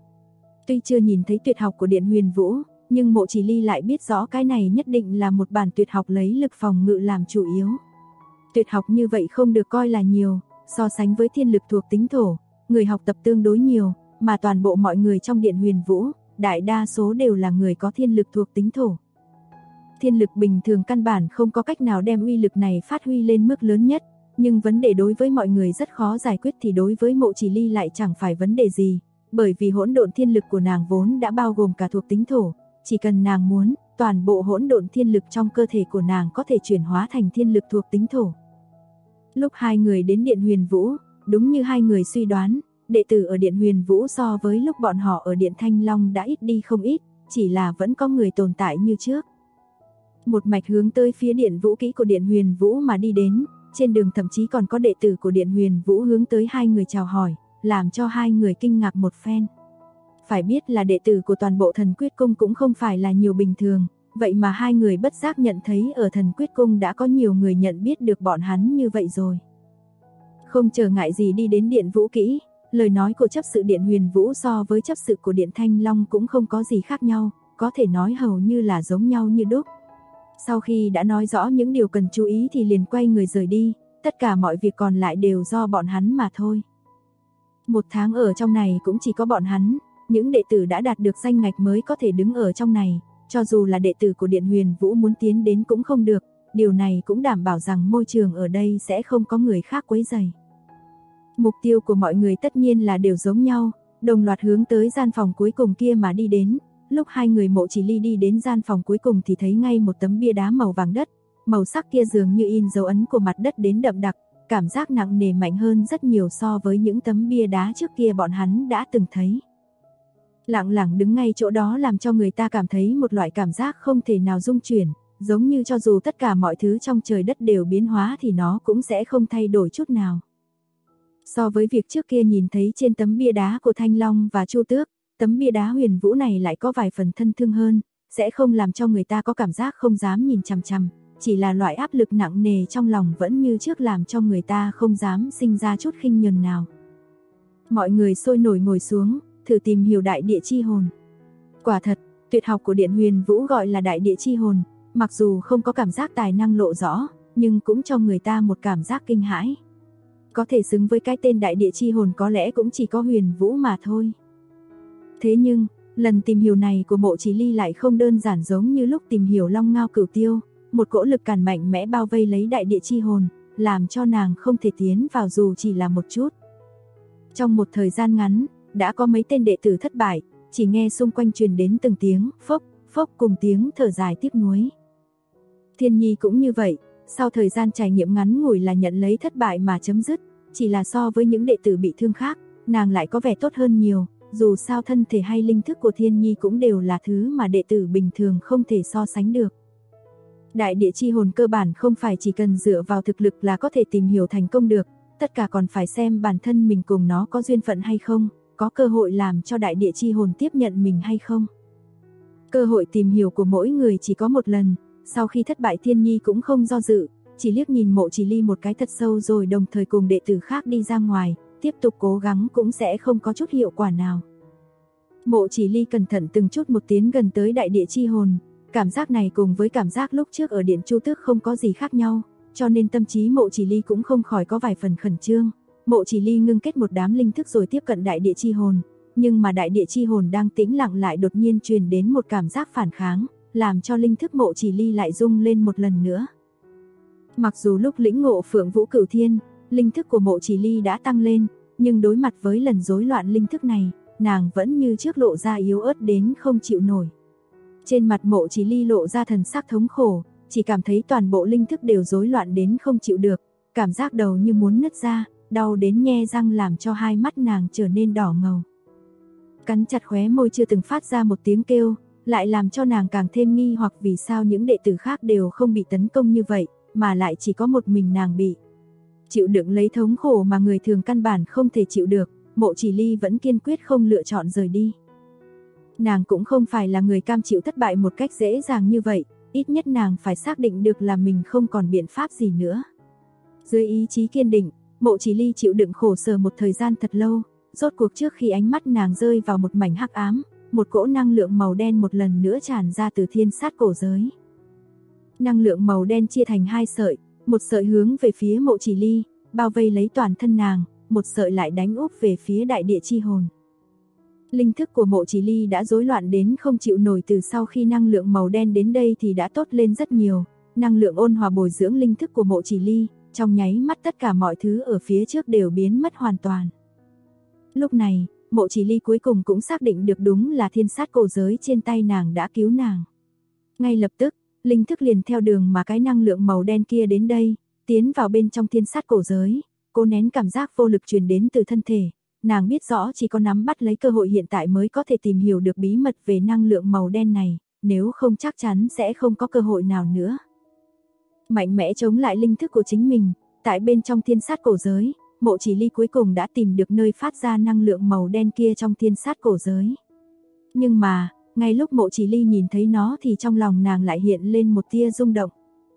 Tuy chưa nhìn thấy tuyệt học của Điện Huyền Vũ, nhưng Mộ Chỉ Ly lại biết rõ cái này nhất định là một bản tuyệt học lấy lực phòng ngự làm chủ yếu. Tuyệt học như vậy không được coi là nhiều, so sánh với thiên lực thuộc tính thổ, người học tập tương đối nhiều, mà toàn bộ mọi người trong Điện Huyền Vũ, đại đa số đều là người có thiên lực thuộc tính thổ. Thiên lực bình thường căn bản không có cách nào đem uy lực này phát huy lên mức lớn nhất, nhưng vấn đề đối với mọi người rất khó giải quyết thì đối với Mộ Chỉ Ly lại chẳng phải vấn đề gì, bởi vì hỗn độn thiên lực của nàng vốn đã bao gồm cả thuộc tính thổ, chỉ cần nàng muốn, toàn bộ hỗn độn thiên lực trong cơ thể của nàng có thể chuyển hóa thành thiên lực thuộc tính thổ. Lúc hai người đến Điện Huyền Vũ, đúng như hai người suy đoán, đệ tử ở Điện Huyền Vũ so với lúc bọn họ ở Điện Thanh Long đã ít đi không ít, chỉ là vẫn có người tồn tại như trước. Một mạch hướng tới phía Điện Vũ Kỹ của Điện Huyền Vũ mà đi đến, trên đường thậm chí còn có đệ tử của Điện Huyền Vũ hướng tới hai người chào hỏi, làm cho hai người kinh ngạc một phen. Phải biết là đệ tử của toàn bộ Thần Quyết Cung cũng không phải là nhiều bình thường, vậy mà hai người bất giác nhận thấy ở Thần Quyết Cung đã có nhiều người nhận biết được bọn hắn như vậy rồi. Không chờ ngại gì đi đến Điện Vũ Kỹ, lời nói của chấp sự Điện Huyền Vũ so với chấp sự của Điện Thanh Long cũng không có gì khác nhau, có thể nói hầu như là giống nhau như đúc. Sau khi đã nói rõ những điều cần chú ý thì liền quay người rời đi, tất cả mọi việc còn lại đều do bọn hắn mà thôi. 1 tháng ở trong này cũng chỉ có bọn hắn, những đệ tử đã đạt được danh ngạch mới có thể đứng ở trong này, cho dù là đệ tử của Điện Huyền Vũ muốn tiến đến cũng không được, điều này cũng đảm bảo rằng môi trường ở đây sẽ không có người khác quấy rầy. Mục tiêu của mọi người tất nhiên là đều giống nhau, đồng loạt hướng tới gian phòng cuối cùng kia mà đi đến. Lúc hai người Mộ Chỉ Ly đi đến gian phòng cuối cùng thì thấy ngay một tấm bia đá màu vàng đất, màu sắc kia dường như in dấu ấn của mặt đất đến đậm đặc, cảm giác nặng nề mạnh hơn rất nhiều so với những tấm bia đá trước kia bọn hắn đã từng thấy. Lặng lặng đứng ngay chỗ đó làm cho người ta cảm thấy một loại cảm giác không thể nào dung chuyển, giống như cho dù tất cả mọi thứ trong trời đất đều biến hóa thì nó cũng sẽ không thay đổi chút nào. So với việc trước kia nhìn thấy trên tấm bia đá của Thanh Long và Chu Tước, tấm bia đá Huyền Vũ này lại có vài phần thân thương hơn, sẽ không làm cho người ta có cảm giác không dám nhìn chằm chằm, chỉ là loại áp lực nặng nề trong lòng vẫn như trước làm cho người ta không dám sinh ra chút khinh nhờn nào. Mọi người sôi nổi ngồi xuống, thử tìm hiểu đại địa chi hồn. Quả thật, Tuyệt học của Điện Huyền Vũ gọi là đại địa chi hồn, mặc dù không có cảm giác tài năng lộ rõ, nhưng cũng cho người ta một cảm giác kinh hãi. Có thể xứng với cái tên đại địa chi hồn có lẽ cũng chỉ có Huyền Vũ mà thôi. Thế nhưng, lần tìm hiểu này của Mộ Chỉ Ly lại không đơn giản giống như lúc tìm hiểu Long Ngao Cửu Tiêu, một cỗ lực càn mạnh mẽ bao vây lấy đại địa chi hồn, làm cho nàng không thể tiến vào dù chỉ là một chút. Trong một thời gian ngắn, đã có mấy tên đệ tử thất bại, chỉ nghe xung quanh truyền đến từng tiếng phốc, phốc cùng tiếng thở dài tiếc nuối. Thiên Nhi cũng như vậy, sau thời gian trải nghiệm ngắn ngủi là nhận lấy thất bại mà chấm dứt, chỉ là so với những đệ tử bị thương khác, nàng lại có vẻ tốt hơn nhiều, dù sao thân thể hay linh thức của Thiên Nhi cũng đều là thứ mà đệ tử bình thường không thể so sánh được. Đại địa chi hồn cơ bản không phải chỉ cần dựa vào thực lực là có thể tìm hiểu thành công được, tất cả còn phải xem bản thân mình cùng nó có duyên phận hay không, có cơ hội làm cho đại địa chi hồn tiếp nhận mình hay không. Cơ hội tìm hiểu của mỗi người chỉ có một lần, sau khi thất bại Thiên Nhi cũng không do dự, chỉ liếc nhìn Mộ Chỉ Ly một cái thật sâu rồi đồng thời cùng đệ tử khác đi ra ngoài, tiếp tục cố gắng cũng sẽ không có chút hiệu quả nào. Mộ Chỉ Ly cẩn thận từng chút một tiến gần tới đại địa chi hồn, cảm giác này cùng với cảm giác lúc trước ở Điện Chu Tước không có gì khác nhau, cho nên tâm trí Mộ Chỉ Ly cũng không khỏi có vài phần khẩn trương. Mộ Chỉ Ly ngưng kết một đám linh thức rồi tiếp cận đại địa chi hồn, nhưng mà đại địa chi hồn đang tĩnh lặng lại đột nhiên truyền đến một cảm giác phản kháng, làm cho linh thức Mộ Chỉ Ly lại rung lên một lần nữa. Mặc dù lúc lĩnh ngộ Phượng Vũ Cửu Thiên, linh thức của Mộ Chỉ Ly đã tăng lên, nhưng đối mặt với lần rối loạn linh thức này, nàng vẫn như trước lộ ra yếu ớt đến không chịu nổi. Trên mặt Mộ Chỉ Ly lộ ra thần sắc thống khổ, chỉ cảm thấy toàn bộ linh thức đều rối loạn đến không chịu được, cảm giác đầu như muốn nứt ra, đau đến nhe răng làm cho hai mắt nàng trở nên đỏ ngầu. Cắn chặt khóe môi chưa từng phát ra một tiếng kêu, lại làm cho nàng càng thêm nghi hoặc vì sao những đệ tử khác đều không bị tấn công như vậy, mà lại chỉ có một mình nàng bị. Chịu đựng lấy thống khổ mà người thường căn bản không thể chịu được, Mộ Chỉ Ly vẫn kiên quyết không lựa chọn rời đi. Nàng cũng không phải là người cam chịu thất bại một cách dễ dàng như vậy, ít nhất nàng phải xác định được là mình không còn biện pháp gì nữa. Dưới ý chí kiên định, Mộ Chỉ Ly chịu đựng khổ sở một thời gian thật lâu, rốt cuộc trước khi ánh mắt nàng rơi vào một mảnh hắc ám, một cỗ năng lượng màu đen một lần nữa tràn ra từ thiên sát cổ giới. Năng lượng màu đen chia thành hai sợi, một sợi hướng về phía Mộ Chỉ Ly, bao vây lấy toàn thân nàng, một sợi lại đánh úp về phía đại địa chi hồn. Linh thức của Mộ Chỉ Ly đã rối loạn đến không chịu nổi, từ sau khi năng lượng màu đen đến đây thì đã tốt lên rất nhiều, năng lượng ôn hòa bồi dưỡng linh thức của Mộ Chỉ Ly, trong nháy mắt tất cả mọi thứ ở phía trước đều biến mất hoàn toàn. Lúc này, Mộ Chỉ Ly cuối cùng cũng xác định được đúng là thiên sát cổ giới trên tay nàng đã cứu nàng. Ngay lập tức, linh thức liền theo đường mà cái năng lượng màu đen kia đến đây, tiến vào bên trong thiên sát cổ giới, cô nén cảm giác vô lực truyền đến từ thân thể. Nàng biết rõ chỉ có nắm bắt lấy cơ hội hiện tại mới có thể tìm hiểu được bí mật về năng lượng màu đen này, nếu không chắc chắn sẽ không có cơ hội nào nữa. Mạnh mẽ chống lại linh thức của chính mình, tại bên trong thiên sát cổ giới, Mộ Chỉ Ly cuối cùng đã tìm được nơi phát ra năng lượng màu đen kia trong thiên sát cổ giới. Nhưng mà, ngay lúc Mộ Chỉ Ly nhìn thấy nó thì trong lòng nàng lại hiện lên một tia rung động.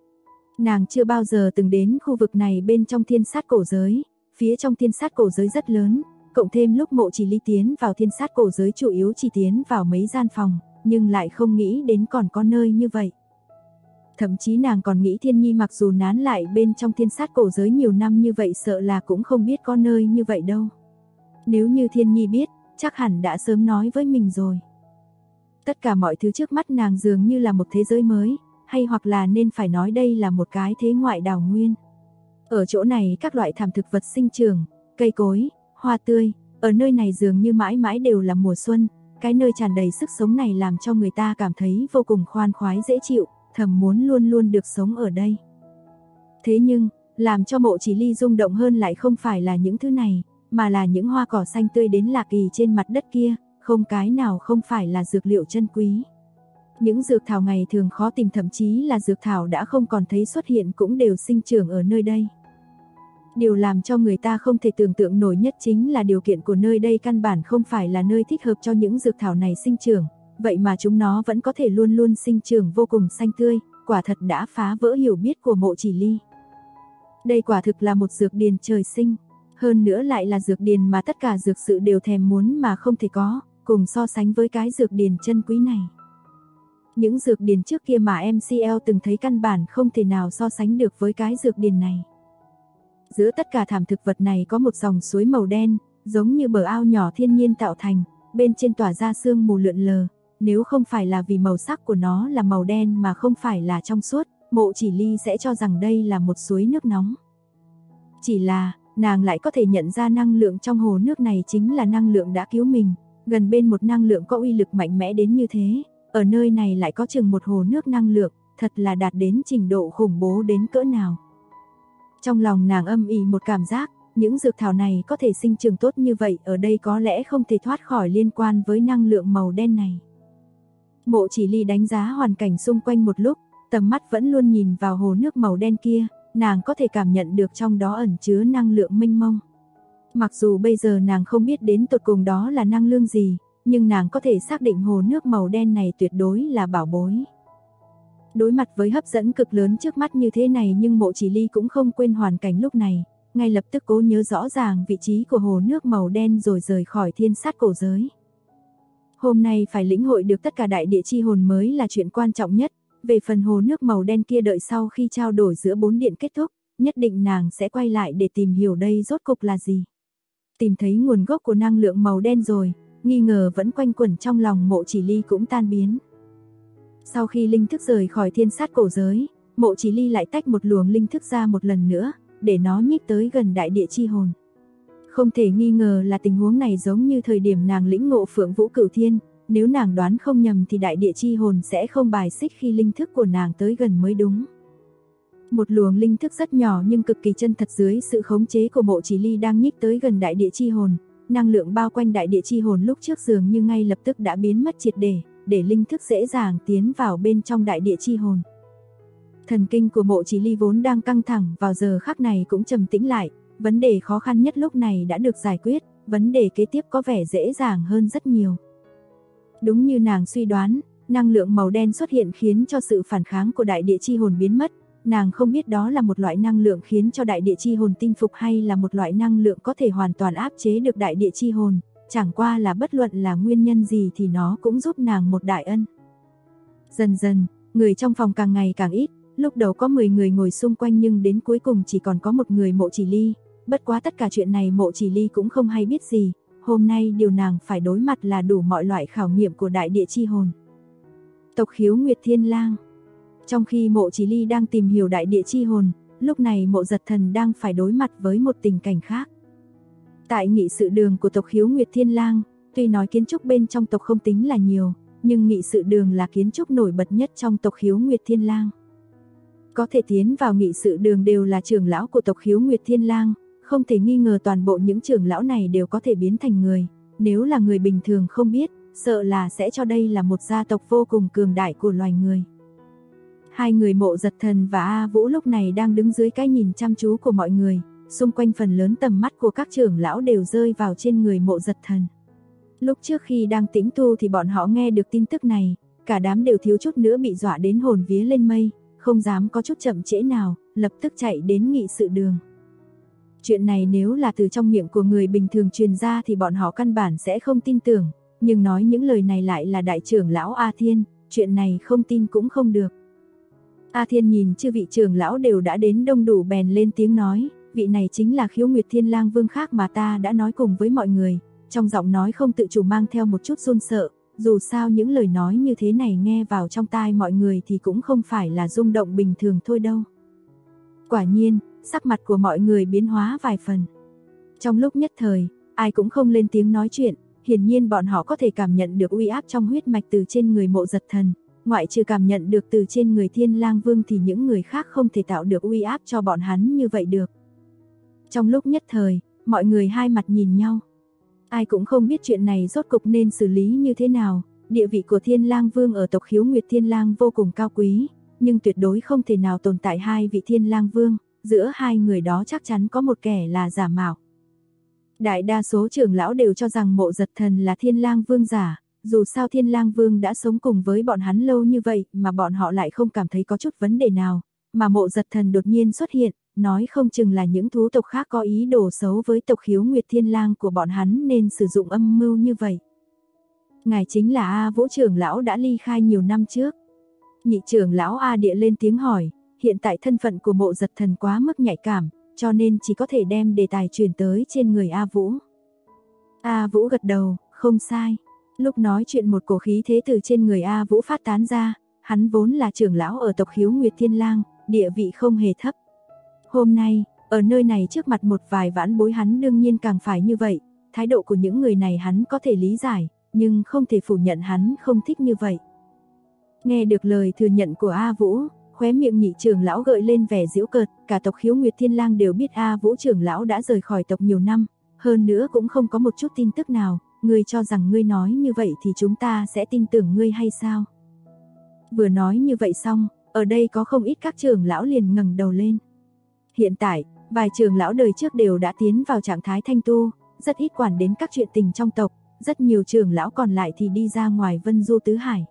Nàng chưa bao giờ từng đến khu vực này bên trong thiên sát cổ giới, phía trong thiên sát cổ giới rất lớn, cộng thêm lúc Mộ Chỉ Ly tiến vào thiên sát cổ giới chủ yếu chỉ tiến vào mấy gian phòng, nhưng lại không nghĩ đến còn có nơi như vậy. Thậm chí nàng còn nghĩ Thiên Nhi mặc dù nán lại bên trong thiên sát cổ giới nhiều năm như vậy sợ là cũng không biết có nơi như vậy đâu. Nếu như Thiên Nhi biết, chắc hẳn đã sớm nói với mình rồi. Tất cả mọi thứ trước mắt nàng dường như là một thế giới mới, hay hoặc là nên phải nói đây là một cái thế ngoại đảo nguyên. Ở chỗ này các loại thảm thực vật sinh trưởng, cây cối, hoa tươi, ở nơi này dường như mãi mãi đều là mùa xuân, cái nơi tràn đầy sức sống này làm cho người ta cảm thấy vô cùng khoan khoái dễ chịu, thầm muốn luôn luôn được sống ở đây. Thế nhưng, làm cho Mộ Chỉ Ly rung động hơn lại không phải là những thứ này, mà là những hoa cỏ xanh tươi đến lạ kỳ trên mặt đất kia, không cái nào không phải là dược liệu chân quý. Những dược thảo ngày thường khó tìm thậm chí là dược thảo đã không còn thấy xuất hiện cũng đều sinh trưởng ở nơi đây. Điều làm cho người ta không thể tưởng tượng nổi nhất chính là điều kiện của nơi đây căn bản không phải là nơi thích hợp cho những dược thảo này sinh trưởng, vậy mà chúng nó vẫn có thể luôn luôn sinh trưởng vô cùng xanh tươi, quả thật đã phá vỡ hiểu biết của Mộ Chỉ Ly. Đây quả thực là một dược điền trời sinh, hơn nữa lại là dược điền mà tất cả dược sự đều thèm muốn mà không thể có, cùng so sánh với cái dược điền chân quý này. Những dược điển trước kia mà MCL từng thấy căn bản không thể nào so sánh được với cái dược điển này. Giữa tất cả thảm thực vật này có một dòng suối màu đen, giống như bờ ao nhỏ thiên nhiên tạo thành, bên trên tỏa ra sương mù lượn lờ. Nếu không phải là vì màu sắc của nó là màu đen mà không phải là trong suốt, Mộ Chỉ Ly sẽ cho rằng đây là một suối nước nóng. Chỉ là, nàng lại có thể nhận ra năng lượng trong hồ nước này chính là năng lượng đã cứu mình. Gần bên một năng lượng có uy lực mạnh mẽ đến như thế, ở nơi này lại có chừng một hồ nước năng lượng, thật là đạt đến trình độ khủng bố đến cỡ nào. Trong lòng nàng âm ỉ một cảm giác, những dược thảo này có thể sinh trưởng tốt như vậy ở đây có lẽ không thể thoát khỏi liên quan với năng lượng màu đen này. Mộ Chỉ Ly đánh giá hoàn cảnh xung quanh một lúc, tầm mắt vẫn luôn nhìn vào hồ nước màu đen kia, nàng có thể cảm nhận được trong đó ẩn chứa năng lượng mênh mông. Mặc dù bây giờ nàng không biết đến tột cùng đó là năng lượng gì, nhưng nàng có thể xác định hồ nước màu đen này tuyệt đối là bảo bối. Đối mặt với hấp dẫn cực lớn trước mắt như thế này nhưng Mộ Chỉ Ly cũng không quên hoàn cảnh lúc này, ngay lập tức cố nhớ rõ ràng vị trí của hồ nước màu đen rồi rời khỏi thiên sát cổ giới. Hôm nay phải lĩnh hội được tất cả đại địa chi hồn mới là chuyện quan trọng nhất, về phần hồ nước màu đen kia đợi sau khi trao đổi giữa 4 điện kết thúc, nhất định nàng sẽ quay lại để tìm hiểu đây rốt cục là gì. Tìm thấy nguồn gốc của năng lượng màu đen rồi, nghi ngờ vẫn quanh quẩn trong lòng Mộ Chỉ Ly cũng tan biến. Sau khi linh thức rời khỏi thiên sát cổ giới, Mộ Chỉ Ly lại tách một luồng linh thức ra một lần nữa, để nó nhích tới gần đại địa chi hồn. Không thể nghi ngờ là tình huống này giống như thời điểm nàng lĩnh ngộ Phượng Vũ Cửu Thiên, nếu nàng đoán không nhầm thì đại địa chi hồn sẽ không bài xích khi linh thức của nàng tới gần mới đúng. Một luồng linh thức rất nhỏ nhưng cực kỳ chân thật dưới sự khống chế của Mộ Chỉ Ly đang nhích tới gần đại địa chi hồn, năng lượng bao quanh đại địa chi hồn lúc trước dường như ngay lập tức đã biến mất triệt để linh thức dễ dàng tiến vào bên trong đại địa chi hồn. Thần kinh của Mộ Chỉ Ly vốn đang căng thẳng vào giờ khắc này cũng trầm tĩnh lại, vấn đề khó khăn nhất lúc này đã được giải quyết, vấn đề kế tiếp có vẻ dễ dàng hơn rất nhiều. Đúng như nàng suy đoán, năng lượng màu đen xuất hiện khiến cho sự phản kháng của đại địa chi hồn biến mất, nàng không biết đó là một loại năng lượng khiến cho đại địa chi hồn tinh phục hay là một loại năng lượng có thể hoàn toàn áp chế được đại địa chi hồn, chẳng qua là bất luận là nguyên nhân gì thì nó cũng giúp nàng một đại ân. Dần dần, người trong phòng càng ngày càng ít, lúc đầu có 10 người ngồi xung quanh nhưng đến cuối cùng chỉ còn có một người Mộ Chỉ Ly, bất quá tất cả chuyện này Mộ Chỉ Ly cũng không hay biết gì, hôm nay điều nàng phải đối mặt là đủ mọi loại khảo nghiệm của đại địa chi hồn. Tộc khiếu Nguyệt Thiên Lang. Trong khi Mộ Chỉ Ly đang tìm hiểu đại địa chi hồn, lúc này Mộ Giật Thần đang phải đối mặt với một tình cảnh khác. Tại nghị sự đường của tộc khiếu Nguyệt Thiên Lang, tuy nói kiến trúc bên trong tộc không tính là nhiều, nhưng nghị sự đường là kiến trúc nổi bật nhất trong tộc khiếu Nguyệt Thiên Lang. Có thể tiến vào nghị sự đường đều là trưởng lão của tộc khiếu Nguyệt Thiên Lang, không thể nghi ngờ toàn bộ những trưởng lão này đều có thể biến thành người, nếu là người bình thường không biết, sợ là sẽ cho đây là một gia tộc vô cùng cường đại của loài người. Hai người Mộ Giật Thần và A Vũ lúc này đang đứng dưới cái nhìn chăm chú của mọi người, xung quanh phần lớn tầm mắt của các trưởng lão đều rơi vào trên người Mộ Giật Thần. Lúc trước khi đang tĩnh tu thì bọn họ nghe được tin tức này, cả đám đều thiếu chút nữa bị dọa đến hồn vía lên mây, không dám có chút chậm trễ nào, lập tức chạy đến nghị sự đường. Chuyện này nếu là từ trong miệng của người bình thường truyền ra thì bọn họ căn bản sẽ không tin tưởng, nhưng nói những lời này lại là đại trưởng lão A Thiên, chuyện này không tin cũng không được. A Thiên nhìn chư vị trưởng lão đều đã đến đông đủ bèn lên tiếng nói, vị này chính là khiếu Nguyệt Thiên Lang Vương khác mà ta đã nói cùng với mọi người, trong giọng nói không tự chủ mang theo một chút run sợ, dù sao những lời nói như thế này nghe vào trong tai mọi người thì cũng không phải là rung động bình thường thôi đâu. Quả nhiên, sắc mặt của mọi người biến hóa vài phần. Trong lúc nhất thời, ai cũng không lên tiếng nói chuyện, hiển nhiên bọn họ có thể cảm nhận được uy áp trong huyết mạch từ trên người Mộ Giật Thần, ngoại trừ cảm nhận được từ trên người Thiên Lang Vương thì những người khác không thể tạo được uy áp cho bọn hắn như vậy được. Trong lúc nhất thời, mọi người hai mặt nhìn nhau. Ai cũng không biết chuyện này rốt cục nên xử lý như thế nào, địa vị của Thiên Lang Vương ở tộc khiếu Nguyệt Thiên Lang vô cùng cao quý, nhưng tuyệt đối không thể nào tồn tại hai vị Thiên Lang Vương, giữa hai người đó chắc chắn có một kẻ là giả mạo. Đại đa số trưởng lão đều cho rằng Mộ Giật Thần là Thiên Lang Vương giả, dù sao Thiên Lang Vương đã sống cùng với bọn hắn lâu như vậy mà bọn họ lại không cảm thấy có chút vấn đề nào, mà Mộ Giật Thần đột nhiên xuất hiện, nói không chừng là những thú tộc khác có ý đồ xấu với tộc khiếu Nguyệt Thiên Lang của bọn hắn nên sử dụng âm mưu như vậy. Ngài chính là A Vũ trưởng lão đã ly khai nhiều năm trước, Nhị trưởng lão A Địa lên tiếng hỏi, hiện tại thân phận của Mộ Giật Thần quá mức nhạy cảm, cho nên chỉ có thể đem đề tài chuyển tới trên người A Vũ. A Vũ gật đầu, không sai. Lúc nói chuyện một cổ khí thế từ trên người A Vũ phát tán ra, hắn vốn là trưởng lão ở tộc Khiếu Nguyệt Thiên Lang, địa vị không hề thấp. Hôm nay, ở nơi này trước mặt một vài vãn bối hắn đương nhiên càng phải như vậy, thái độ của những người này hắn có thể lý giải, nhưng không thể phủ nhận hắn không thích như vậy. Nghe được lời thừa nhận của A Vũ, khóe miệng nhị trưởng lão gợi lên vẻ giễu cợt, cả tộc Khiếu Nguyệt Thiên Lang đều biết A Vũ trưởng lão đã rời khỏi tộc nhiều năm, hơn nữa cũng không có một chút tin tức nào, ngươi cho rằng ngươi nói như vậy thì chúng ta sẽ tin tưởng ngươi hay sao? Vừa nói như vậy xong, ở đây có không ít các trưởng lão liền ngẩng đầu lên. Hiện tại, vài trưởng lão đời trước đều đã tiến vào trạng thái thanh tu, rất ít quản đến các chuyện tình trong tộc, rất nhiều trưởng lão còn lại thì đi ra ngoài vân du tứ hải.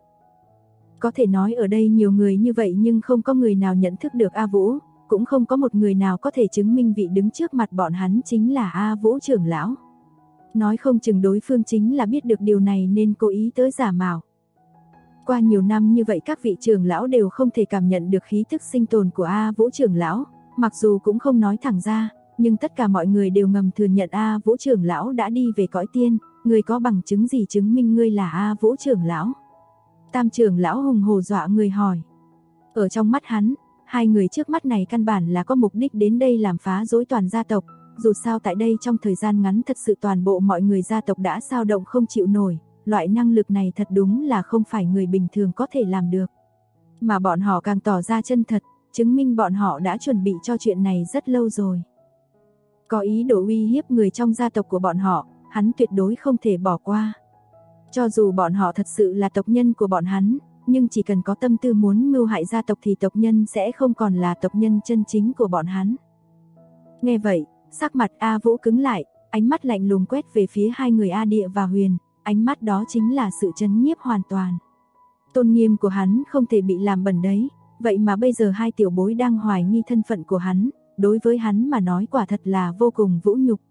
Có thể nói ở đây nhiều người như vậy nhưng không có người nào nhận thức được A Vũ, cũng không có một người nào có thể chứng minh vị đứng trước mặt bọn hắn chính là A Vũ trưởng lão. Nói không chừng đối phương chính là biết được điều này nên cố ý tới giả mạo. Qua nhiều năm như vậy các vị trưởng lão đều không thể cảm nhận được khí thức sinh tồn của A Vũ trưởng lão, mặc dù cũng không nói thẳng ra, nhưng tất cả mọi người đều ngầm thừa nhận A Vũ trưởng lão đã đi về cõi tiên, người có bằng chứng gì chứng minh ngươi là A Vũ trưởng lão? Tam trưởng lão hùng hổ dọa người hỏi. Ở trong mắt hắn, hai người trước mắt này căn bản là có mục đích đến đây làm phá rối toàn gia tộc, dù sao tại đây trong thời gian ngắn thật sự toàn bộ mọi người gia tộc đã xao động không chịu nổi, loại năng lực này thật đúng là không phải người bình thường có thể làm được. Mà bọn họ càng tỏ ra chân thật, chứng minh bọn họ đã chuẩn bị cho chuyện này rất lâu rồi. Có ý đồ uy hiếp người trong gia tộc của bọn họ, hắn tuyệt đối không thể bỏ qua. Cho dù bọn họ thật sự là tộc nhân của bọn hắn, nhưng chỉ cần có tâm tư muốn mưu hại gia tộc thì tộc nhân sẽ không còn là tộc nhân chân chính của bọn hắn. Nghe vậy, sắc mặt A Vũ cứng lại, ánh mắt lạnh lùng quét về phía hai người A Địa và Huyền, ánh mắt đó chính là sự trấn nhiếp hoàn toàn. Tôn nghiêm của hắn không thể bị làm bẩn đấy, vậy mà bây giờ hai tiểu bối đang hoài nghi thân phận của hắn, đối với hắn mà nói quả thật là vô cùng vũ nhục.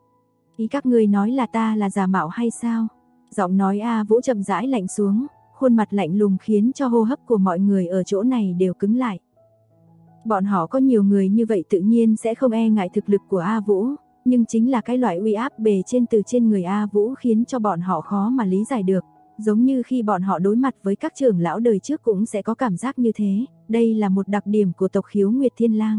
Ý các ngươi nói là ta là giả mạo hay sao? Giọng nói A Vũ chậm rãi lạnh xuống, khuôn mặt lạnh lùng khiến cho hô hấp của mọi người ở chỗ này đều cứng lại. Bọn họ có nhiều người như vậy tự nhiên sẽ không e ngại thực lực của A Vũ, nhưng chính là cái loại uy áp bề trên từ trên người A Vũ khiến cho bọn họ khó mà lý giải được, giống như khi bọn họ đối mặt với các trưởng lão đời trước cũng sẽ có cảm giác như thế, đây là một đặc điểm của tộc Khiếu Nguyệt Thiên Lang.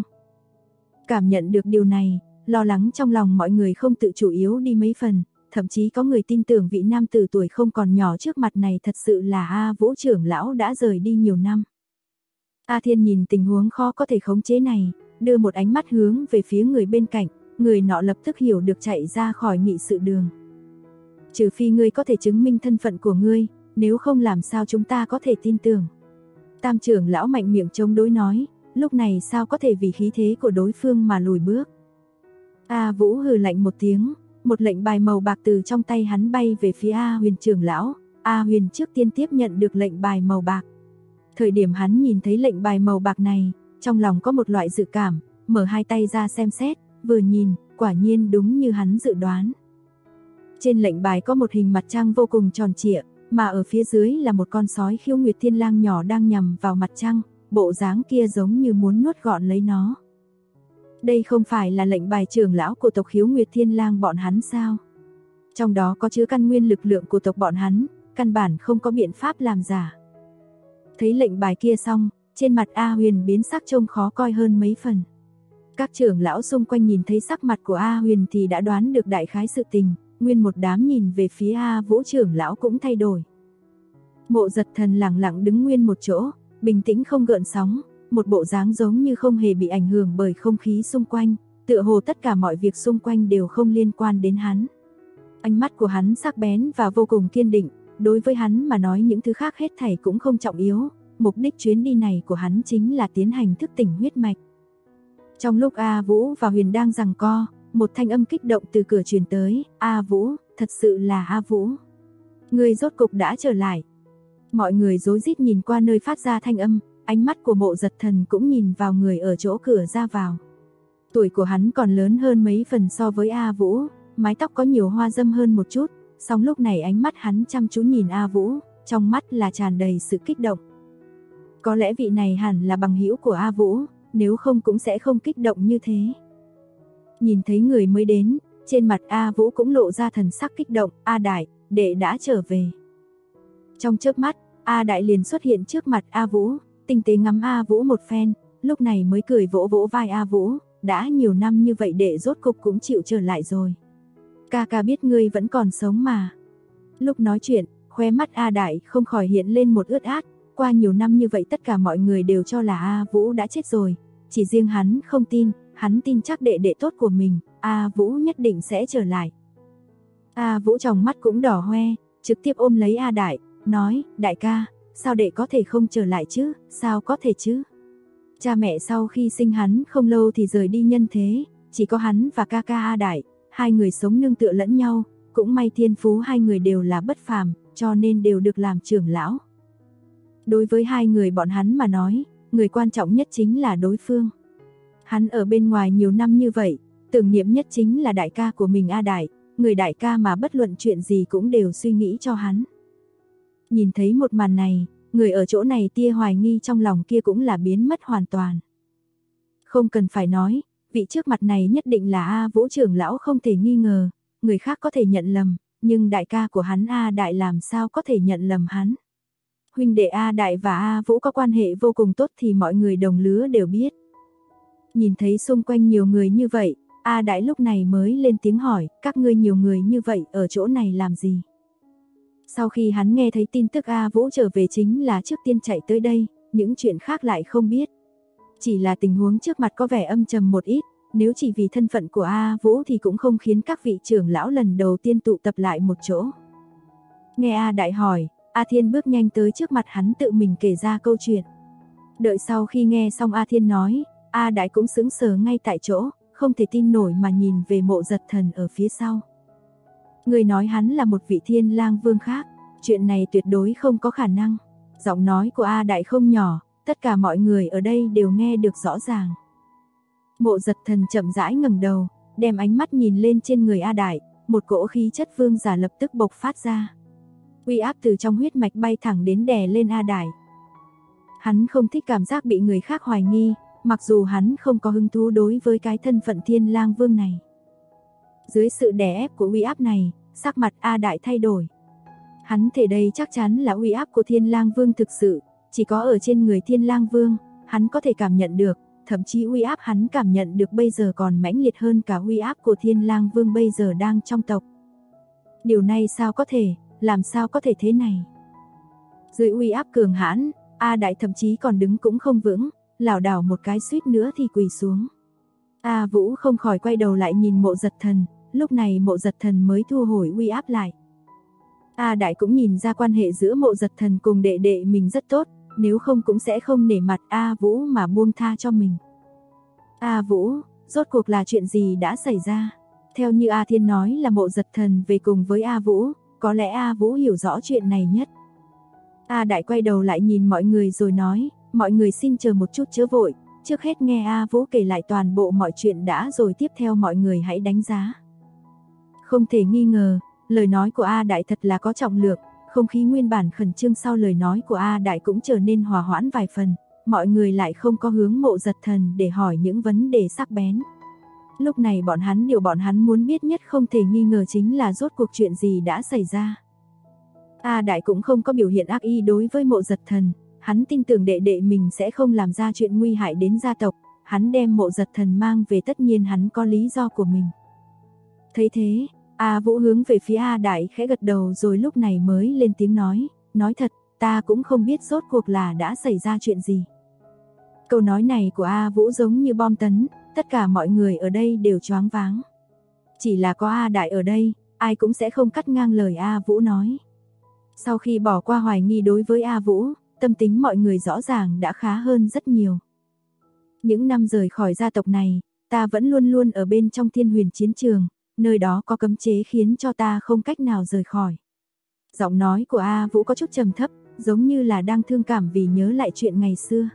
Cảm nhận được điều này, lo lắng trong lòng mọi người không tự chủ yếu đi mấy phần, thậm chí có người tin tưởng vị nam tử tuổi không còn nhỏ trước mặt này thật sự là A Vũ trưởng lão đã rời đi nhiều năm. A Thiên nhìn tình huống khó có thể khống chế này, đưa một ánh mắt hướng về phía người bên cạnh, người nọ lập tức hiểu được chạy ra khỏi nghị sự đường. Trừ phi ngươi có thể chứng minh thân phận của ngươi, nếu không làm sao chúng ta có thể tin tưởng. Tam trưởng lão mạnh miệng chống đối nói, lúc này sao có thể vì khí thế của đối phương mà lùi bước. A Vũ hừ lạnh một tiếng, một lệnh bài màu bạc từ trong tay hắn bay về phía A Huyền trưởng lão, A Huyền trước tiên tiếp nhận được lệnh bài màu bạc. Thời điểm hắn nhìn thấy lệnh bài màu bạc này, trong lòng có một loại dự cảm, mở hai tay ra xem xét, vừa nhìn, quả nhiên đúng như hắn dự đoán. Trên lệnh bài có một hình mặt trăng vô cùng tròn trịa, mà ở phía dưới là một con sói Khiếu Nguyệt Thiên Lang nhỏ đang nhằm vào mặt trăng, bộ dáng kia giống như muốn nuốt gọn lấy nó. Đây không phải là lệnh bài trưởng lão của tộc Khiếu Nguyệt Thiên Lang bọn hắn sao? Trong đó có chứa căn nguyên lực lượng của tộc bọn hắn, căn bản không có biện pháp làm giả. Thấy lệnh bài kia xong, trên mặt A Huyền biến sắc trông khó coi hơn mấy phần. Các trưởng lão xung quanh nhìn thấy sắc mặt của A Huyền thì đã đoán được đại khái sự tình, nguyên một đám nhìn về phía A Vũ trưởng lão cũng thay đổi. Mộ Giật Thần lặng lặng đứng nguyên một chỗ, bình tĩnh không gợn sóng, một bộ dáng giống như không hề bị ảnh hưởng bởi không khí xung quanh, tựa hồ tất cả mọi việc xung quanh đều không liên quan đến hắn. Ánh mắt của hắn sắc bén và vô cùng kiên định, đối với hắn mà nói những thứ khác hết thảy cũng không trọng yếu, mục đích chuyến đi này của hắn chính là tiến hành thức tỉnh huyết mạch. Trong lúc A Vũ và Huyền đang giằng co, một thanh âm kích động từ cửa truyền tới, A Vũ, thật sự là A Vũ. Người rốt cục đã trở lại. Mọi người rối rít nhìn qua nơi phát ra thanh âm, ánh mắt của Mộ Giật Thần cũng nhìn vào người ở chỗ cửa ra vào. Tuổi của hắn còn lớn hơn mấy phần so với A Vũ, mái tóc có nhiều hoa râm hơn một chút, song lúc này ánh mắt hắn chăm chú nhìn A Vũ, trong mắt là tràn đầy sự kích động. Có lẽ vị này hẳn là bằng hữu của A Vũ, nếu không cũng sẽ không kích động như thế. Nhìn thấy người mới đến, trên mặt A Vũ cũng lộ ra thần sắc kích động, A Đại, đệ đã trở về. Trong chớp mắt, A Đại liền xuất hiện trước mặt A Vũ, tinh tế ngắm A Vũ một phen, lúc này mới cười vỗ vỗ vai A Vũ, đã nhiều năm như vậy đệ rốt cục cũng chịu trở lại rồi. Ca ca biết ngươi vẫn còn sống mà. Lúc nói chuyện, khóe mắt A Đại không khỏi hiện lên một ướt át, qua nhiều năm như vậy tất cả mọi người đều cho là A Vũ đã chết rồi, chỉ riêng hắn không tin, hắn tin chắc đệ đệ tốt của mình, A Vũ nhất định sẽ trở lại. A Vũ trong mắt cũng đỏ hoe, trực tiếp ôm lấy A Đại, nói, đại ca, sao đệ có thể không trở lại chứ, sao có thể chứ? Cha mẹ sau khi sinh hắn không lâu thì rời đi nhân thế, chỉ có hắn và ca ca A Đại, hai người sống nương tựa lẫn nhau, cũng may thiên phú hai người đều là bất phàm, cho nên đều được làm trưởng lão. Đối với hai người bọn hắn mà nói, người quan trọng nhất chính là đối phương. Hắn ở bên ngoài nhiều năm như vậy, tưởng niệm nhất chính là đại ca của mình A Đại, người đại ca mà bất luận chuyện gì cũng đều suy nghĩ cho hắn. Nhìn thấy một màn này, người ở chỗ này tia hoài nghi trong lòng kia cũng là biến mất hoàn toàn. Không cần phải nói, vị trước mặt này nhất định là A Vũ trưởng lão không thể nghi ngờ, người khác có thể nhận lầm, nhưng đại ca của hắn A Đại làm sao có thể nhận lầm hắn. Huynh đệ A Đại và A Vũ có quan hệ vô cùng tốt thì mọi người đồng lứa đều biết. Nhìn thấy xung quanh nhiều người như vậy, A Đại lúc này mới lên tiếng hỏi, các ngươi nhiều người như vậy ở chỗ này làm gì? Sau khi hắn nghe thấy tin tức A Vũ trở về chính là trước tiên chạy tới đây, những chuyện khác lại không biết. Chỉ là tình huống trước mặt có vẻ âm trầm một ít, nếu chỉ vì thân phận của A Vũ thì cũng không khiến các vị trưởng lão lần đầu tiên tụ tập lại một chỗ. Nghe A Đại hỏi, A Thiên bước nhanh tới trước mặt hắn tự mình kể ra câu chuyện. Đợi sau khi nghe xong A Thiên nói, A Đại cũng sững sờ ngay tại chỗ, không thể tin nổi mà nhìn về Mộ Giật Thần ở phía sau. Người nói hắn là một vị Thiên Lang Vương khác, chuyện này tuyệt đối không có khả năng. Giọng nói của A Đại không nhỏ, tất cả mọi người ở đây đều nghe được rõ ràng. Mộ Giật Thần chậm rãi ngẩng đầu, đem ánh mắt nhìn lên trên người A Đại, một cỗ khí chất vương giả lập tức bộc phát ra. Uy áp từ trong huyết mạch bay thẳng đến đè lên A Đại. Hắn không thích cảm giác bị người khác hoài nghi, mặc dù hắn không có hứng thú đối với cái thân phận Thiên Lang Vương này. Dưới sự đè ép của uy áp này, sắc mặt A Đại thay đổi. Hắn thể đây chắc chắn là uy áp của Thiên Lang Vương thực sự, chỉ có ở trên người Thiên Lang Vương, hắn có thể cảm nhận được, thậm chí uy áp hắn cảm nhận được bây giờ còn mãnh liệt hơn cả uy áp của Thiên Lang Vương bây giờ đang trong tộc. Điều này sao có thể, làm sao có thể thế này? Dưới uy áp cường hãn, A Đại thậm chí còn đứng cũng không vững, lảo đảo một cái suýt nữa thì quỳ xuống. A Vũ không khỏi quay đầu lại nhìn Mộ Giật Thần, lúc này Mộ Giật Thần mới thu hồi uy áp lại. A Đại cũng nhìn ra quan hệ giữa Mộ Giật Thần cùng đệ đệ mình rất tốt, nếu không cũng sẽ không nể mặt A Vũ mà buông tha cho mình. A Vũ, rốt cuộc là chuyện gì đã xảy ra? Theo như A Thiên nói là Mộ Giật Thần về cùng với A Vũ, có lẽ A Vũ hiểu rõ chuyện này nhất. A Đại quay đầu lại nhìn mọi người rồi nói, mọi người xin chờ một chút chớ vội, trước hết nghe A Vũ kể lại toàn bộ mọi chuyện đã rồi tiếp theo mọi người hãy đánh giá. Không thể nghi ngờ, lời nói của A Đại thật là có trọng lượng, không khí nguyên bản khẩn trương sau lời nói của A Đại cũng trở nên hòa hoãn vài phần, mọi người lại không có hướng Mộ Giật Thần để hỏi những vấn đề sắc bén. Lúc này điều bọn hắn muốn biết nhất không thể nghi ngờ chính là rốt cuộc chuyện gì đã xảy ra. A Đại cũng không có biểu hiện ác ý đối với Mộ Giật Thần, hắn tin tưởng đệ đệ mình sẽ không làm ra chuyện nguy hại đến gia tộc, hắn đem Mộ Giật Thần mang về tất nhiên hắn có lý do của mình. Thấy thế, A Vũ hướng về phía A Đại khẽ gật đầu rồi lúc này mới lên tiếng nói thật, ta cũng không biết rốt cuộc là đã xảy ra chuyện gì. Câu nói này của A Vũ giống như bom tấn, tất cả mọi người ở đây đều choáng váng. Chỉ là có A Đại ở đây, ai cũng sẽ không cắt ngang lời A Vũ nói. Sau khi bỏ qua hoài nghi đối với A Vũ, tâm tính mọi người rõ ràng đã khá hơn rất nhiều. Những năm rời khỏi gia tộc này, ta vẫn luôn luôn ở bên trong Thiên Huyền chiến trường, nơi đó có cấm chế khiến cho ta không cách nào rời khỏi. Giọng nói của A Vũ có chút trầm thấp, giống như là đang thương cảm vì nhớ lại chuyện ngày xưa.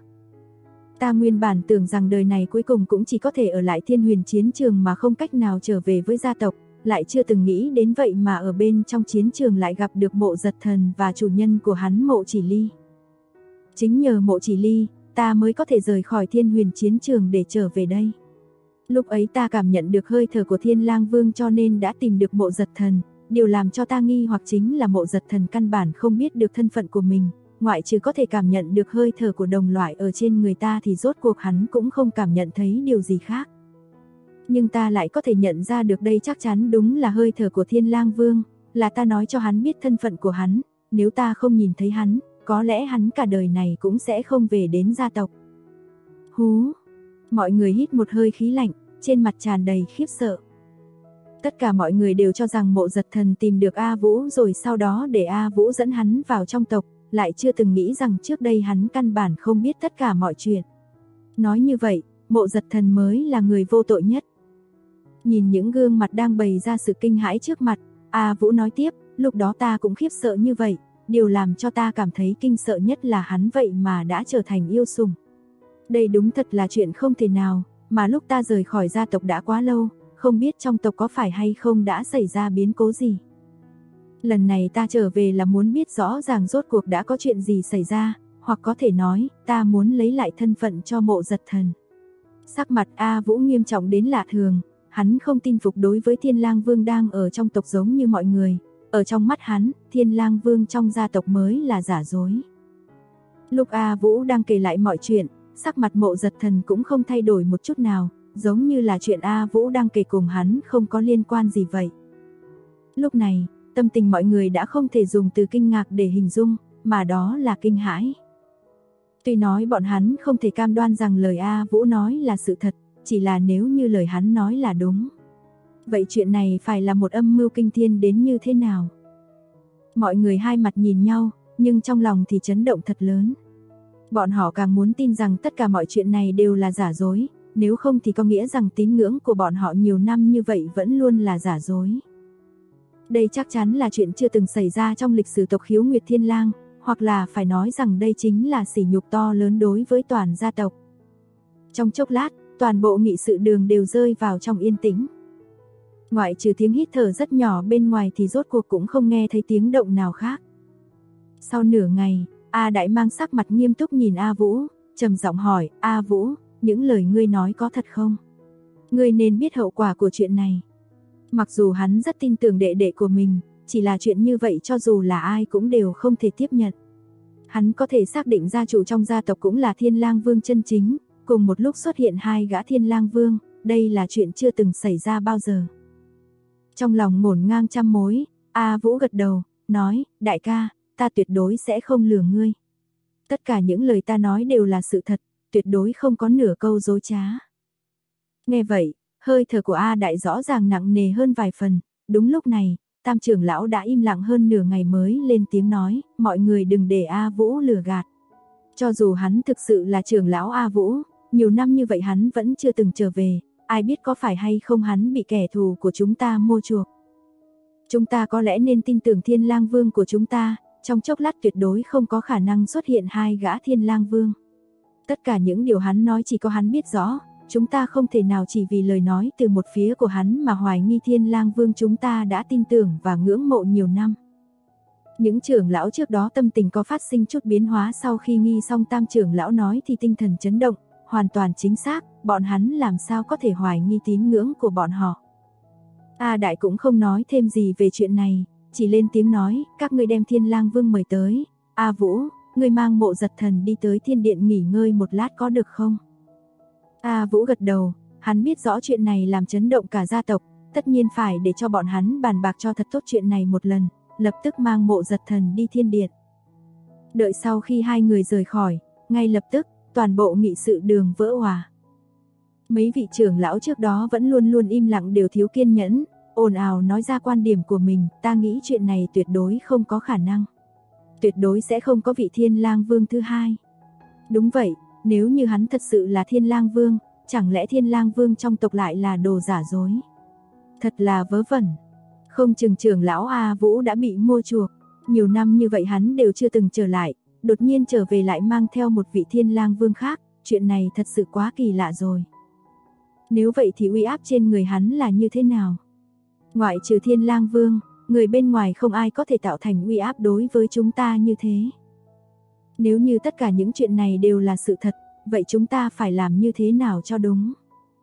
Ta nguyên bản tưởng rằng đời này cuối cùng cũng chỉ có thể ở lại Thiên Huyền chiến trường mà không cách nào trở về với gia tộc, lại chưa từng nghĩ đến vậy mà ở bên trong chiến trường lại gặp được Mộ Giật Thần và chủ nhân của hắn Mộ Chỉ Ly. Chính nhờ Mộ Chỉ Ly, ta mới có thể rời khỏi Thiên Huyền chiến trường để trở về đây. Lúc ấy ta cảm nhận được hơi thở của Thiên Lang Vương cho nên đã tìm được Mộ Giật Thần. Điều làm cho ta nghi hoặc chính là Mộ Giật Thần căn bản không biết được thân phận của mình, ngoại trừ có thể cảm nhận được hơi thở của đồng loại ở trên người ta thì rốt cuộc hắn cũng không cảm nhận thấy điều gì khác. Nhưng ta lại có thể nhận ra được đây chắc chắn đúng là hơi thở của Thiên Lang Vương, là ta nói cho hắn biết thân phận của hắn, nếu ta không nhìn thấy hắn, có lẽ hắn cả đời này cũng sẽ không về đến gia tộc. Hú, mọi người hít một hơi khí lạnh, trên mặt tràn đầy khiếp sợ. Tất cả mọi người đều cho rằng Mộ Giật Thần tìm được A Vũ rồi sau đó để A Vũ dẫn hắn vào trong tộc, lại chưa từng nghĩ rằng trước đây hắn căn bản không biết tất cả mọi chuyện. Nói như vậy, Mộ Giật Thần mới là người vô tội nhất. Nhìn những gương mặt đang bày ra sự kinh hãi trước mặt, A Vũ nói tiếp, lúc đó ta cũng khiếp sợ như vậy, điều làm cho ta cảm thấy kinh sợ nhất là hắn vậy mà đã trở thành yêu sủng. Đây đúng thật là chuyện không thể nào, mà lúc ta rời khỏi gia tộc đã quá lâu, không biết trong tộc có phải hay không đã xảy ra biến cố gì. Lần này ta trở về là muốn biết rõ ràng rốt cuộc đã có chuyện gì xảy ra, hoặc có thể nói, ta muốn lấy lại thân phận cho Mộ Giật Thần. Sắc mặt A Vũ nghiêm trọng đến lạ thường, hắn không tin phục đối với Thiên Lang Vương đang ở trong tộc giống như mọi người. Ở trong mắt hắn, Thiên Lang Vương trong gia tộc mới là giả dối. Lúc A Vũ đang kể lại mọi chuyện, sắc mặt Mộ Giật Thần cũng không thay đổi một chút nào, giống như là chuyện A Vũ đang kể cùng hắn không có liên quan gì vậy. Lúc này, tâm tình mọi người đã không thể dùng từ kinh ngạc để hình dung, mà đó là kinh hãi. Tuy nói bọn hắn không thể cam đoan rằng lời A Vũ nói là sự thật, chỉ là nếu như lời hắn nói là đúng. Vậy chuyện này phải là một âm mưu kinh thiên đến như thế nào? Mọi người hai mặt nhìn nhau, nhưng trong lòng thì chấn động thật lớn. Bọn họ càng muốn tin rằng tất cả mọi chuyện này đều là giả dối, nếu không thì có nghĩa rằng tín ngưỡng của bọn họ nhiều năm như vậy vẫn luôn là giả dối. Đây chắc chắn là chuyện chưa từng xảy ra trong lịch sử tộc Khiếu Nguyệt Thiên Lang, hoặc là phải nói rằng đây chính là sỉ nhục to lớn đối với toàn gia tộc. Trong chốc lát, toàn bộ nghị sự đường đều rơi vào trong yên tĩnh. Ngoại trừ tiếng hít thở rất nhỏ bên ngoài thì rốt cuộc cũng không nghe thấy tiếng động nào khác. Sau nửa ngày, A Đại mang sắc mặt nghiêm túc nhìn A Vũ, trầm giọng hỏi, A Vũ, những lời ngươi nói có thật không? Ngươi nên biết hậu quả của chuyện này. Mặc dù hắn rất tin tưởng đệ đệ của mình, chỉ là chuyện như vậy cho dù là ai cũng đều không thể tiếp nhận. Hắn có thể xác định gia chủ trong gia tộc cũng là Thiên Lang Vương chân chính, cùng một lúc xuất hiện hai gã Thiên Lang Vương, đây là chuyện chưa từng xảy ra bao giờ. Trong lòng ngổn ngang trăm mối, A Vũ gật đầu, nói, đại ca, ta tuyệt đối sẽ không lừa ngươi. Tất cả những lời ta nói đều là sự thật, tuyệt đối không có nửa câu dối trá. Nghe vậy, hơi thở của A Đại rõ ràng nặng nề hơn vài phần, đúng lúc này, Tam trưởng lão đã im lặng hơn nửa ngày mới lên tiếng nói, mọi người đừng để A Vũ lừa gạt. Cho dù hắn thực sự là trưởng lão A Vũ, nhiều năm như vậy hắn vẫn chưa từng trở về, ai biết có phải hay không hắn bị kẻ thù của chúng ta mua chuộc. Chúng ta có lẽ nên tin tưởng Thiên Lang Vương của chúng ta, trong chốc lát tuyệt đối không có khả năng xuất hiện hai gã Thiên Lang Vương. Tất cả những điều hắn nói chỉ có hắn biết rõ, chúng ta không thể nào chỉ vì lời nói từ một phía của hắn mà hoài nghi Thiên Lang Vương chúng ta đã tin tưởng và ngưỡng mộ nhiều năm. Những trưởng lão trước đó tâm tình có phát sinh chút biến hóa sau khi nghi xong Tam trưởng lão nói thì tinh thần chấn động, hoàn toàn chính xác, bọn hắn làm sao có thể hoài nghi tín ngưỡng của bọn họ. A Đại cũng không nói thêm gì về chuyện này, chỉ lên tiếng nói, các ngươi đem Thiên Lang Vương mời tới. A Vũ, ngươi mang Mộ Giật Thần đi tới thiên điện nghỉ ngơi một lát có được không? A Vũ gật đầu, hắn biết rõ chuyện này làm chấn động cả gia tộc, tất nhiên phải để cho bọn hắn bàn bạc cho thật tốt chuyện này một lần, lập tức mang Mộ Giật Thần đi thiên điện. Đợi sau khi hai người rời khỏi, ngay lập tức, toàn bộ nghị sự đường vỡ òa. Mấy vị trưởng lão trước đó vẫn luôn luôn im lặng đều thiếu kiên nhẫn, ồn ào nói ra quan điểm của mình, ta nghĩ chuyện này tuyệt đối không có khả năng. Tuyệt đối sẽ không có vị Thiên Lang Vương thứ hai. Đúng vậy, nếu như hắn thật sự là Thiên Lang Vương, chẳng lẽ Thiên Lang Vương trong tộc lại là đồ giả dối? Thật là vớ vẩn. Không chừng trưởng lão A Vũ đã bị mua chuộc, nhiều năm như vậy hắn đều chưa từng trở lại, đột nhiên trở về lại mang theo một vị Thiên Lang Vương khác, chuyện này thật sự quá kỳ lạ rồi. Nếu vậy thì uy áp trên người hắn là như thế nào? Ngoại trừ Thiên Lang Vương, người bên ngoài không ai có thể tạo thành uy áp đối với chúng ta như thế. Nếu như tất cả những chuyện này đều là sự thật, vậy chúng ta phải làm như thế nào cho đúng?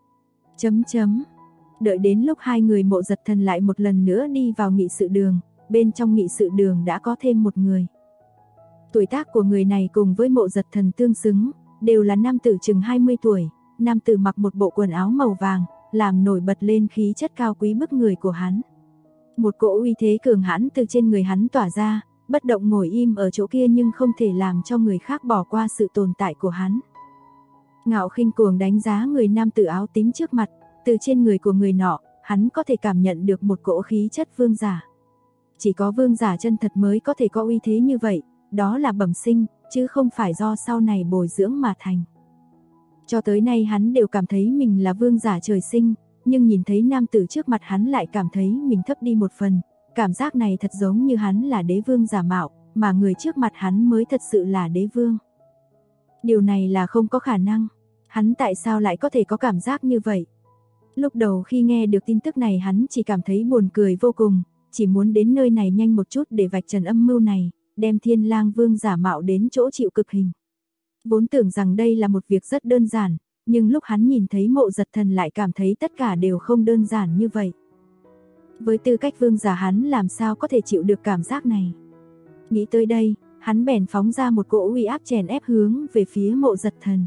Đợi đến lúc hai người Mộ Dật Thần lại một lần nữa đi vào nghị sự đường, bên trong nghị sự đường đã có thêm một người. Tuổi tác của người này cùng với Mộ Dật Thần tương xứng, đều là nam tử chừng 20 tuổi, nam tử mặc một bộ quần áo màu vàng, làm nổi bật lên khí chất cao quý bức người của hắn. Một cỗ uy thế cường hãn từ trên người hắn tỏa ra, bất động ngồi im ở chỗ kia nhưng không thể làm cho người khác bỏ qua sự tồn tại của hắn. Ngạo Khinh Cuồng đánh giá người nam tử áo tím trước mặt, từ trên người của người nọ, hắn có thể cảm nhận được một cỗ khí chất vương giả. Chỉ có vương giả chân thật mới có thể có uy thế như vậy, đó là bẩm sinh, chứ không phải do sau này bồi dưỡng mà thành. Cho tới nay hắn đều cảm thấy mình là vương giả trời sinh, nhưng nhìn thấy nam tử trước mặt hắn lại cảm thấy mình thấp đi một phần, cảm giác này thật giống như hắn là đế vương giả mạo, mà người trước mặt hắn mới thật sự là đế vương. Điều này là không có khả năng, hắn tại sao lại có thể có cảm giác như vậy? Lúc đầu khi nghe được tin tức này hắn chỉ cảm thấy buồn cười vô cùng, chỉ muốn đến nơi này nhanh một chút để vạch trần âm mưu này, đem Thiên Lang Vương giả mạo đến chỗ chịu cực hình. Vốn tưởng rằng đây là một việc rất đơn giản, nhưng lúc hắn nhìn thấy Mộ Dật Thần lại cảm thấy tất cả đều không đơn giản như vậy. Với tư cách vương giả hắn làm sao có thể chịu được cảm giác này. Nghĩ tới đây, hắn bèn phóng ra một cỗ uy áp chèn ép hướng về phía Mộ Dật Thần.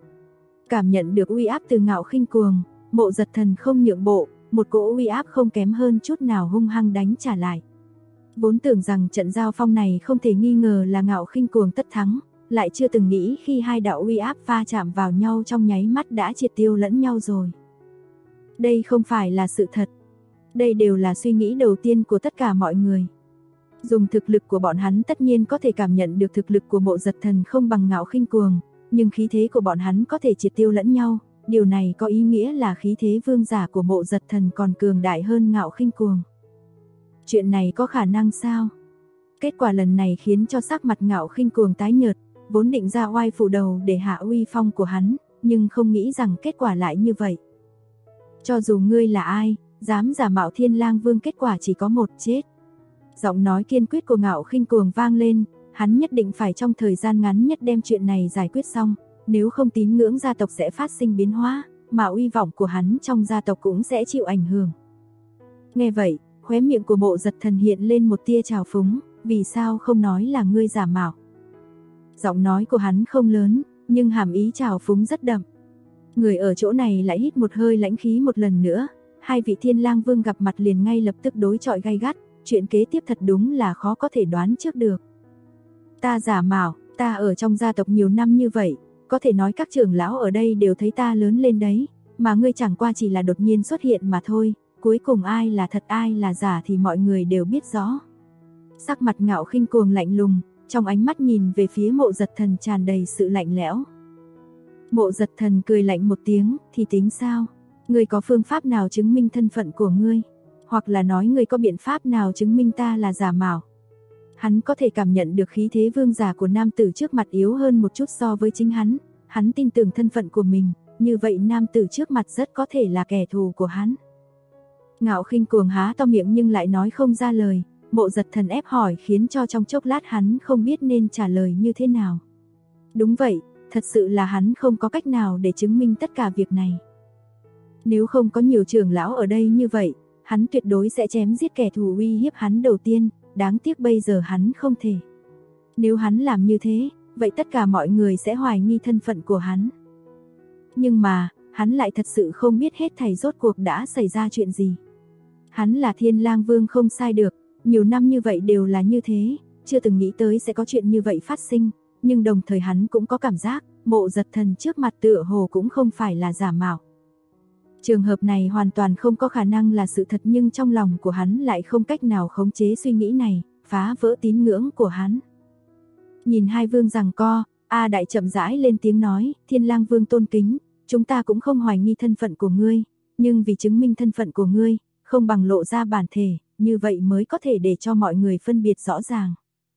Cảm nhận được uy áp từ Ngạo Khinh Cuồng, Mộ Dật Thần không nhượng bộ, một cỗ uy áp không kém hơn chút nào hung hăng đánh trả lại. Vốn tưởng rằng trận giao phong này không thể nghi ngờ là Ngạo Khinh Cuồng tất thắng, lại chưa từng nghĩ khi hai đạo uy áp va chạm vào nhau trong nháy mắt đã triệt tiêu lẫn nhau rồi. Đây không phải là sự thật. Đây đều là suy nghĩ đầu tiên của tất cả mọi người. Dùng thực lực của bọn hắn tất nhiên có thể cảm nhận được thực lực của Mộ Dật Thần không bằng Ngạo Khinh Cuồng, nhưng khí thế của bọn hắn có thể triệt tiêu lẫn nhau, điều này có ý nghĩa là khí thế vương giả của Mộ Dật Thần còn cường đại hơn Ngạo Khinh Cuồng. Chuyện này có khả năng sao? Kết quả lần này khiến cho sắc mặt Ngạo Khinh Cuồng tái nhợt, vốn định ra oai phủ đầu để hạ uy phong của hắn, nhưng không nghĩ rằng kết quả lại như vậy. Cho dù ngươi là ai, dám giả mạo Thiên Lang Vương kết quả chỉ có một, chết. Giọng nói kiên quyết của Ngạo Khinh Cuồng vang lên, hắn nhất định phải trong thời gian ngắn nhất đem chuyện này giải quyết xong, nếu không tín ngưỡng gia tộc sẽ phát sinh biến hóa, mà uy vọng của hắn trong gia tộc cũng sẽ chịu ảnh hưởng. Nghe vậy, khóe miệng của Mộ Dật Thần hiện lên một tia trào phúng, vì sao không nói là ngươi giả mạo? Giọng nói của hắn không lớn, nhưng hàm ý trào phúng rất đậm. Người ở chỗ này lại hít một hơi lãnh khí một lần nữa, hai vị Thiên Lang Vương gặp mặt liền ngay lập tức đối chọi gay gắt, chuyện kế tiếp thật đúng là khó có thể đoán trước được. Ta giả mạo, ta ở trong gia tộc nhiều năm như vậy, có thể nói các trưởng lão ở đây đều thấy ta lớn lên đấy, mà ngươi chẳng qua chỉ là đột nhiên xuất hiện mà thôi, cuối cùng ai là thật ai là giả thì mọi người đều biết rõ. Sắc mặt Ngạo Khinh Cuồng lạnh lùng, trong ánh mắt nhìn về phía Mộ Dật Thần tràn đầy sự lạnh lẽo. Mộ Dật Thần cười lạnh một tiếng, thì tính sao? Ngươi có phương pháp nào chứng minh thân phận của ngươi? Hoặc là nói ngươi có biện pháp nào chứng minh ta là giả mạo? Hắn có thể cảm nhận được khí thế vương giả của nam tử trước mặt yếu hơn một chút so với chính hắn, hắn tin tưởng thân phận của mình, như vậy nam tử trước mặt rất có thể là kẻ thù của hắn. Ngạo Khinh Cuồng há to miệng nhưng lại nói không ra lời, Mộ Dật Thần ép hỏi khiến cho trong chốc lát hắn không biết nên trả lời như thế nào. Đúng vậy, thật sự là hắn không có cách nào để chứng minh tất cả việc này. Nếu không có nhiều trưởng lão ở đây như vậy, hắn tuyệt đối sẽ chém giết kẻ thù uy hiếp hắn đầu tiên, đáng tiếc bây giờ hắn không thể. Nếu hắn làm như thế, vậy tất cả mọi người sẽ hoài nghi thân phận của hắn. Nhưng mà, hắn lại thật sự không biết hết thảy rốt cuộc đã xảy ra chuyện gì. Hắn là Thiên Lang Vương không sai được, nhiều năm như vậy đều là như thế, chưa từng nghĩ tới sẽ có chuyện như vậy phát sinh, nhưng đồng thời hắn cũng có cảm giác, Mộ Dật Thần trước mặt tựa hồ cũng không phải là giả mạo. Trường hợp này hoàn toàn không có khả năng là sự thật nhưng trong lòng của hắn lại không cách nào khống chế suy nghĩ này, phá vỡ tín ngưỡng của hắn. Nhìn hai vương giằng co, A Đại chậm rãi lên tiếng nói, Thiên Lang Vương tôn kính, chúng ta cũng không hoài nghi thân phận của ngươi, nhưng vì chứng minh thân phận của ngươi, không bằng lộ ra bản thể, như vậy mới có thể để cho mọi người phân biệt rõ ràng.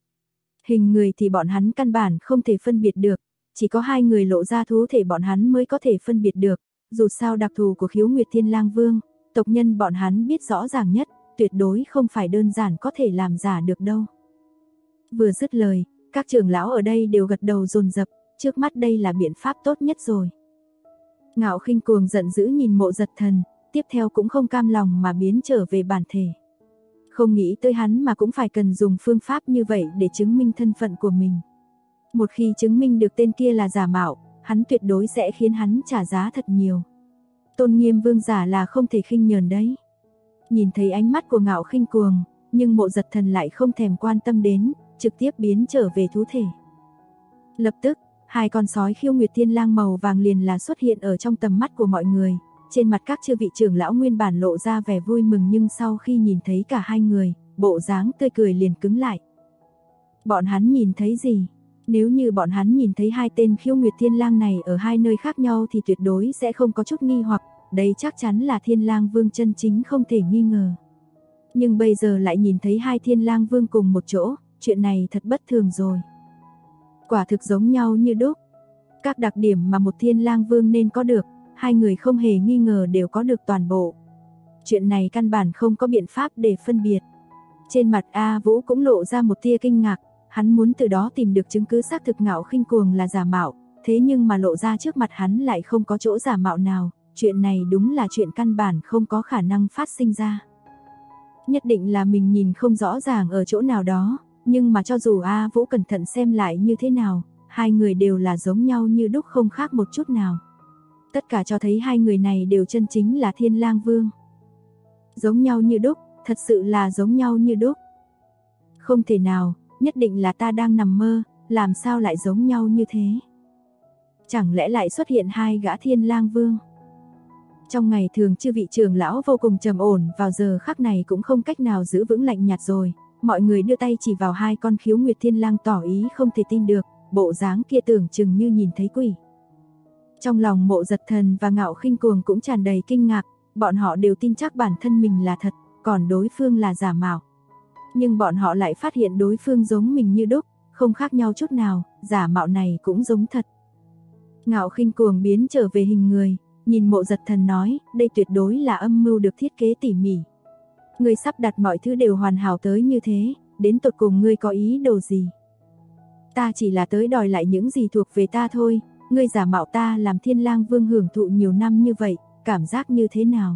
Hình người thì bọn hắn căn bản không thể phân biệt được, chỉ có hai người lộ ra thú thể bọn hắn mới có thể phân biệt được, dù sao đặc thù của Khiếu Nguyệt Thiên Lang Vương, tộc nhân bọn hắn biết rõ ràng nhất, tuyệt đối không phải đơn giản có thể làm giả được đâu. Vừa dứt lời, Các trưởng lão ở đây đều gật đầu dồn dập, trước mắt đây là biện pháp tốt nhất rồi. Ngạo Khinh Cuồng giận dữ nhìn Mộ Giật Thần, tiếp theo cũng không cam lòng mà biến trở về bản thể. Không nghĩ tới hắn mà cũng phải cần dùng phương pháp như vậy để chứng minh thân phận của mình. Một khi chứng minh được tên kia là giả mạo, hắn tuyệt đối sẽ khiến hắn trả giá thật nhiều. Tôn nghiêm vương giả là không thể khinh nhờn đấy. Nhìn thấy ánh mắt của Ngạo Khinh Cuồng, nhưng Mộ Giật Thần lại không thèm quan tâm đến, trực tiếp biến trở về thú thể. Lập tức, hai con sói Khiêu Nguyệt Thiên Lang màu vàng liền là xuất hiện ở trong tầm mắt của mọi người. Trên mặt các chư vị trưởng lão nguyên bản lộ ra vẻ vui mừng, nhưng sau khi nhìn thấy cả hai người, bộ dáng tươi cười liền cứng lại. Bọn hắn nhìn thấy gì? Nếu như bọn hắn nhìn thấy hai tên Khiêu Nguyệt Thiên Lang này ở hai nơi khác nhau thì tuyệt đối sẽ không có chút nghi hoặc, đây chắc chắn là Thiên Lang Vương chân chính không thể nghi ngờ. Nhưng bây giờ lại nhìn thấy hai Thiên Lang Vương cùng một chỗ, chuyện này thật bất thường rồi. Quả thực giống nhau như đúc. Các đặc điểm mà một Thiên Lang Vương nên có được, hai người không hề nghi ngờ đều có được toàn bộ. Chuyện này căn bản không có biện pháp để phân biệt. Trên mặt A Vũ cũng lộ ra một tia kinh ngạc, hắn muốn từ đó tìm được chứng cứ xác thực Ngạo Khinh Cuồng là giả mạo, thế nhưng mà lộ ra trước mặt hắn lại không có chỗ giả mạo nào, chuyện này đúng là chuyện căn bản không có khả năng phát sinh ra. Nhất định là mình nhìn không rõ ràng ở chỗ nào đó, nhưng mà cho dù A Vũ cẩn thận xem lại như thế nào, hai người đều là giống nhau như đúc, không khác một chút nào. Tất cả cho thấy hai người này đều chân chính là Thiên Lang Vương. Giống nhau như đúc, thật sự là giống nhau như đúc. Không thể nào, nhất định là ta đang nằm mơ, làm sao lại giống nhau như thế? Chẳng lẽ lại xuất hiện hai gã Thiên Lang Vương? Trong ngày thường chư vị trưởng lão vô cùng trầm ổn, vào giờ khắc này cũng không cách nào giữ vững lạnh nhạt rồi. Mọi người đưa tay chỉ vào hai con Khiếu Nguyệt Thiên Lang tỏ ý không thể tin được, bộ dáng kia tưởng chừng như nhìn thấy quỷ. Trong lòng Mộ Giật Thần và Ngạo Khinh Cuồng cũng tràn đầy kinh ngạc, bọn họ đều tin chắc bản thân mình là thật, còn đối phương là giả mạo. Nhưng bọn họ lại phát hiện đối phương giống mình như đúc, không khác nhau chút nào, giả mạo này cũng giống thật. Ngạo Khinh Cuồng biến trở về hình người, nhìn Mộ Giật Thần nói, đây tuyệt đối là âm mưu được thiết kế tỉ mỉ. Ngươi sắp đặt mọi thứ đều hoàn hảo tới như thế, đến tột cùng ngươi có ý đồ gì? Ta chỉ là tới đòi lại những gì thuộc về ta thôi, ngươi giả mạo ta làm Thiên Lang Vương hưởng thụ nhiều năm như vậy, cảm giác như thế nào?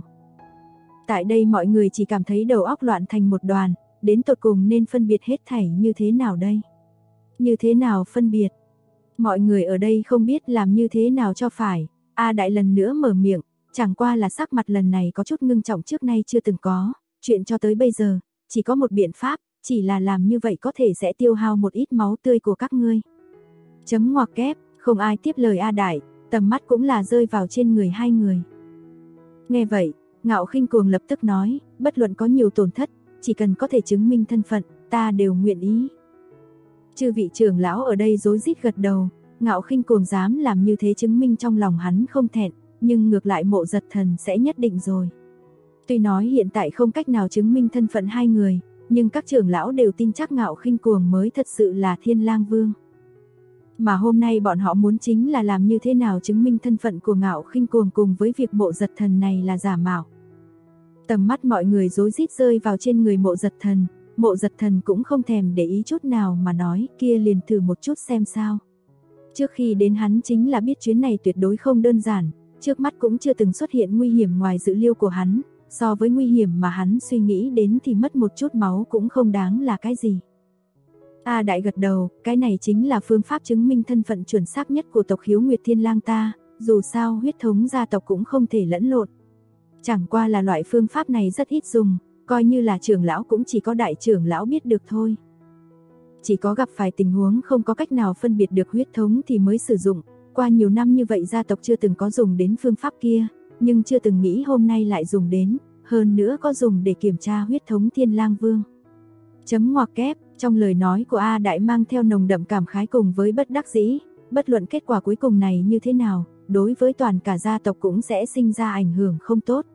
Tại đây mọi người chỉ cảm thấy đầu óc loạn thành một đoàn, đến tột cùng nên phân biệt hết thảy như thế nào đây? Như thế nào phân biệt? Mọi người ở đây không biết làm như thế nào cho phải. A Đại lần nữa mở miệng, chẳng qua là sắc mặt lần này có chút ngưng trọng trước nay chưa từng có. Chuyện cho tới bây giờ, chỉ có một biện pháp, chỉ là làm như vậy có thể sẽ tiêu hao một ít máu tươi của các ngươi. Chấm ngoặc kép, không ai tiếp lời A Đại, tầm mắt cũng là rơi vào trên người hai người. Nghe vậy, Ngạo Khinh Cuồng lập tức nói, bất luận có nhiều tổn thất, chỉ cần có thể chứng minh thân phận, ta đều nguyện ý. Chư vị trưởng lão ở đây rối rít gật đầu, Ngạo Khinh Cuồng dám làm như thế chứng minh trong lòng hắn không thẹn, nhưng ngược lại Mộ Giật Thần sẽ nhất định rồi. Tuy nói hiện tại không cách nào chứng minh thân phận hai người, nhưng các trưởng lão đều tin chắc Ngạo Khinh Cuồng mới thật sự là Thiên Lang Vương. Mà hôm nay bọn họ muốn chính là làm như thế nào chứng minh thân phận của Ngạo Khinh Cuồng cùng với việc Mộ Giật Thần này là giả mạo. Tầm mắt mọi người rối rít rơi vào trên người Mộ Giật Thần, Mộ Giật Thần cũng không thèm để ý chút nào mà nói, kia liền thử một chút xem sao. Trước khi đến hắn chính là biết chuyến này tuyệt đối không đơn giản, trước mắt cũng chưa từng xuất hiện nguy hiểm ngoài dự liệu của hắn, so với nguy hiểm mà hắn suy nghĩ đến thì mất một chút máu cũng không đáng là cái gì. A Đại gật đầu, cái này chính là phương pháp chứng minh thân phận chuẩn xác nhất của tộc Khiếu Nguyệt Thiên Lang ta, dù sao huyết thống gia tộc cũng không thể lẫn lộn. Chẳng qua là loại phương pháp này rất ít dùng, coi như là trưởng lão cũng chỉ có đại trưởng lão biết được thôi. Chỉ có gặp phải tình huống không có cách nào phân biệt được huyết thống thì mới sử dụng, qua nhiều năm như vậy gia tộc chưa từng có dùng đến phương pháp kia, nhưng chưa từng nghĩ hôm nay lại dùng đến, hơn nữa có dùng để kiểm tra huyết thống Thiên Lang Vương. Chấm ngoặc kép, trong lời nói của A Đại mang theo nồng đậm cảm khái cùng với bất đắc dĩ, bất luận kết quả cuối cùng này như thế nào, đối với toàn cả gia tộc cũng sẽ sinh ra ảnh hưởng không tốt.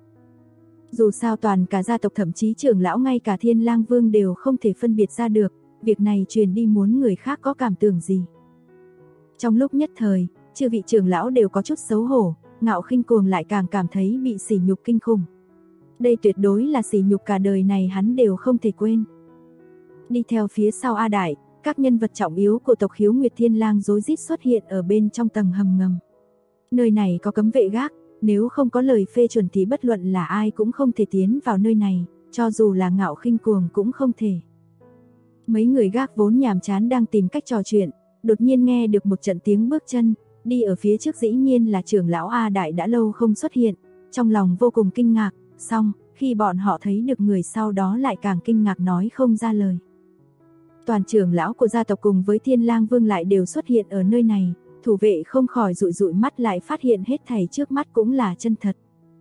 Dù sao toàn cả gia tộc thậm chí trưởng lão ngay cả Thiên Lang Vương đều không thể phân biệt ra được, việc này truyền đi muốn người khác có cảm tưởng gì. Trong lúc nhất thời, chư vị trưởng lão đều có chút xấu hổ, Ngạo Khinh Cuồng lại càng cảm thấy bị sỉ nhục kinh khủng. Đây tuyệt đối là sỉ nhục cả đời này hắn đều không thể quên. Đi theo phía sau A Đại, các nhân vật trọng yếu của tộc Khiếu Nguyệt Thiên Lang rối rít xuất hiện ở bên trong tầng hầm ngầm. Nơi này có cấm vệ gác, nếu không có lời phê chuẩn thì bất luận là ai cũng không thể tiến vào nơi này, cho dù là Ngạo Khinh Cuồng cũng không thể. Mấy người gác vốn nhàm chán đang tìm cách trò chuyện, đột nhiên nghe được một trận tiếng bước chân, đi ở phía trước dĩ nhiên là trưởng lão A Đại đã lâu không xuất hiện, trong lòng vô cùng kinh ngạc, xong, khi bọn họ thấy được người sau đó lại càng kinh ngạc nói không ra lời. Toàn trưởng lão của gia tộc cùng với Thiên Lang Vương lại đều xuất hiện ở nơi này, thủ vệ không khỏi dụi dụi mắt lại phát hiện hết thảy trước mắt cũng là chân thật.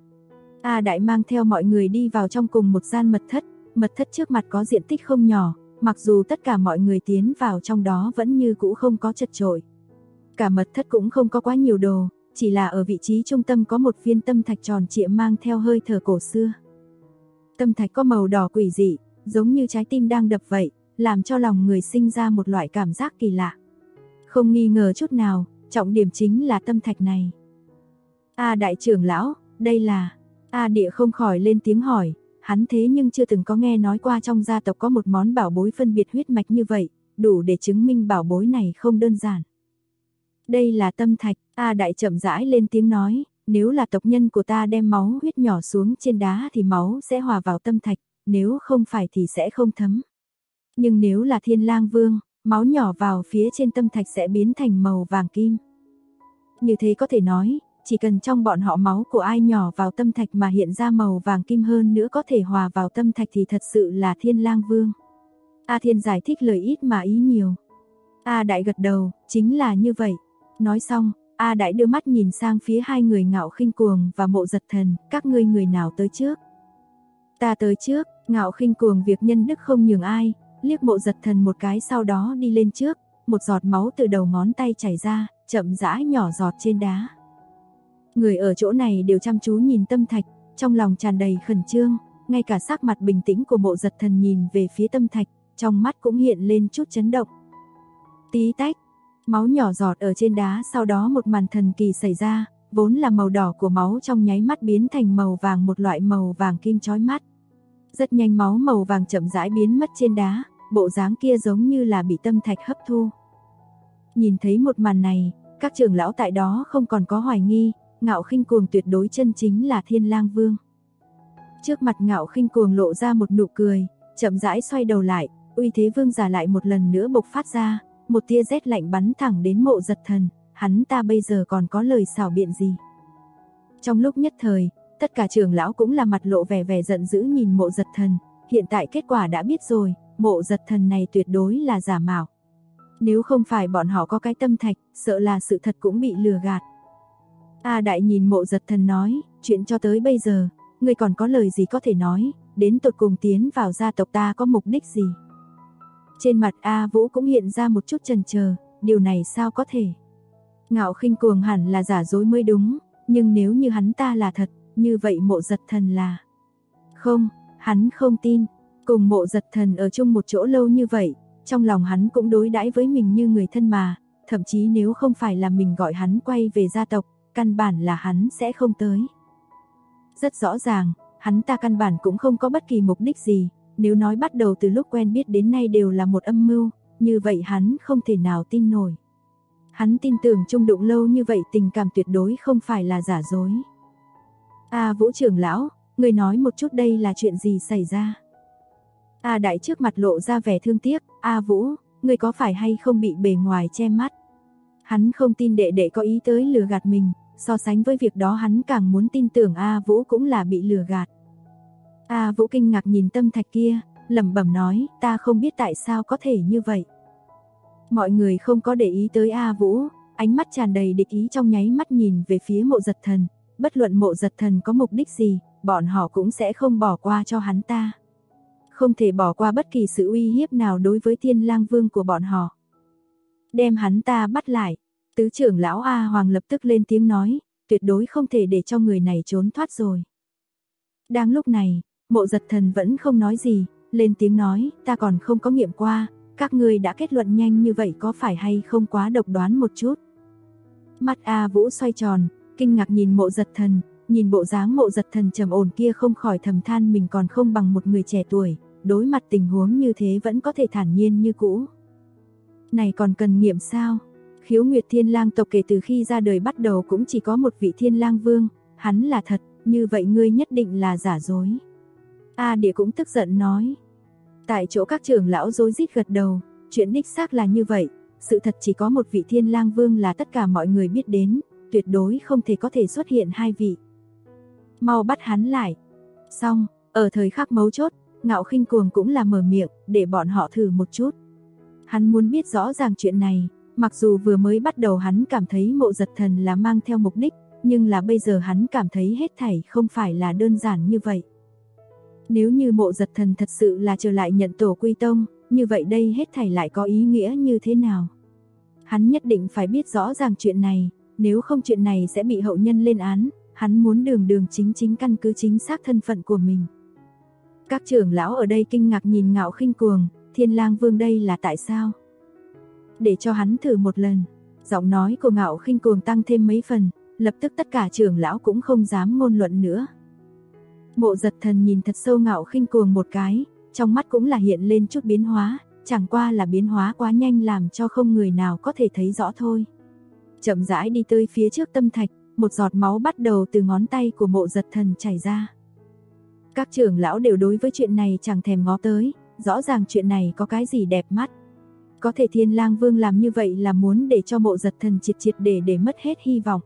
A Đại mang theo mọi người đi vào trong cùng một gian mật thất trước mặt có diện tích không nhỏ, mặc dù tất cả mọi người tiến vào trong đó vẫn như cũ không có chật chội. Cả mật thất cũng không có quá nhiều đồ, chỉ là ở vị trí trung tâm có một viên tâm thạch tròn trịa mang theo hơi thở cổ xưa. Tâm thạch có màu đỏ quỷ dị, giống như trái tim đang đập vậy, làm cho lòng người sinh ra một loại cảm giác kỳ lạ. Không nghi ngờ chút nào, trọng điểm chính là tâm thạch này. A Đại trưởng lão, đây là... A Địa không khỏi lên tiếng hỏi, hắn thế nhưng chưa từng có nghe nói qua trong gia tộc có một món bảo bối phân biệt huyết mạch như vậy, đủ để chứng minh bảo bối này không đơn giản. Đây là tâm thạch, A Đại chậm rãi lên tiếng nói, nếu là tộc nhân của ta đem máu huyết nhỏ xuống trên đá thì máu sẽ hòa vào tâm thạch, nếu không phải thì sẽ không thấm. Nhưng nếu là Thiên Lang Vương, máu nhỏ vào phía trên tâm thạch sẽ biến thành màu vàng kim. Như thế có thể nói, chỉ cần trong bọn họ máu của ai nhỏ vào tâm thạch mà hiện ra màu vàng kim hơn nữa có thể hòa vào tâm thạch thì thật sự là Thiên Lang Vương. A Thiên giải thích lời ít mà ý nhiều. A Đại gật đầu, chính là như vậy. Nói xong, A Đại đưa mắt nhìn sang phía hai người Ngạo Khinh Cuồng và Mộ Giật Thần, các ngươi người nào tới trước? Ta tới trước. Ngạo Khinh Cuồng việc nhân đức không nhường ai, liếc Mộ Giật Thần một cái sau đó đi lên trước, một giọt máu từ đầu ngón tay chảy ra, chậm rãi nhỏ giọt trên đá. Người ở chỗ này đều chăm chú nhìn tâm thạch, trong lòng tràn đầy khẩn trương, ngay cả sắc mặt bình tĩnh của Mộ Giật Thần nhìn về phía tâm thạch, trong mắt cũng hiện lên chút chấn động. Tí tách, máu nhỏ giọt ở trên đá, sau đó một màn thần kỳ xảy ra, vốn là màu đỏ của máu trong nháy mắt biến thành màu vàng, một loại màu vàng kim chói mắt. Rất nhanh máu màu vàng chậm rãi biến mất trên đá, bộ dáng kia giống như là bị tâm thạch hấp thu. Nhìn thấy một màn này, các trưởng lão tại đó không còn có hoài nghi, Ngạo Khinh Cuồng tuyệt đối chân chính là Thiên Lang Vương. Trước mặt Ngạo Khinh Cuồng lộ ra một nụ cười, chậm rãi xoay đầu lại, uy thế vương giả lại một lần nữa bộc phát ra, một tia rét lạnh bắn thẳng đến Mộ Giật Thần, hắn ta bây giờ còn có lời xảo biện gì? Trong lúc nhất thời, tất cả trưởng lão cũng là mặt lộ vẻ giận dữ nhìn Mộ Giật Thần, hiện tại kết quả đã biết rồi, Mộ Giật Thần này tuyệt đối là giả mạo. Nếu không phải bọn họ có cái tâm thạch, sợ là sự thật cũng bị lừa gạt. A Đại nhìn Mộ Giật Thần nói, chuyện cho tới bây giờ, ngươi còn có lời gì có thể nói, đến tột cùng tiến vào gia tộc ta có mục đích gì? Trên mặt A Vũ cũng hiện ra một chút chần chờ, điều này sao có thể? Ngạo Khinh Cuồng hẳn là giả dối mới đúng, nhưng nếu như hắn ta là thật, như vậy Mộ Giật Thần là... Không, hắn không tin, cùng Mộ Giật Thần ở chung một chỗ lâu như vậy, trong lòng hắn cũng đối đãi với mình như người thân mà, thậm chí nếu không phải là mình gọi hắn quay về gia tộc, căn bản là hắn sẽ không tới. Rất rõ ràng, hắn ta căn bản cũng không có bất kỳ mục đích gì, nếu nói bắt đầu từ lúc quen biết đến nay đều là một âm mưu, như vậy hắn không thể nào tin nổi. Hắn tin tưởng chung đụng lâu như vậy tình cảm tuyệt đối không phải là giả dối. A Vũ trưởng lão, người nói một chút đây là chuyện gì xảy ra? A Đại trước mặt lộ ra vẻ thương tiếc, A Vũ, người có phải hay không bị bề ngoài che mắt? Hắn không tin đệ đệ có ý tới lừa gạt mình, so sánh với việc đó hắn càng muốn tin tưởng A Vũ cũng là bị lừa gạt. A Vũ kinh ngạc nhìn tâm thạch kia, lẩm bẩm nói, ta không biết tại sao có thể như vậy. Mọi người không có để ý tới A Vũ, ánh mắt tràn đầy địch ý trong nháy mắt nhìn về phía Mộ Giật Thần, bất luận Mộ Giật Thần có mục đích gì, bọn họ cũng sẽ không bỏ qua cho hắn ta. Không thể bỏ qua bất kỳ sự uy hiếp nào đối với Thiên Lang Vương của bọn họ. Đem hắn ta bắt lại, tứ trưởng lão A Hoàng lập tức lên tiếng nói, tuyệt đối không thể để cho người này trốn thoát rồi. Đang lúc này, Mộ Giật Thần vẫn không nói gì, lên tiếng nói, ta còn không có nghiệm qua, các ngươi đã kết luận nhanh như vậy có phải hay không quá độc đoán một chút. Mắt A Vũ xoay tròn, kinh ngạc nhìn Mộ Giật Thần, nhìn bộ dáng Mộ Giật Thần trầm ổn kia không khỏi thầm than mình còn không bằng một người trẻ tuổi, đối mặt tình huống như thế vẫn có thể thản nhiên như cũ. Này còn cần nghiệm sao? Khiếu Nguyệt Thiên Lang tộc kể từ khi ra đời bắt đầu cũng chỉ có một vị Thiên Lang Vương, hắn là thật, như vậy ngươi nhất định là giả dối. A Địa cũng tức giận nói. Tại chỗ các trưởng lão rối rít gật đầu, chuyện đích xác là như vậy, sự thật chỉ có một vị Thiên Lang Vương là tất cả mọi người biết đến, tuyệt đối không thể có thể xuất hiện hai vị. Mau bắt hắn lại. Xong, ở thời khắc mấu chốt, Ngạo Khinh Cuồng cũng là mở miệng, để bọn họ thử một chút. Hắn muốn biết rõ ràng chuyện này, mặc dù vừa mới bắt đầu hắn cảm thấy Mộ Giật Thần là mang theo mục đích, nhưng là bây giờ hắn cảm thấy hết thảy không phải là đơn giản như vậy. Nếu như Mộ Giật Thần thật sự là trở lại nhận tổ quy tông, như vậy đây hết thảy lại có ý nghĩa như thế nào? Hắn nhất định phải biết rõ ràng chuyện này, nếu không chuyện này sẽ bị hậu nhân lên án, hắn muốn đường đường chính chính căn cứ chính xác thân phận của mình. Các trưởng lão ở đây kinh ngạc nhìn Ngạo Khinh Cuồng, Thiên Lang Vương đây là tại sao? Để cho hắn thử một lần. Giọng nói của Ngạo Khinh Cuồng tăng thêm mấy phần, lập tức tất cả trưởng lão cũng không dám ngôn luận nữa. Mộ Giật Thần nhìn thật sâu Ngạo Khinh Cuồng một cái, trong mắt cũng là hiện lên chút biến hóa, chẳng qua là biến hóa quá nhanh làm cho không người nào có thể thấy rõ thôi. Chậm rãi đi tới phía trước tâm thạch, một giọt máu bắt đầu từ ngón tay của Mộ Giật Thần chảy ra. Các trưởng lão đều đối với chuyện này chẳng thèm ngó tới, rõ ràng chuyện này có cái gì đẹp mắt. Có thể Thiên Lang Vương làm như vậy là muốn để cho Mộ Giật Thần triệt để mất hết hy vọng.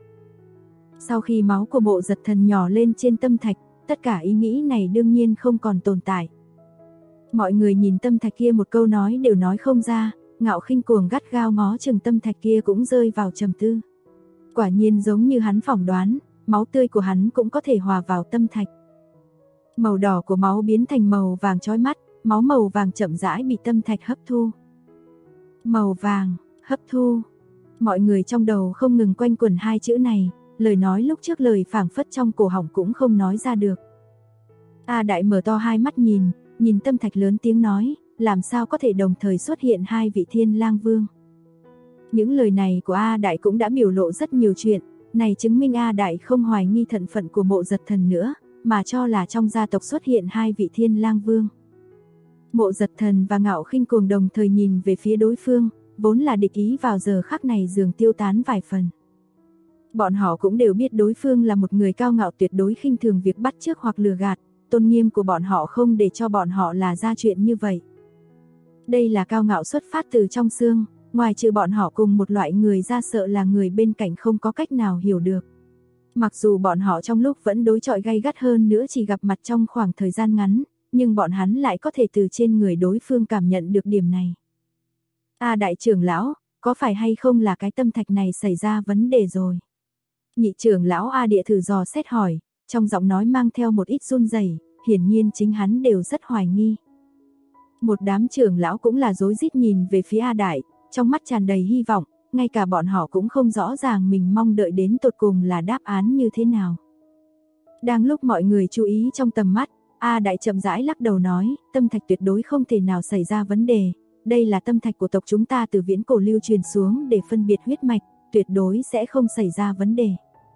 Sau khi máu của Mộ Giật Thần nhỏ lên trên tâm thạch, tất cả ý nghĩ này đương nhiên không còn tồn tại. Mọi người nhìn tâm thạch kia một câu nói đều nói không ra, Ngạo Khinh Cuồng gắt gao ngó chừng tâm thạch kia cũng rơi vào trầm tư. Quả nhiên giống như hắn phỏng đoán, máu tươi của hắn cũng có thể hòa vào tâm thạch. Màu đỏ của máu biến thành màu vàng chói mắt, máu màu vàng chậm rãi bị tâm thạch hấp thu. Màu vàng, hấp thu. Mọi người trong đầu không ngừng quanh quẩn hai chữ này, lời nói lúc trước lời phảng phất trong cổ họng cũng không nói ra được. A Đại mở to hai mắt nhìn tâm thạch lớn tiếng nói, làm sao có thể đồng thời xuất hiện hai vị Thiên Lang Vương. Những lời này của A Đại cũng đã biểu lộ rất nhiều chuyện, này chứng minh A Đại không hoài nghi thân phận của Mộ Giật Thần nữa, mà cho là trong gia tộc xuất hiện hai vị Thiên Lang Vương. Mộ Giật Thần và Ngạo Khinh Cuồng đồng thời nhìn về phía đối phương, vốn là địch ý vào giờ khắc này dường tiêu tán vài phần. Bọn họ cũng đều biết đối phương là một người cao ngạo tuyệt đối khinh thường việc bắt chước hoặc lừa gạt, tôn nghiêm của bọn họ không để cho bọn họ là ra chuyện như vậy. Đây là cao ngạo xuất phát từ trong xương, ngoài trừ bọn họ cùng một loại người ra sợ là người bên cạnh không có cách nào hiểu được. Mặc dù bọn họ trong lúc vẫn đối chọi gay gắt hơn nữa chỉ gặp mặt trong khoảng thời gian ngắn, nhưng bọn hắn lại có thể từ trên người đối phương cảm nhận được điểm này. A Đại trưởng lão, có phải hay không là cái tâm thạch này xảy ra vấn đề rồi? Nhị trưởng lão A Địa thử dò xét hỏi, trong giọng nói mang theo một ít run rẩy, hiển nhiên chính hắn đều rất hoài nghi. Một đám trưởng lão cũng là rối rít nhìn về phía A Đại, trong mắt tràn đầy hy vọng, ngay cả bọn họ cũng không rõ ràng mình mong đợi đến tột cùng là đáp án như thế nào. Đang lúc mọi người chú ý trong tầm mắt, A Đại chậm rãi lắc đầu nói, tâm thạch tuyệt đối không thể nào xảy ra vấn đề, đây là tâm thạch của tộc chúng ta từ viễn cổ lưu truyền xuống để phân biệt huyết mạch, tuyệt đối sẽ không xảy ra vấn đề.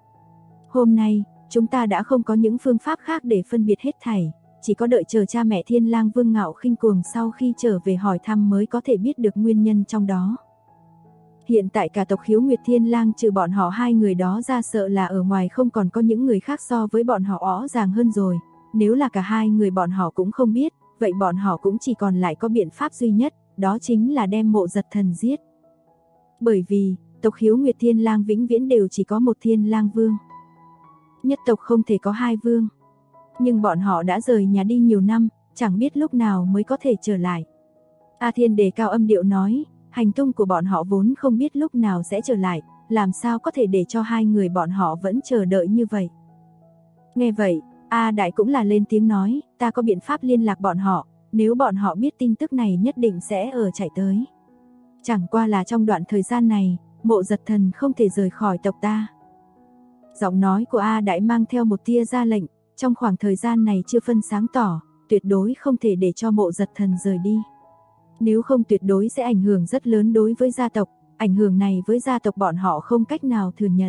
Hôm nay, chúng ta đã không có những phương pháp khác để phân biệt hết thảy, chỉ có đợi chờ cha mẹ Thiên Lang Vương Ngạo Khinh Cuồng sau khi trở về hỏi thăm mới có thể biết được nguyên nhân trong đó. Hiện tại cả tộc Khiếu Nguyệt Thiên Lang trừ bọn họ hai người đó ra sợ là ở ngoài không còn có những người khác so với bọn họ rõ ràng hơn rồi, nếu là cả hai người bọn họ cũng không biết, vậy bọn họ cũng chỉ còn lại có biện pháp duy nhất, đó chính là đem Mộ Giật Thần giết. Bởi vì, tộc Khiếu Nguyệt Thiên Lang vĩnh viễn đều chỉ có một Thiên Lang Vương. Nhất tộc không thể có hai vương. Nhưng bọn họ đã rời nhà đi nhiều năm, chẳng biết lúc nào mới có thể trở lại. A Thiên đề cao âm điệu nói, hành tung của bọn họ vốn không biết lúc nào sẽ trở lại, làm sao có thể để cho hai người bọn họ vẫn chờ đợi như vậy. Nghe vậy, A Đại cũng là lên tiếng nói, ta có biện pháp liên lạc bọn họ, nếu bọn họ biết tin tức này nhất định sẽ chạy tới. Chẳng qua là trong đoạn thời gian này, Mộ Giật Thần không thể rời khỏi tộc ta. Giọng nói của A Đại mang theo một tia ra lệnh, trong khoảng thời gian này chưa phân sáng tỏ, tuyệt đối không thể để cho Mộ Giật Thần rời đi. Nếu không tuyệt đối sẽ ảnh hưởng rất lớn đối với gia tộc, ảnh hưởng này với gia tộc bọn họ không cách nào thừa nhận.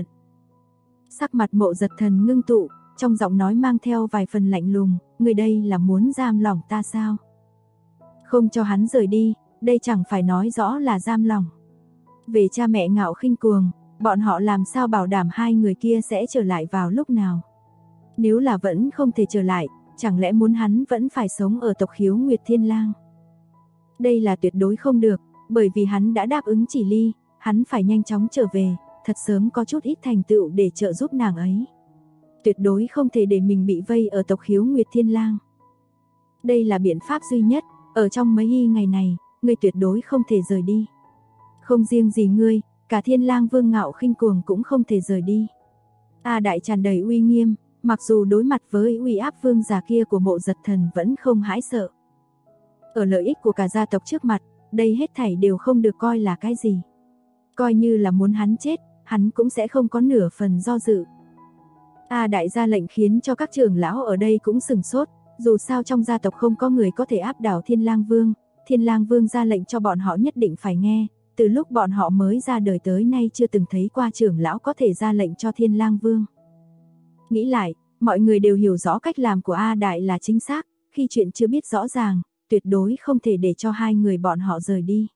Sắc mặt Mộ Giật Thần ngưng tụ, trong giọng nói mang theo vài phần lạnh lùng, người đây là muốn giam lỏng ta sao? Không cho hắn rời đi, đây chẳng phải nói rõ là giam lỏng. Về cha mẹ Ngạo Khinh Cuồng, bọn họ làm sao bảo đảm hai người kia sẽ trở lại vào lúc nào? Nếu là vẫn không thể trở lại, chẳng lẽ muốn hắn vẫn phải sống ở tộc Khiếu Nguyệt Thiên Lang? Đây là tuyệt đối không được, bởi vì hắn đã đáp ứng Chỉ Ly, hắn phải nhanh chóng trở về, thật sớm có chút ít thành tựu để trợ giúp nàng ấy. Tuyệt đối không thể để mình bị vây ở tộc Khiếu Nguyệt Thiên Lang. Đây là biện pháp duy nhất, ở trong mấy ngày này, ngươi tuyệt đối không thể rời đi. Không riêng gì ngươi, cả Thiên Lang Vương Ngạo Khinh Cuồng cũng không thể rời đi. A Đại tràn đầy uy nghiêm, mặc dù đối mặt với uy áp vương giả kia của Mộ Giật Thần vẫn không hãi sợ. Ở lợi ích của cả gia tộc trước mặt, đây hết thảy đều không được coi là cái gì. Coi như là muốn hắn chết, hắn cũng sẽ không có nửa phần do dự. A Đại ra lệnh khiến cho các trưởng lão ở đây cũng sửng sốt, dù sao trong gia tộc không có người có thể áp đảo Thiên Lang Vương, Thiên Lang Vương ra lệnh cho bọn họ nhất định phải nghe, từ lúc bọn họ mới ra đời tới nay chưa từng thấy qua trưởng lão có thể ra lệnh cho Thiên Lang Vương. Nghĩ lại, mọi người đều hiểu rõ cách làm của A Đại là chính xác, khi chuyện chưa biết rõ ràng, tuyệt đối không thể để cho hai người bọn họ rời đi.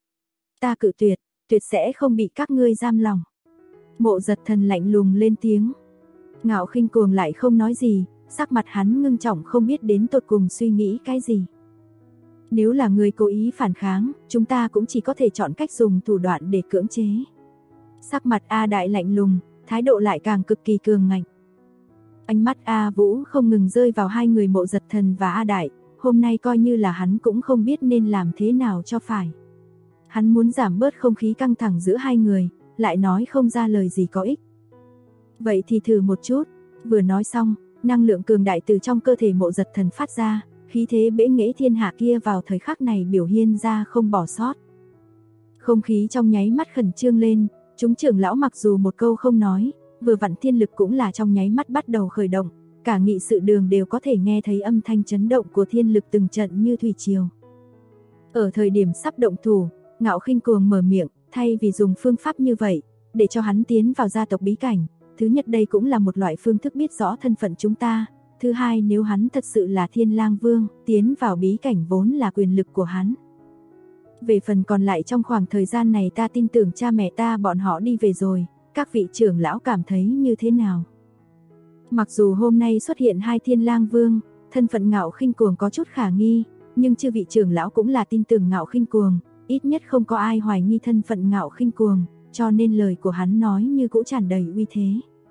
Ta cự tuyệt, tuyệt sẽ không bị các ngươi giam lòng. Mộ Giật Thần lạnh lùng lên tiếng. Ngạo Khinh Cuồng lại không nói gì, sắc mặt hắn ngưng trọng không biết đến tột cùng suy nghĩ cái gì. Nếu là người cố ý phản kháng, chúng ta cũng chỉ có thể chọn cách dùng thủ đoạn để cưỡng chế. Sắc mặt A Đại lạnh lùng, thái độ lại càng cực kỳ cường ngạnh. Ánh mắt A Vũ không ngừng rơi vào hai người Mộ Giật Thần và A Đại, hôm nay coi như là hắn cũng không biết nên làm thế nào cho phải. Hắn muốn giảm bớt không khí căng thẳng giữa hai người, lại nói không ra lời gì có ích. Vậy thì thử một chút, vừa nói xong, năng lượng cường đại từ trong cơ thể Mộ Giật Thần phát ra, khí thế bẽ nghễ thiên hạ kia vào thời khắc này biểu hiện ra không bỏ sót. Không khí trong nháy mắt khẩn trương lên, chúng trưởng lão mặc dù một câu không nói, vừa vặn thiên lực cũng là trong nháy mắt bắt đầu khởi động, cả nghị sự đường đều có thể nghe thấy âm thanh chấn động của thiên lực từng trận như thủy triều. Ở thời điểm sắp động thủ, Ngạo Khinh Cuồng mở miệng, thay vì dùng phương pháp như vậy, để cho hắn tiến vào gia tộc bí cảnh, thứ nhất đây cũng là một loại phương thức biết rõ thân phận chúng ta, thứ hai nếu hắn thật sự là Thiên Lang Vương, tiến vào bí cảnh vốn là quyền lực của hắn. Về phần còn lại trong khoảng thời gian này ta tin tưởng cha mẹ ta bọn họ đi về rồi, các vị trưởng lão cảm thấy như thế nào? Mặc dù hôm nay xuất hiện hai Thiên Lang Vương, thân phận Ngạo Khinh Cuồng có chút khả nghi, nhưng chư vị trưởng lão cũng là tin tưởng Ngạo Khinh Cuồng, ít nhất không có ai hoài nghi thân phận Ngạo Khinh Cuồng, cho nên lời của hắn nói như cũ tràn đầy uy thế.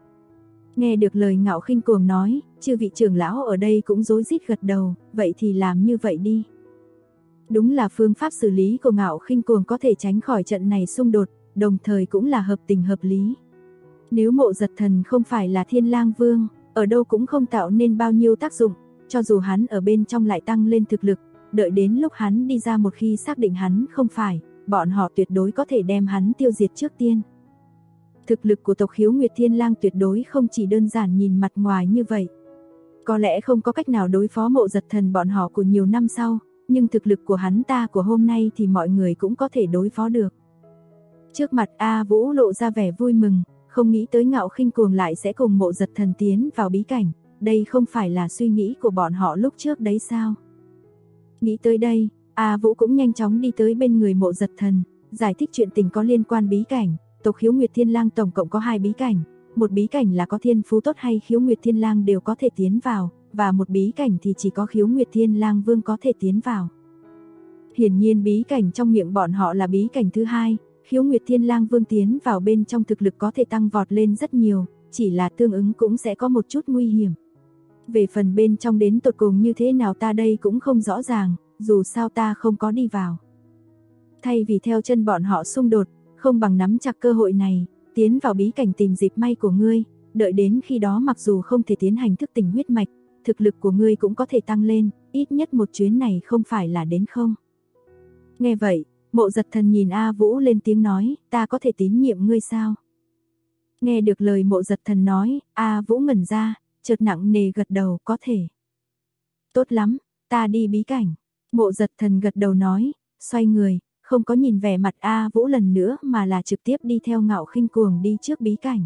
Nghe được lời Ngạo Khinh Cuồng nói, chư vị trưởng lão ở đây cũng rối rít gật đầu, vậy thì làm như vậy đi. Đúng là phương pháp xử lý của Ngạo Khinh Cuồng có thể tránh khỏi trận này xung đột, đồng thời cũng là hợp tình hợp lý. Nếu Mộ Giật Thần không phải là Thiên Lang Vương, ở đâu cũng không tạo nên bao nhiêu tác dụng, cho dù hắn ở bên trong lại tăng lên thực lực, đợi đến lúc hắn đi ra một khi xác định hắn không phải, bọn họ tuyệt đối có thể đem hắn tiêu diệt trước tiên. Thực lực của tộc Khiếu Nguyệt Thiên Lang tuyệt đối không chỉ đơn giản nhìn mặt ngoài như vậy. Có lẽ không có cách nào đối phó Mộ Giật Thần bọn họ của nhiều năm sau, nhưng thực lực của hắn ta của hôm nay thì mọi người cũng có thể đối phó được. Trước mặt A Vũ lộ ra vẻ vui mừng, không nghĩ tới Ngạo Khinh Cuồng lại sẽ cùng Mộ Giật Thần tiến vào bí cảnh, đây không phải là suy nghĩ của bọn họ lúc trước đấy sao? Nghĩ tới đây, A Vũ cũng nhanh chóng đi tới bên người Mộ Giật Thần, giải thích chuyện tình có liên quan bí cảnh. Tộc Khiếu Nguyệt Thiên Lang tổng cộng có 2 bí cảnh, một bí cảnh là có thiên phú tốt hay Khiếu Nguyệt Thiên Lang đều có thể tiến vào, và một bí cảnh thì chỉ có Khiếu Nguyệt Thiên Lang Vương có thể tiến vào. Hiển nhiên bí cảnh trong miệng bọn họ là bí cảnh thứ 2, Khiếu Nguyệt Thiên Lang Vương tiến vào bên trong thực lực có thể tăng vọt lên rất nhiều, chỉ là tương ứng cũng sẽ có một chút nguy hiểm. Về phần bên trong đến tột cùng như thế nào ta đây cũng không rõ ràng, dù sao ta không có đi vào. Thay vì theo chân bọn họ xung đột, không bằng nắm chặt cơ hội này, tiến vào bí cảnh tìm dịp may của ngươi, đợi đến khi đó mặc dù không thể tiến hành thức tỉnh huyết mạch, thực lực của ngươi cũng có thể tăng lên, ít nhất một chuyến này không phải là đến không. Nghe vậy, Mộ Giật Thần nhìn A Vũ lên tiếng nói, ta có thể tín nhiệm ngươi sao? Nghe được lời Mộ Giật Thần nói, A Vũ ngẩn ra, chợt nặng nề gật đầu, có thể. Tốt lắm, ta đi bí cảnh. Mộ Giật Thần gật đầu nói, xoay người, không có nhìn vẻ mặt A Vũ lần nữa mà là trực tiếp đi theo Ngạo Khinh Cuồng đi trước bí cảnh.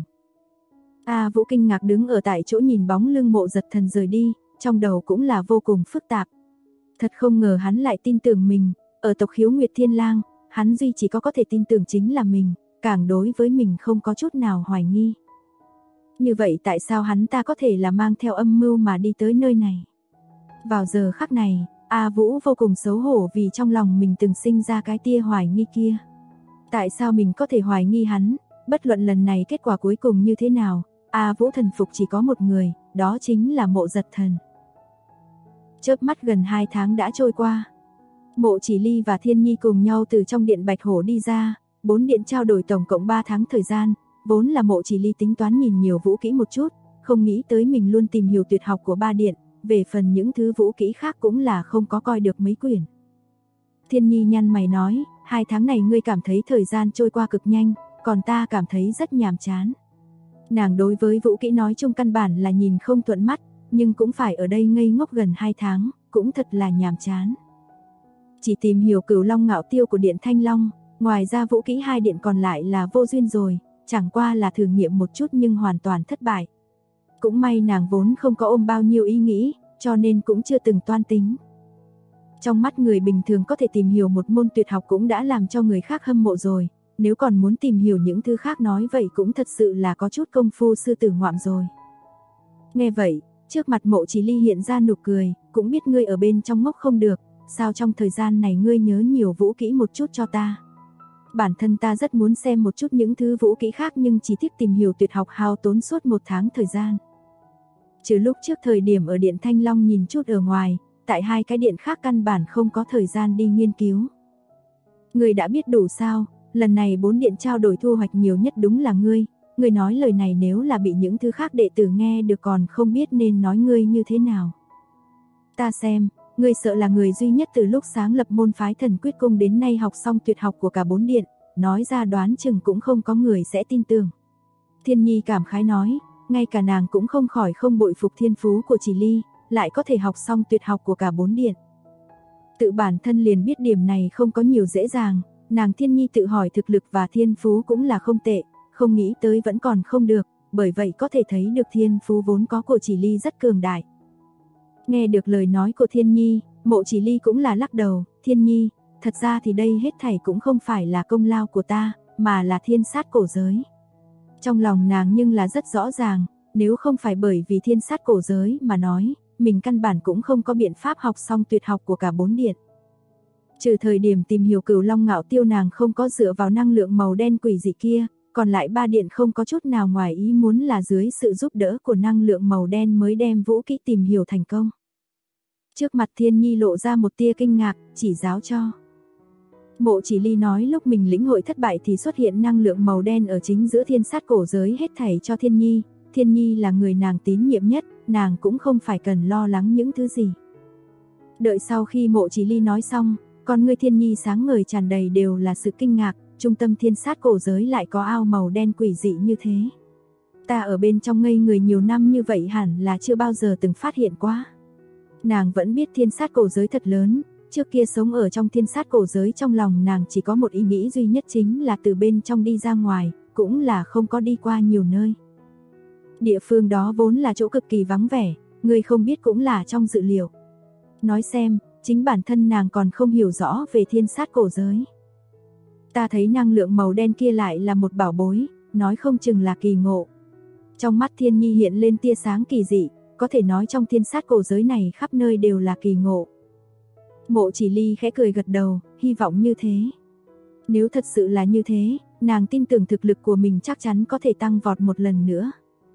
A Vũ kinh ngạc đứng ở tại chỗ nhìn bóng lưng Mộ Giật Thần rời đi, trong đầu cũng là vô cùng phức tạp. Thật không ngờ hắn lại tin tưởng mình, ở tộc Khiếu Nguyệt Thiên Lang, hắn duy chỉ có thể tin tưởng chính là mình, càng đối với mình không có chút nào hoài nghi. Như vậy tại sao hắn ta có thể là mang theo âm mưu mà đi tới nơi này? Vào giờ khắc này, A Vũ vô cùng xấu hổ vì trong lòng mình từng sinh ra cái tia hoài nghi kia. Tại sao mình có thể hoài nghi hắn? Bất luận lần này kết quả cuối cùng như thế nào, A Vũ thần phục chỉ có một người, đó chính là Mộ Giật Thần. Chớp mắt gần 2 tháng đã trôi qua. Mộ Chỉ Ly và Thiên Nhi cùng nhau từ trong điện Bạch Hổ đi ra, 4 điện trao đổi tổng cộng 3 tháng thời gian, vốn là Mộ Chỉ Ly tính toán nhìn nhiều vũ kỹ một chút, không nghĩ tới mình luôn tìm hiểu tuyệt học của 3 điện, về phần những thứ vũ kỹ khác cũng là không có coi được mấy quyển. Thiên Nhi nhăn mày nói, 2 tháng này ngươi cảm thấy thời gian trôi qua cực nhanh, còn ta cảm thấy rất nhàm chán. Nàng đối với vũ kỹ nói chung căn bản là nhìn không thuận mắt, nhưng cũng phải ở đây ngây ngốc gần 2 tháng, cũng thật là nhàm chán. Chỉ tìm hiểu Cửu Long Ngạo Tiêu của Điện Thanh Long, ngoài ra vũ kỹ 2 điện còn lại là vô duyên rồi, chẳng qua là thử nghiệm một chút nhưng hoàn toàn thất bại. Cũng may nàng vốn không có ôm bao nhiêu ý nghĩ, cho nên cũng chưa từng toan tính. Trong mắt người bình thường có thể tìm hiểu một môn tuyệt học cũng đã làm cho người khác hâm mộ rồi, nếu còn muốn tìm hiểu những thứ khác nói vậy cũng thật sự là có chút công phu sư tử ngoạm rồi. Nghe vậy, trước mặt Mộ Chỉ Ly hiện ra nụ cười, cũng biết ngươi ở bên trong ngốc không được, sao trong thời gian này ngươi nhớ nhiều vũ kỹ một chút cho ta. Bản thân ta rất muốn xem một chút những thứ vũ kỹ khác nhưng chỉ thích tìm hiểu tuyệt học hao tốn suốt 1 tháng thời gian. Trừ lúc trước thời điểm ở Điện Thanh Long nhìn chút ở ngoài, tại 2 cái điện khác căn bản không có thời gian đi nghiên cứu. Ngươi đã biết đủ sao, lần này 4 điện trao đổi thu hoạch nhiều nhất đúng là ngươi. Ngươi nói lời này nếu là bị những thứ khác đệ tử nghe được còn không biết nên nói ngươi như thế nào. Ta xem, ngươi sợ là người duy nhất từ lúc sáng lập môn phái Thần Quyết Cung đến nay học xong tuyệt học của cả 4 điện, nói ra đoán chừng cũng không có người sẽ tin tưởng. Thiên Nhi cảm khái nói, ngay cả nàng cũng không khỏi không bội phục thiên phú của Chỉ Ly, lại có thể học xong tuyệt học của cả 4 điện. Tự bản thân liền biết điểm này không có nhiều dễ dàng, nàng Thiên Nhi tự hỏi thực lực và thiên phú cũng là không tệ, không nghĩ tới vẫn còn không được, bởi vậy có thể thấy được thiên phú vốn có của Chỉ Ly rất cường đại. Nghe được lời nói của Thiên Nhi, Mộ Chỉ Ly cũng là lắc đầu, Thiên Nhi, thật ra thì đây hết thảy cũng không phải là công lao của ta, mà là thiên sát cổ giới. Trong lòng nàng nhưng là rất rõ ràng, nếu không phải bởi vì thiên sát cổ giới mà nói, mình căn bản cũng không có biện pháp học xong tuyệt học của cả 4 điện. Trừ thời điểm tìm hiểu Cửu Long Ngạo Tiêu nàng không có dựa vào năng lượng màu đen quỷ dị kia, còn lại 3 điện không có chút nào ngoài ý muốn là dưới sự giúp đỡ của năng lượng màu đen mới đem vũ kỹ tìm hiểu thành công. Trước mặt Thiên Nhi lộ ra một tia kinh ngạc, chỉ giáo cho. Mộ Chỉ Ly nói lúc mình lĩnh hội thất bại thì xuất hiện năng lượng màu đen ở chính giữa thiên sát cổ giới hết thảy cho Thiên Nhi. Thiên Nhi là người nàng tín nhiệm nhất, nàng cũng không phải cần lo lắng những thứ gì. Đợi sau khi Mộ Chỉ Ly nói xong, con ngươi Thiên Nhi sáng ngời tràn đầy đều là sự kinh ngạc, trung tâm thiên sát cổ giới lại có ao màu đen quỷ dị như thế. Ta ở bên trong ngây người nhiều năm như vậy hẳn là chưa bao giờ từng phát hiện quá. Nàng vẫn biết thiên sát cổ giới thật lớn, trước kia sống ở trong thiên sát cổ giới trong lòng nàng chỉ có một ý nghĩ duy nhất chính là từ bên trong đi ra ngoài, cũng là không có đi qua nhiều nơi. Địa phương đó vốn là chỗ cực kỳ vắng vẻ, người không biết cũng là trong dự liệu. Nói xem, chính bản thân nàng còn không hiểu rõ về thiên sát cổ giới. Ta thấy năng lượng màu đen kia lại là một bảo bối, nói không chừng là kỳ ngộ. Trong mắt Thiên Nhi hiện lên tia sáng kỳ dị, có thể nói trong thiên sát cổ giới này khắp nơi đều là kỳ ngộ. Mộ Chỉ Ly khẽ cười gật đầu, hy vọng như thế. Nếu thật sự là như thế, nàng tin tưởng thực lực của mình chắc chắn có thể tăng vọt một lần nữa.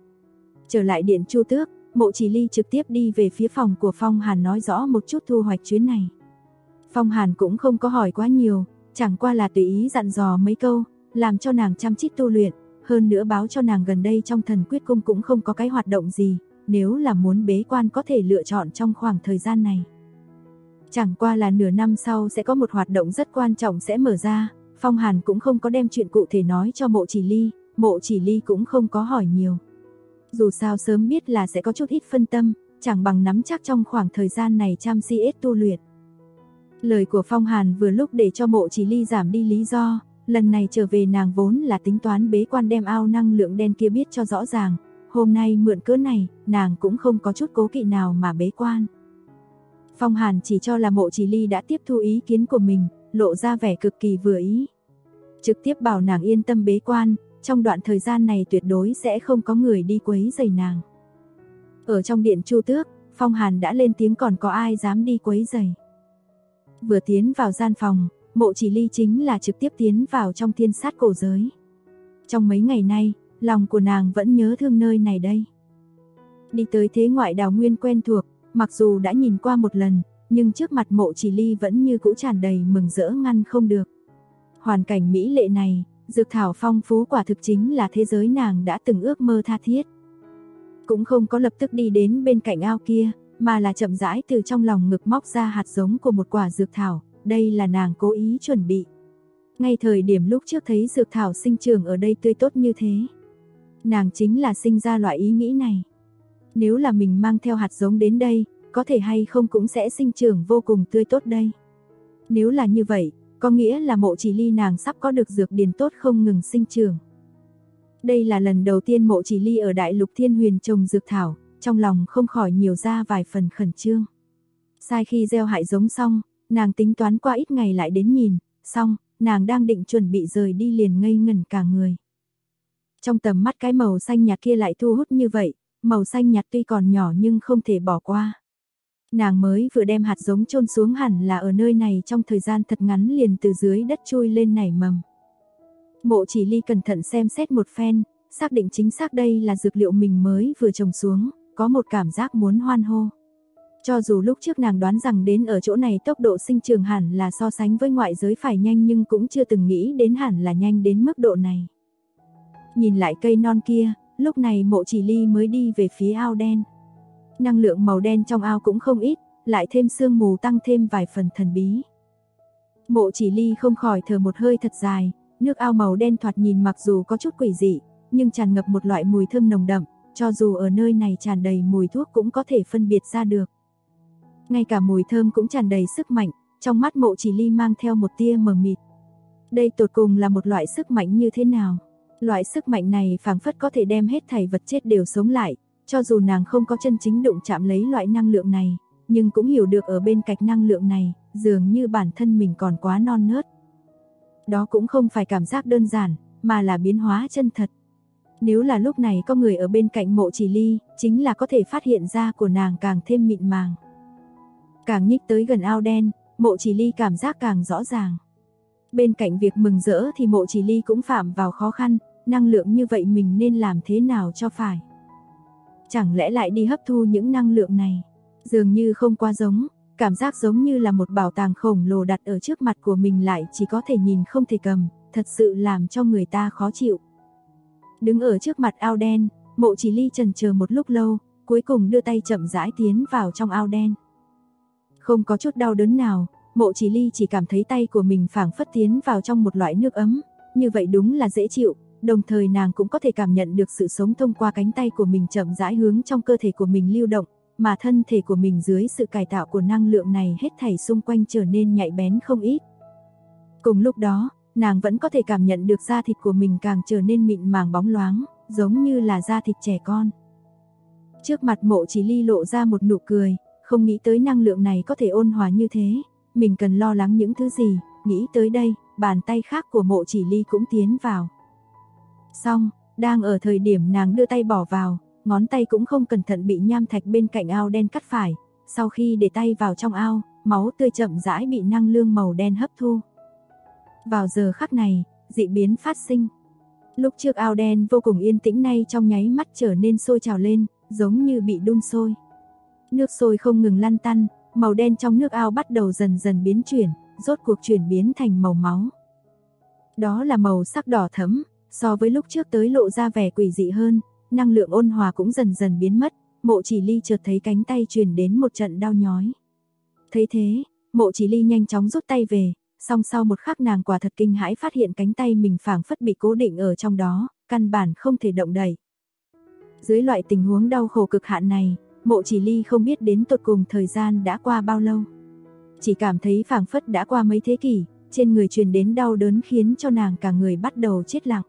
Trở lại điện Chu Tước, Mộ Chỉ Ly trực tiếp đi về phía phòng của Phong Hàn nói rõ một chút thu hoạch chuyến này. Phong Hàn cũng không có hỏi quá nhiều, chẳng qua là tùy ý dặn dò mấy câu, làm cho nàng chăm chỉ tu luyện, hơn nữa báo cho nàng gần đây trong Thần Quyết Cung cũng không có cái hoạt động gì, nếu là muốn bế quan có thể lựa chọn trong khoảng thời gian này. Chẳng qua là nửa năm sau sẽ có một hoạt động rất quan trọng sẽ mở ra, Phong Hàn cũng không có đem chuyện cụ thể nói cho Mộ Chỉ Ly, Mộ Chỉ Ly cũng không có hỏi nhiều. Dù sao sớm biết là sẽ có chút ít phân tâm, chẳng bằng nắm chắc trong khoảng thời gian này chăm si ít tu luyện. Lời của Phong Hàn vừa lúc để cho Mộ Chỉ Ly giảm đi lý do, lần này trở về nàng vốn là tính toán bế quan đem ao năng lượng đen kia biết cho rõ ràng, hôm nay mượn cớ này, nàng cũng không có chút cố kỵ nào mà bế quan. Phong Hàn chỉ cho là Mộ Chỉ Ly đã tiếp thu ý kiến của mình, lộ ra vẻ cực kỳ vừa ý. Trực tiếp bảo nàng yên tâm bế quan, trong đoạn thời gian này tuyệt đối sẽ không có người đi quấy rầy nàng. Ở trong điện Chu Tước, Phong Hàn đã lên tiếng còn có ai dám đi quấy rầy. Vừa tiến vào gian phòng, Mộ Chỉ Ly chính là trực tiếp tiến vào trong thiên sát cổ giới. Trong mấy ngày nay, lòng của nàng vẫn nhớ thương nơi này đây. Đi tới thế ngoại đào nguyên quen thuộc, mặc dù đã nhìn qua một lần, nhưng trước mặt Mộ Chỉ Ly vẫn như cũ tràn đầy mừng rỡ ngăn không được. Hoàn cảnh mỹ lệ này, dược thảo phong phú quả thực chính là thế giới nàng đã từng ước mơ tha thiết. Cũng không có lập tức đi đến bên cạnh ao kia, mà là chậm rãi từ trong lòng ngực móc ra hạt giống của một quả dược thảo, đây là nàng cố ý chuẩn bị. Ngay thời điểm lúc trước thấy dược thảo sinh trưởng ở đây tươi tốt như thế, nàng chính là sinh ra loại ý nghĩ này. Nếu là mình mang theo hạt giống đến đây, có thể hay không cũng sẽ sinh trưởng vô cùng tươi tốt đây. Nếu là như vậy, có nghĩa là Mộ Chỉ Ly nàng sắp có được dược điền tốt không ngừng sinh trưởng. Đây là lần đầu tiên Mộ Chỉ Ly ở Đại Lục Thiên Huyền trồng dược thảo, trong lòng không khỏi nhiều ra vài phần khẩn trương. Sai khi gieo hại giống xong, nàng tính toán qua ít ngày lại đến nhìn, xong, nàng đang định chuẩn bị rời đi liền ngây ngẩn cả người. Trong tầm mắt cái màu xanh nhạt kia lại thu hút như vậy, màu xanh nhạt tuy còn nhỏ nhưng không thể bỏ qua. Nàng mới vừa đem hạt giống chôn xuống hẳn là ở nơi này trong thời gian thật ngắn liền từ dưới đất chui lên nảy mầm. Mộ Chỉ Ly cẩn thận xem xét một phen, xác định chính xác đây là dược liệu mình mới vừa trồng xuống, có một cảm giác muốn hoan hô. Cho dù lúc trước nàng đoán rằng đến ở chỗ này tốc độ sinh trưởng hẳn là so sánh với ngoại giới phải nhanh nhưng cũng chưa từng nghĩ đến hẳn là nhanh đến mức độ này. Nhìn lại cây non kia, lúc này Mộ Chỉ Ly mới đi về phía ao đen. Năng lượng màu đen trong ao cũng không ít, lại thêm sương mù tăng thêm vài phần thần bí. Mộ Chỉ Ly không khỏi thở một hơi thật dài, nước ao màu đen thoạt nhìn mặc dù có chút quỷ dị, nhưng tràn ngập một loại mùi thơm nồng đậm, cho dù ở nơi này tràn đầy mùi thuốc cũng có thể phân biệt ra được. Ngay cả mùi thơm cũng tràn đầy sức mạnh, trong mắt Mộ Chỉ Ly mang theo một tia mờ mịt. Đây tột cùng là một loại sức mạnh như thế nào? Loại sức mạnh này phảng phất có thể đem hết thảy vật chết đều sống lại, cho dù nàng không có chân chính đụng chạm lấy loại năng lượng này, nhưng cũng hiểu được ở bên cạnh năng lượng này, dường như bản thân mình còn quá non nớt. Đó cũng không phải cảm giác đơn giản, mà là biến hóa chân thật. Nếu là lúc này có người ở bên cạnh Mộ Chỉ Ly, chính là có thể phát hiện ra của nàng càng thêm mịn màng. Càng nhích tới gần ao đen, Mộ Chỉ Ly cảm giác càng rõ ràng. Bên cạnh việc mừng rỡ thì Mộ Chỉ Ly cũng phạm vào khó khăn, năng lượng như vậy mình nên làm thế nào cho phải. Chẳng lẽ lại đi hấp thu những năng lượng này? Dường như không quá giống, cảm giác giống như là một bảo tàng khổng lồ đặt ở trước mặt của mình lại chỉ có thể nhìn không thể cầm, thật sự làm cho người ta khó chịu. Đứng ở trước mặt ao đen, Mộ Chỉ Ly chần chờ một lúc lâu, cuối cùng đưa tay chậm rãi tiến vào trong ao đen. Không có chút đau đớn nào, Mộ Chỉ Ly chỉ cảm thấy tay của mình phảng phất tiến vào trong một loại nước ấm, như vậy đúng là dễ chịu, đồng thời nàng cũng có thể cảm nhận được sự sống thông qua cánh tay của mình chậm rãi hướng trong cơ thể của mình lưu động, mà thân thể của mình dưới sự cải tạo của năng lượng này hết thảy xung quanh trở nên nhạy bén không ít. Cùng lúc đó, nàng vẫn có thể cảm nhận được da thịt của mình càng trở nên mịn màng bóng loáng, giống như là da thịt trẻ con. Trước mặt Mộ Chỉ Ly lộ ra một nụ cười, không nghĩ tới năng lượng này có thể ôn hòa như thế, mình cần lo lắng những thứ gì, nghĩ tới đây, bàn tay khác của Mộ Chỉ Ly cũng tiến vào. Xong, đang ở thời điểm nàng đưa tay bỏ vào, ngón tay cũng không cẩn thận bị nham thạch bên cạnh ao đen cắt phải, sau khi để tay vào trong ao, máu tươi chậm rãi bị năng lượng màu đen hấp thu. Vào giờ khắc này, dị biến phát sinh. Lúc trước ao đen vô cùng yên tĩnh nay trong nháy mắt trở nên sôi trào lên, giống như bị đun sôi. Nước sôi không ngừng lăn tăn, màu đen trong nước ao bắt đầu dần dần biến chuyển, rốt cuộc chuyển biến thành màu máu. Đó là màu sắc đỏ thẫm, so với lúc trước tới lộ ra vẻ quỷ dị hơn, năng lượng ôn hòa cũng dần dần biến mất, Mộ Chỉ Ly chợt thấy cánh tay truyền đến một trận đau nhói. Thấy thế, Mộ Chỉ Ly nhanh chóng rút tay về, song sau một khắc nàng quả thật kinh hãi phát hiện cánh tay mình phảng phất bị cố định ở trong đó, căn bản không thể động đậy. Dưới loại tình huống đau khổ cực hạn này, Mộ Chỉ Ly không biết đến tột cùng thời gian đã qua bao lâu. Chỉ cảm thấy phảng phất đã qua mấy thế kỷ, trên người truyền đến đau đớn khiến cho nàng cả người bắt đầu chết lặng.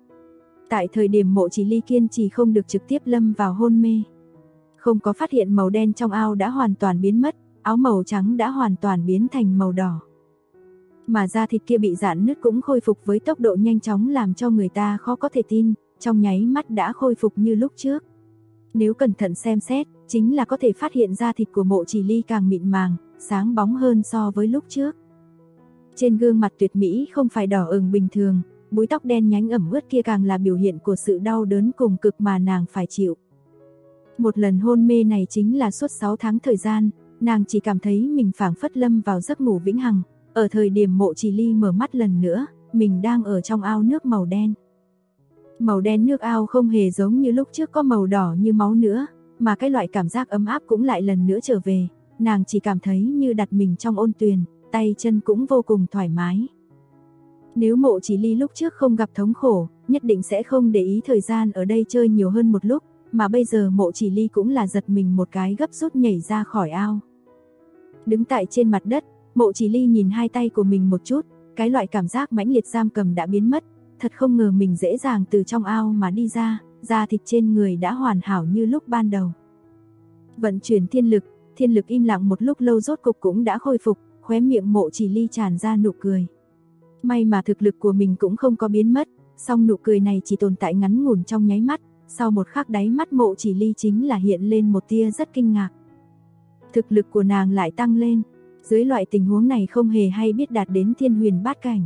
Tại thời điểm Mộ Chỉ Ly kiên trì không được trực tiếp lâm vào hôn mê. Không có phát hiện màu đen trong ao đã hoàn toàn biến mất, áo màu trắng đã hoàn toàn biến thành màu đỏ. Mà da thịt kia bị rạn nứt cũng khôi phục với tốc độ nhanh chóng làm cho người ta khó có thể tin, trong nháy mắt đã khôi phục như lúc trước. Nếu cẩn thận xem xét, chính là có thể phát hiện da thịt của Mộ Chỉ Ly càng mịn màng, sáng bóng hơn so với lúc trước. Trên gương mặt tuyệt mỹ không phải đỏ ửng bình thường, búi tóc đen nhánh ẩm ướt kia càng là biểu hiện của sự đau đớn cùng cực mà nàng phải chịu. Một lần hôn mê này chính là suốt 6 tháng thời gian, nàng chỉ cảm thấy mình phảng phất lâm vào giấc ngủ vĩnh hằng. Ở thời điểm Mộ Chỉ Ly mở mắt lần nữa, mình đang ở trong ao nước màu đen. Màu đen nước ao không hề giống như lúc trước có màu đỏ như máu nữa, mà cái loại cảm giác ấm áp cũng lại lần nữa trở về, nàng chỉ cảm thấy như đặt mình trong ôn tuyền, tay chân cũng vô cùng thoải mái. Nếu Mộ Chỉ Ly lúc trước không gặp thống khổ, nhất định sẽ không để ý thời gian ở đây chơi nhiều hơn một lúc, mà bây giờ Mộ Chỉ Ly cũng là giật mình một cái gấp rút nhảy ra khỏi ao. Đứng tại trên mặt đất, Mộ Chỉ Ly nhìn hai tay của mình một chút, cái loại cảm giác mãnh liệt giam cầm đã biến mất, thật không ngờ mình dễ dàng từ trong ao mà đi ra, da thịt trên người đã hoàn hảo như lúc ban đầu. Vận chuyển thiên lực im lặng một lúc lâu rốt cục cũng đã khôi phục, khóe miệng Mộ Chỉ Ly tràn ra nụ cười. May mà thực lực của mình cũng không có biến mất, song nụ cười này chỉ tồn tại ngắn ngủn trong nháy mắt, sau một khắc đáy mắt Mộ Chỉ Ly chính là hiện lên một tia rất kinh ngạc. Thực lực của nàng lại tăng lên, dưới loại tình huống này không hề hay biết đạt đến thiên huyền bát cảnh.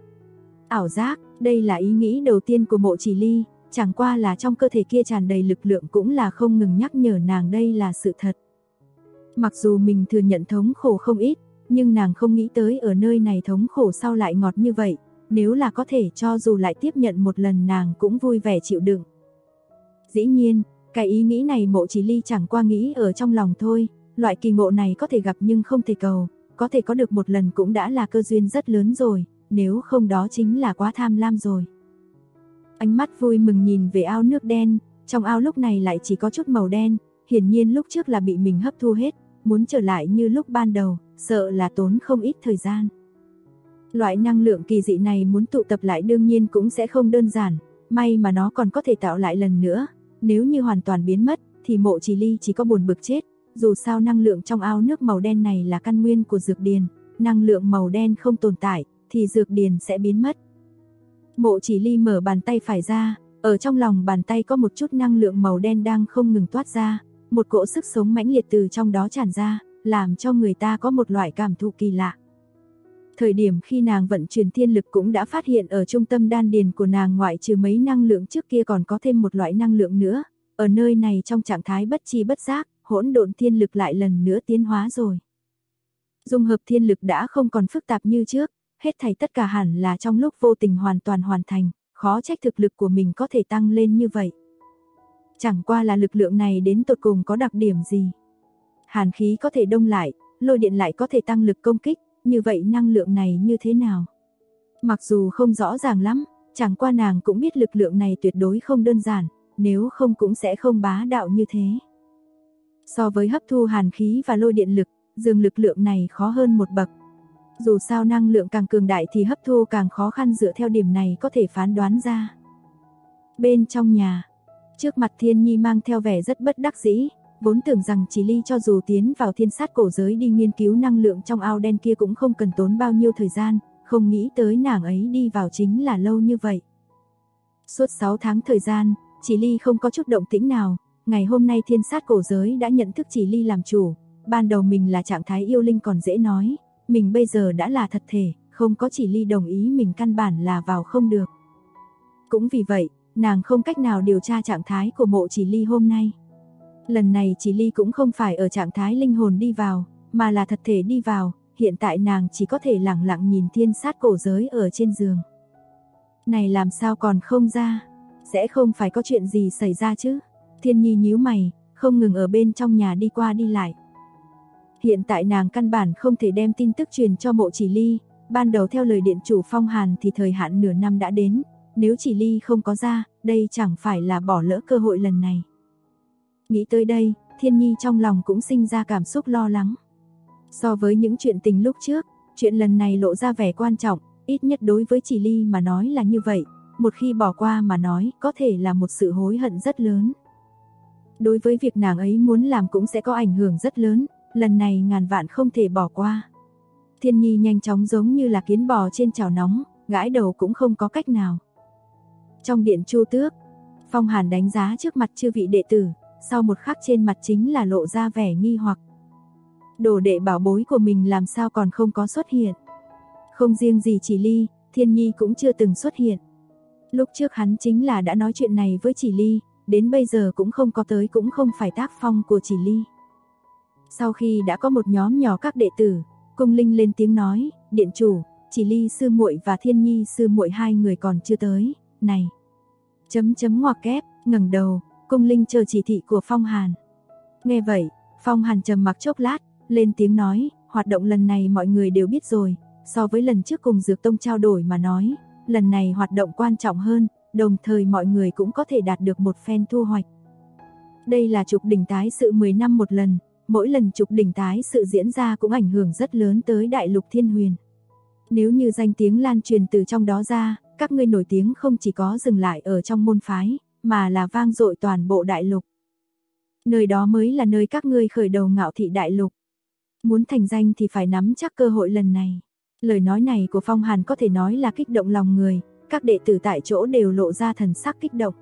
Ảo giác, đây là ý nghĩ đầu tiên của Mộ Chỉ Ly, chẳng qua là trong cơ thể kia tràn đầy lực lượng cũng là không ngừng nhắc nhở nàng đây là sự thật. Mặc dù mình thừa nhận thống khổ không ít, nhưng nàng không nghĩ tới ở nơi này thống khổ sau lại ngọt như vậy, nếu là có thể cho dù lại tiếp nhận một lần nàng cũng vui vẻ chịu đựng. Dĩ nhiên, cái ý nghĩ này Mộ Chỉ Ly chẳng qua nghĩ ở trong lòng thôi, loại kỳ ngộ này có thể gặp nhưng không thể cầu, có thể có được một lần cũng đã là cơ duyên rất lớn rồi, nếu không đó chính là quá tham lam rồi. Ánh mắt vui mừng nhìn về ao nước đen, trong ao lúc này lại chỉ có chút màu đen, hiển nhiên lúc trước là bị mình hấp thu hết, muốn trở lại như lúc ban đầu, sợ là tốn không ít thời gian. Loại năng lượng kỳ dị này muốn tụ tập lại đương nhiên cũng sẽ không đơn giản, may mà nó còn có thể tạo lại lần nữa, nếu như hoàn toàn biến mất, thì Mộ Chỉ Ly chỉ có buồn bực chết, dù sao năng lượng trong ao nước màu đen này là căn nguyên của dược điền, năng lượng màu đen không tồn tại, thì dược điền sẽ biến mất. Mộ Chỉ Ly mở bàn tay phải ra, ở trong lòng bàn tay có một chút năng lượng màu đen đang không ngừng toát ra, một cỗ sức sống mãnh liệt từ trong đó tràn ra, làm cho người ta có một loại cảm thụ kỳ lạ. Thời điểm khi nàng vận chuyển thiên lực cũng đã phát hiện ở trung tâm đan điền của nàng ngoại trừ mấy năng lượng trước kia còn có thêm một loại năng lượng nữa, ở nơi này trong trạng thái bất chi bất giác, hỗn độn thiên lực lại lần nữa tiến hóa rồi. Dung hợp thiên lực đã không còn phức tạp như trước, hết thảy tất cả hẳn là trong lúc vô tình hoàn toàn hoàn thành, khó trách thực lực của mình có thể tăng lên như vậy. Chẳng qua là lực lượng này đến tột cùng có đặc điểm gì? Hàn khí có thể đông lại, lôi điện lại có thể tăng lực công kích, như vậy năng lượng này như thế nào? Mặc dù không rõ ràng lắm, chẳng qua nàng cũng biết lực lượng này tuyệt đối không đơn giản, nếu không cũng sẽ không bá đạo như thế. So với hấp thu hàn khí và lôi điện lực, dường lực lượng này khó hơn một bậc. Dù sao năng lượng càng cường đại thì hấp thu càng khó khăn, dựa theo điểm này có thể phán đoán ra. Bên trong nhà, trước mặt Thiên Nhi mang theo vẻ rất bất đắc dĩ, vốn tưởng rằng Chỉ Ly cho dù tiến vào thiên sát cổ giới đi nghiên cứu năng lượng trong ao đen kia cũng không cần tốn bao nhiêu thời gian, không nghĩ tới nàng ấy đi vào chính là lâu như vậy. Suốt 6 tháng thời gian, Chỉ Ly không có chút động tĩnh nào, ngày hôm nay thiên sát cổ giới đã nhận thức Chỉ Ly làm chủ, ban đầu mình là trạng thái yêu linh còn dễ nói, mình bây giờ đã là thật thể, không có Chỉ Ly đồng ý mình căn bản là vào không được. Cũng vì vậy, nàng không cách nào điều tra trạng thái của Mộ Chỉ Ly hôm nay. Lần này Chỉ Ly cũng không phải ở trạng thái linh hồn đi vào, mà là thật thể đi vào, hiện tại nàng chỉ có thể lặng lặng nhìn thiên sát cổ giới ở trên giường. Này làm sao còn không ra, sẽ không phải có chuyện gì xảy ra chứ? Thiên Nhi nhíu mày, không ngừng ở bên trong nhà đi qua đi lại. Hiện tại nàng căn bản không thể đem tin tức truyền cho Mộ Chỉ Ly, ban đầu theo lời điện chủ Phong Hàn thì thời hạn nửa năm đã đến, nếu Chỉ Ly không có ra, đây chẳng phải là bỏ lỡ cơ hội lần này. Nghĩ tới đây, Thiên Nhi trong lòng cũng sinh ra cảm xúc lo lắng. So với những chuyện tình lúc trước, chuyện lần này lộ ra vẻ quan trọng, ít nhất đối với Chỉ Ly mà nói là như vậy, một khi bỏ qua mà nói có thể là một sự hối hận rất lớn. Đối với việc nàng ấy muốn làm cũng sẽ có ảnh hưởng rất lớn, lần này ngàn vạn không thể bỏ qua. Thiên Nhi nhanh chóng giống như là kiến bò trên chảo nóng, gãi đầu cũng không có cách nào. Trong điện Chu Tước, Phong Hàn đánh giá trước mặt chư vị đệ tử, sau một khắc trên mặt chính là lộ ra vẻ nghi hoặc. Đồ đệ bảo bối của mình làm sao còn không có xuất hiện. Không riêng gì Chỉ Ly, Thiên Nhi cũng chưa từng xuất hiện. Lúc trước hắn chính là đã nói chuyện này với Chỉ Ly, đến bây giờ cũng không có tới, cũng không phải tác phong của Chỉ Ly. Sau khi đã có một nhóm nhỏ các đệ tử, Cung Linh lên tiếng nói, điện chủ, Chỉ Ly sư muội và Thiên Nhi sư muội hai người còn chưa tới, này. Ngoặc kép, ngẩng đầu, Cung Linh chờ chỉ thị của Phong Hàn. Nghe vậy, Phong Hàn trầm mặc chốc lát, lên tiếng nói, hoạt động lần này mọi người đều biết rồi, so với lần trước cùng Dược Tông trao đổi mà nói, lần này hoạt động quan trọng hơn, đồng thời mọi người cũng có thể đạt được một phen thu hoạch. Đây là trục đỉnh tái sự 10 năm một lần, mỗi lần trục đỉnh tái sự diễn ra cũng ảnh hưởng rất lớn tới đại lục Thiên Huyền. Nếu như danh tiếng lan truyền từ trong đó ra, các ngươi nổi tiếng không chỉ có dừng lại ở trong môn phái, mà là vang dội toàn bộ đại lục. Nơi đó mới là nơi các ngươi khởi đầu ngạo thị đại lục. Muốn thành danh thì phải nắm chắc cơ hội lần này. Lời nói này của Phong Hàn có thể nói là kích động lòng người, các đệ tử tại chỗ đều lộ ra thần sắc kích động.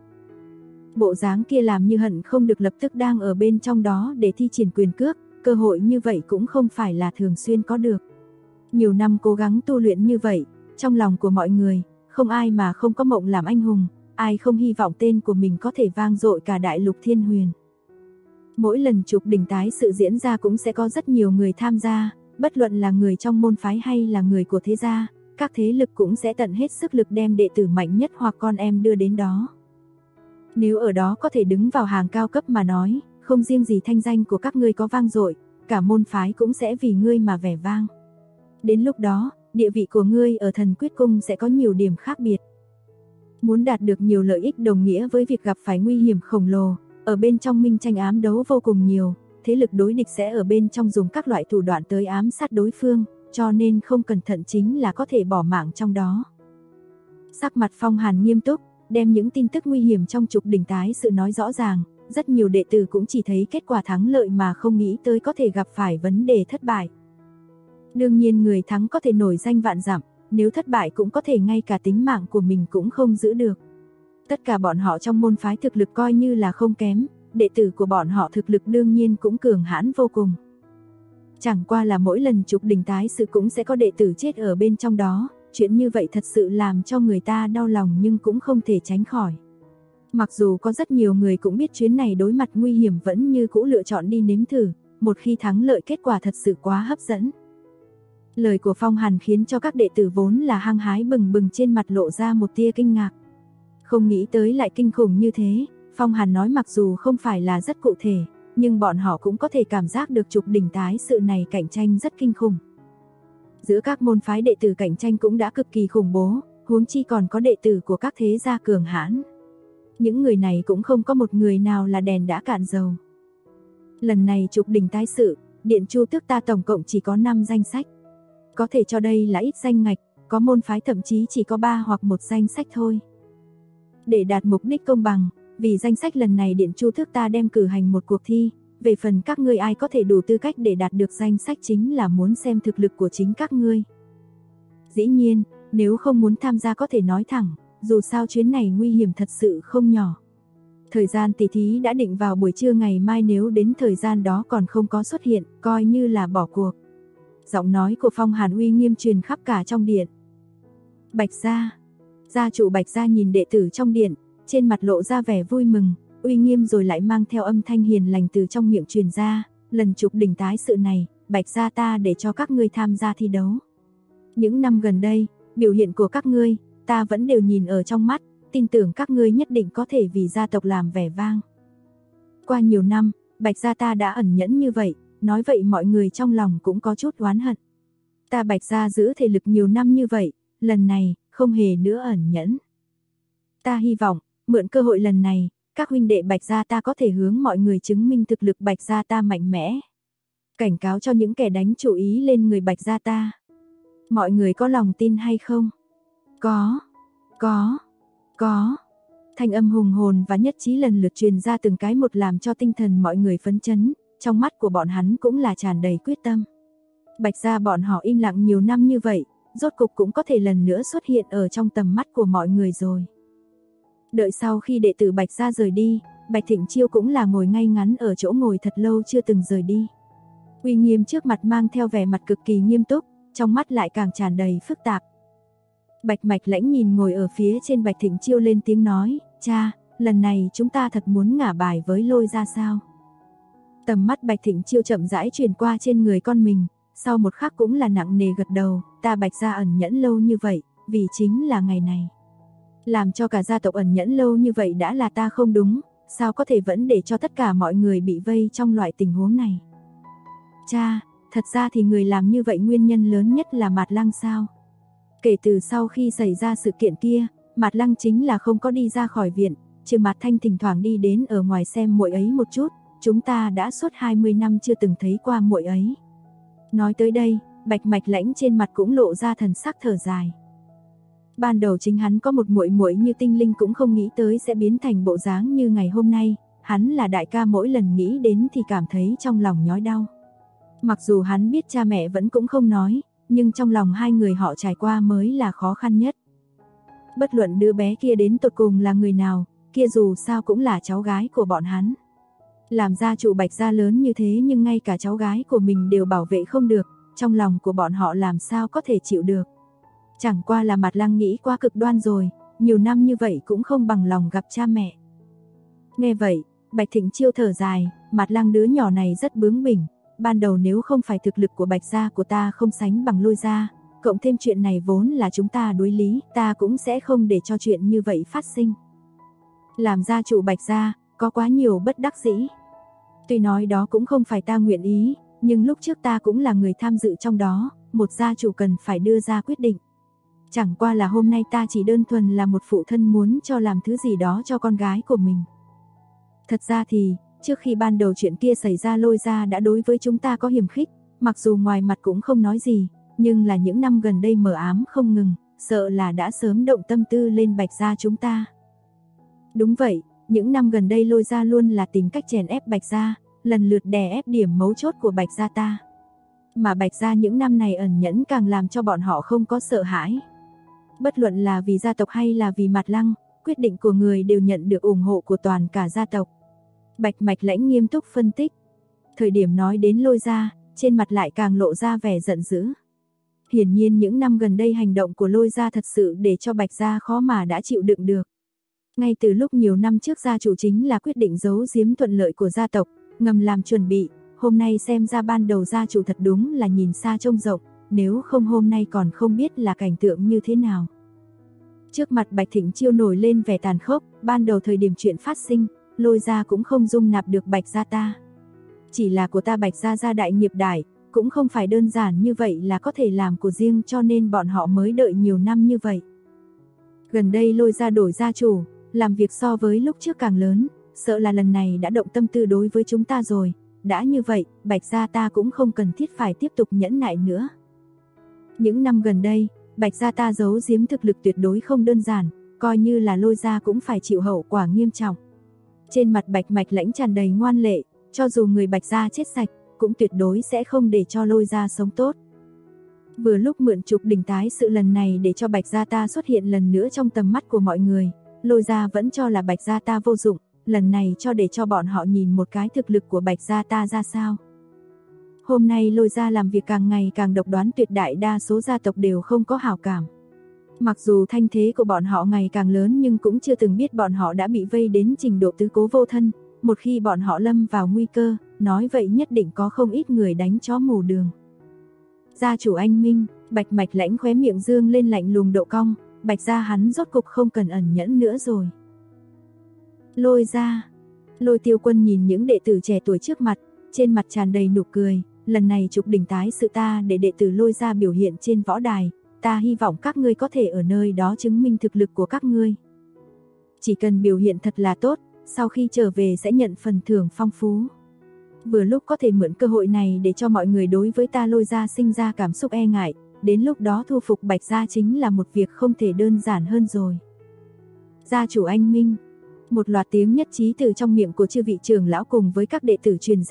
Bộ dáng kia làm như hận không được lập tức đang ở bên trong đó để thi triển quyền cước, cơ hội như vậy cũng không phải là thường xuyên có được. Nhiều năm cố gắng tu luyện như vậy, trong lòng của mọi người, không ai mà không có mộng làm anh hùng, ai không hy vọng tên của mình có thể vang dội cả đại lục Thiên Huyền. Mỗi lần trục đỉnh tái sự diễn ra cũng sẽ có rất nhiều người tham gia, bất luận là người trong môn phái hay là người của thế gia, các thế lực cũng sẽ tận hết sức lực đem đệ tử mạnh nhất hoặc con em đưa đến đó. Nếu ở đó có thể đứng vào hàng cao cấp mà nói, không riêng gì thanh danh của các ngươi có vang dội, cả môn phái cũng sẽ vì ngươi mà vẻ vang. Đến lúc đó, địa vị của ngươi ở Thần Quyết Cung sẽ có nhiều điểm khác biệt. Muốn đạt được nhiều lợi ích đồng nghĩa với việc gặp phải nguy hiểm khổng lồ, ở bên trong minh tranh ám đấu vô cùng nhiều, thế lực đối địch sẽ ở bên trong dùng các loại thủ đoạn tới ám sát đối phương, cho nên không cẩn thận chính là có thể bỏ mạng trong đó. Sắc mặt Phong Hàn nghiêm túc, đem những tin tức nguy hiểm trong trục đỉnh tái sự nói rõ ràng, rất nhiều đệ tử cũng chỉ thấy kết quả thắng lợi mà không nghĩ tới có thể gặp phải vấn đề thất bại. Đương nhiên người thắng có thể nổi danh vạn dặm, nếu thất bại cũng có thể ngay cả tính mạng của mình cũng không giữ được. Tất cả bọn họ trong môn phái thực lực coi như là không kém, đệ tử của bọn họ thực lực đương nhiên cũng cường hãn vô cùng. Chẳng qua là mỗi lần trục đỉnh tái sự cũng sẽ có đệ tử chết ở bên trong đó, chuyện như vậy thật sự làm cho người ta đau lòng nhưng cũng không thể tránh khỏi. Mặc dù có rất nhiều người cũng biết chuyến này đối mặt nguy hiểm vẫn như cũ lựa chọn đi nếm thử, một khi thắng lợi kết quả thật sự quá hấp dẫn. Lời của Phong Hàn khiến cho các đệ tử vốn là hăng hái bừng bừng trên mặt lộ ra một tia kinh ngạc. Không nghĩ tới lại kinh khủng như thế, Phong Hàn nói mặc dù không phải là rất cụ thể, nhưng bọn họ cũng có thể cảm giác được trục đỉnh tái sự này cạnh tranh rất kinh khủng. Giữa các môn phái đệ tử cạnh tranh cũng đã cực kỳ khủng bố, huống chi còn có đệ tử của các thế gia cường hãn. Những người này cũng không có một người nào là đèn đã cạn dầu. Lần này trục đỉnh tái sự, Điện Chu Tước ta tổng cộng chỉ có 5 danh sách. Có thể cho đây là ít danh ngạch, có môn phái thậm chí chỉ có 3 hoặc 1 danh sách thôi. Để đạt mục đích công bằng, vì danh sách lần này Điện Chu Tước ta đem cử hành một cuộc thi, về phần các ngươi ai có thể đủ tư cách để đạt được danh sách chính là muốn xem thực lực của chính các ngươi. Dĩ nhiên, nếu không muốn tham gia có thể nói thẳng, dù sao chuyến này nguy hiểm thật sự không nhỏ. Thời gian tỷ thí đã định vào buổi trưa ngày mai, nếu đến thời gian đó còn không có xuất hiện, coi như là bỏ cuộc. Giọng nói của Phong Hàn uy nghiêm truyền khắp cả trong điện. Bạch gia, gia chủ Bạch gia nhìn đệ tử trong điện, trên mặt lộ ra vẻ vui mừng, uy nghiêm rồi lại mang theo âm thanh hiền lành từ trong miệng truyền ra, lần trục đỉnh tái sự này, Bạch gia ta để cho các ngươi tham gia thi đấu. Những năm gần đây, biểu hiện của các ngươi, ta vẫn đều nhìn ở trong mắt, tin tưởng các ngươi nhất định có thể vì gia tộc làm vẻ vang. Qua nhiều năm, Bạch gia ta đã ẩn nhẫn như vậy, nói vậy mọi người trong lòng cũng có chút oán hận. Ta Bạch gia giữ thể lực nhiều năm như vậy, lần này, không hề nữa ẩn nhẫn. Ta hy vọng, mượn cơ hội lần này, các huynh đệ Bạch gia ta có thể hướng mọi người chứng minh thực lực Bạch gia ta mạnh mẽ. Cảnh cáo cho những kẻ đánh chủ ý lên người Bạch gia ta. Mọi người có lòng tin hay không? Có. Thanh âm hùng hồn và nhất trí lần lượt truyền ra từng cái một làm cho tinh thần mọi người phấn chấn, trong mắt của bọn hắn cũng là tràn đầy quyết tâm. Bạch gia bọn họ im lặng nhiều năm như vậy, rốt cục cũng có thể lần nữa xuất hiện ở trong tầm mắt của mọi người rồi. Đợi sau khi đệ tử Bạch gia rời đi, Bạch Thịnh Chiêu cũng là ngồi ngay ngắn ở chỗ ngồi thật lâu chưa từng rời đi. Uy Nghiêm trước mặt mang theo vẻ mặt cực kỳ nghiêm túc, trong mắt lại càng tràn đầy phức tạp. Bạch Mạch Lãnh nhìn ngồi ở phía trên Bạch Thịnh Chiêu lên tiếng nói, cha, lần này chúng ta thật muốn ngả bài với Lôi gia sao? Tầm mắt Bạch Thịnh Chiêu chậm rãi truyền qua trên người con mình, sau một khắc cũng là nặng nề gật đầu, ta Bạch gia ẩn nhẫn lâu như vậy, vì chính là ngày này. Làm cho cả gia tộc ẩn nhẫn lâu như vậy đã là ta không đúng, sao có thể vẫn để cho tất cả mọi người bị vây trong loại tình huống này? Cha, thật ra thì người làm như vậy nguyên nhân lớn nhất là Mạt Lăng sao? Kể từ sau khi xảy ra sự kiện kia, Mạt Lăng chính là không có đi ra khỏi viện, trừ Mạt Thanh thỉnh thoảng đi đến ở ngoài xem muội ấy một chút, chúng ta đã suốt 20 năm chưa từng thấy qua muội ấy. Nói tới đây, Bạch Mạch Lãnh trên mặt cũng lộ ra thần sắc thở dài. Ban đầu chính hắn có một muội muội như tinh linh cũng không nghĩ tới sẽ biến thành bộ dáng như ngày hôm nay, hắn là đại ca mỗi lần nghĩ đến thì cảm thấy trong lòng nhói đau. Mặc dù hắn biết cha mẹ vẫn cũng không nói, nhưng trong lòng hai người họ trải qua mới là khó khăn nhất. Bất luận đứa bé kia đến tột cùng là người nào, kia dù sao cũng là cháu gái của bọn hắn. Làm gia chủ Bạch gia lớn như thế nhưng ngay cả cháu gái của mình đều bảo vệ không được, trong lòng của bọn họ làm sao có thể chịu được. Chẳng qua là Mạt Lăng nghĩ quá cực đoan rồi, nhiều năm như vậy cũng không bằng lòng gặp cha mẹ. Nghe vậy, Bạch Thịnh Chiêu thở dài, Mạt Lăng đứa nhỏ này rất bướng bỉnh, ban đầu nếu không phải thực lực của Bạch gia của ta không sánh bằng Lôi gia, cộng thêm chuyện này vốn là chúng ta đối lý, ta cũng sẽ không để cho chuyện như vậy phát sinh. Làm gia chủ Bạch gia, có quá nhiều bất đắc dĩ. Tuy nói đó cũng không phải ta nguyện ý, nhưng lúc trước ta cũng là người tham dự trong đó, một gia chủ cần phải đưa ra quyết định. Chẳng qua là hôm nay ta chỉ đơn thuần là một phụ thân muốn cho làm thứ gì đó cho con gái của mình. Thật ra thì, trước khi ban đầu chuyện kia xảy ra Lôi gia đã đối với chúng ta có hiềm khích, mặc dù ngoài mặt cũng không nói gì, nhưng là những năm gần đây mờ ám không ngừng, sợ là đã sớm động tâm tư lên Bạch gia chúng ta. Đúng vậy, những năm gần đây Lôi gia luôn là tìm cách chèn ép Bạch gia, lần lượt đè ép điểm mấu chốt của Bạch gia ta. Mà Bạch gia những năm này ẩn nhẫn càng làm cho bọn họ không có sợ hãi. Bất luận là vì gia tộc hay là vì Mạt Lăng, quyết định của người đều nhận được ủng hộ của toàn cả gia tộc. Bạch Mạch Lãnh nghiêm túc phân tích. Thời điểm nói đến Lôi gia, trên mặt lại càng lộ ra vẻ giận dữ. Hiển nhiên những năm gần đây hành động của Lôi gia thật sự để cho Bạch gia khó mà đã chịu đựng được. Ngay từ lúc nhiều năm trước gia chủ chính là quyết định giấu giếm thuận lợi của gia tộc, ngầm làm chuẩn bị, hôm nay xem ra ban đầu gia chủ thật đúng là nhìn xa trông rộng, nếu không hôm nay còn không biết là cảnh tượng như thế nào. Trước mặt Bạch Thịnh Chiêu nổi lên vẻ tàn khốc, ban đầu thời điểm chuyện phát sinh, Lôi gia cũng không dung nạp được Bạch gia ta. Chỉ là của ta Bạch gia gia đại nghiệp đại, cũng không phải đơn giản như vậy là có thể làm của riêng cho nên bọn họ mới đợi nhiều năm như vậy. Gần đây Lôi gia đổi gia chủ, làm việc so với lúc trước càng lớn, sợ là lần này đã động tâm tư đối với chúng ta rồi, đã như vậy, Bạch gia ta cũng không cần thiết phải tiếp tục nhẫn nại nữa. Những năm gần đây, Bạch gia ta giấu giếm thực lực tuyệt đối không đơn giản, coi như là Lôi gia cũng phải chịu hậu quả nghiêm trọng. Trên mặt Bạch Mạch Lãnh tràn đầy ngoan lệ, cho dù người Bạch gia chết sạch, cũng tuyệt đối sẽ không để cho Lôi gia sống tốt. Vừa lúc mượn trục đỉnh tái sự lần này để cho Bạch gia ta xuất hiện lần nữa trong tầm mắt của mọi người, Lôi gia vẫn cho là Bạch gia ta vô dụng, lần này cho để cho bọn họ nhìn một cái thực lực của Bạch gia ta ra sao. Hôm nay Lôi gia làm việc càng ngày càng độc đoán, tuyệt đại đa số gia tộc đều không có hảo cảm. Mặc dù thanh thế của bọn họ ngày càng lớn nhưng cũng chưa từng biết bọn họ đã bị vây đến trình độ tứ cố vô thân, một khi bọn họ lâm vào nguy cơ, nói vậy nhất định có không ít người đánh chó mù đường. Gia chủ anh Minh, Bạch Mạch Lãnh khóe miệng dương lên lạnh lùng độ cong, Bạch gia hắn rốt cục không cần ẩn nhẫn nữa rồi. Lôi gia, Lôi Tiêu Quân nhìn những đệ tử trẻ tuổi trước mặt, trên mặt tràn đầy nụ cười, lần này trục đỉnh tái sự ta để đệ tử Lôi gia biểu hiện trên võ đài, ta hy vọng các ngươi có thể ở nơi đó chứng minh thực lực của các ngươi. Chỉ cần biểu hiện thật là tốt, sau khi trở về sẽ nhận phần thưởng phong phú. Vừa lúc có thể mượn cơ hội này để cho mọi người đối với ta Lôi gia sinh ra cảm xúc e ngại, đến lúc đó thu phục Bạch gia chính là một việc không thể đơn giản hơn rồi. Gia chủ anh Minh, một loạt tiếng nhất trí từ trong miệng của chư vị trưởng lão cùng với các đệ tử truyền ra,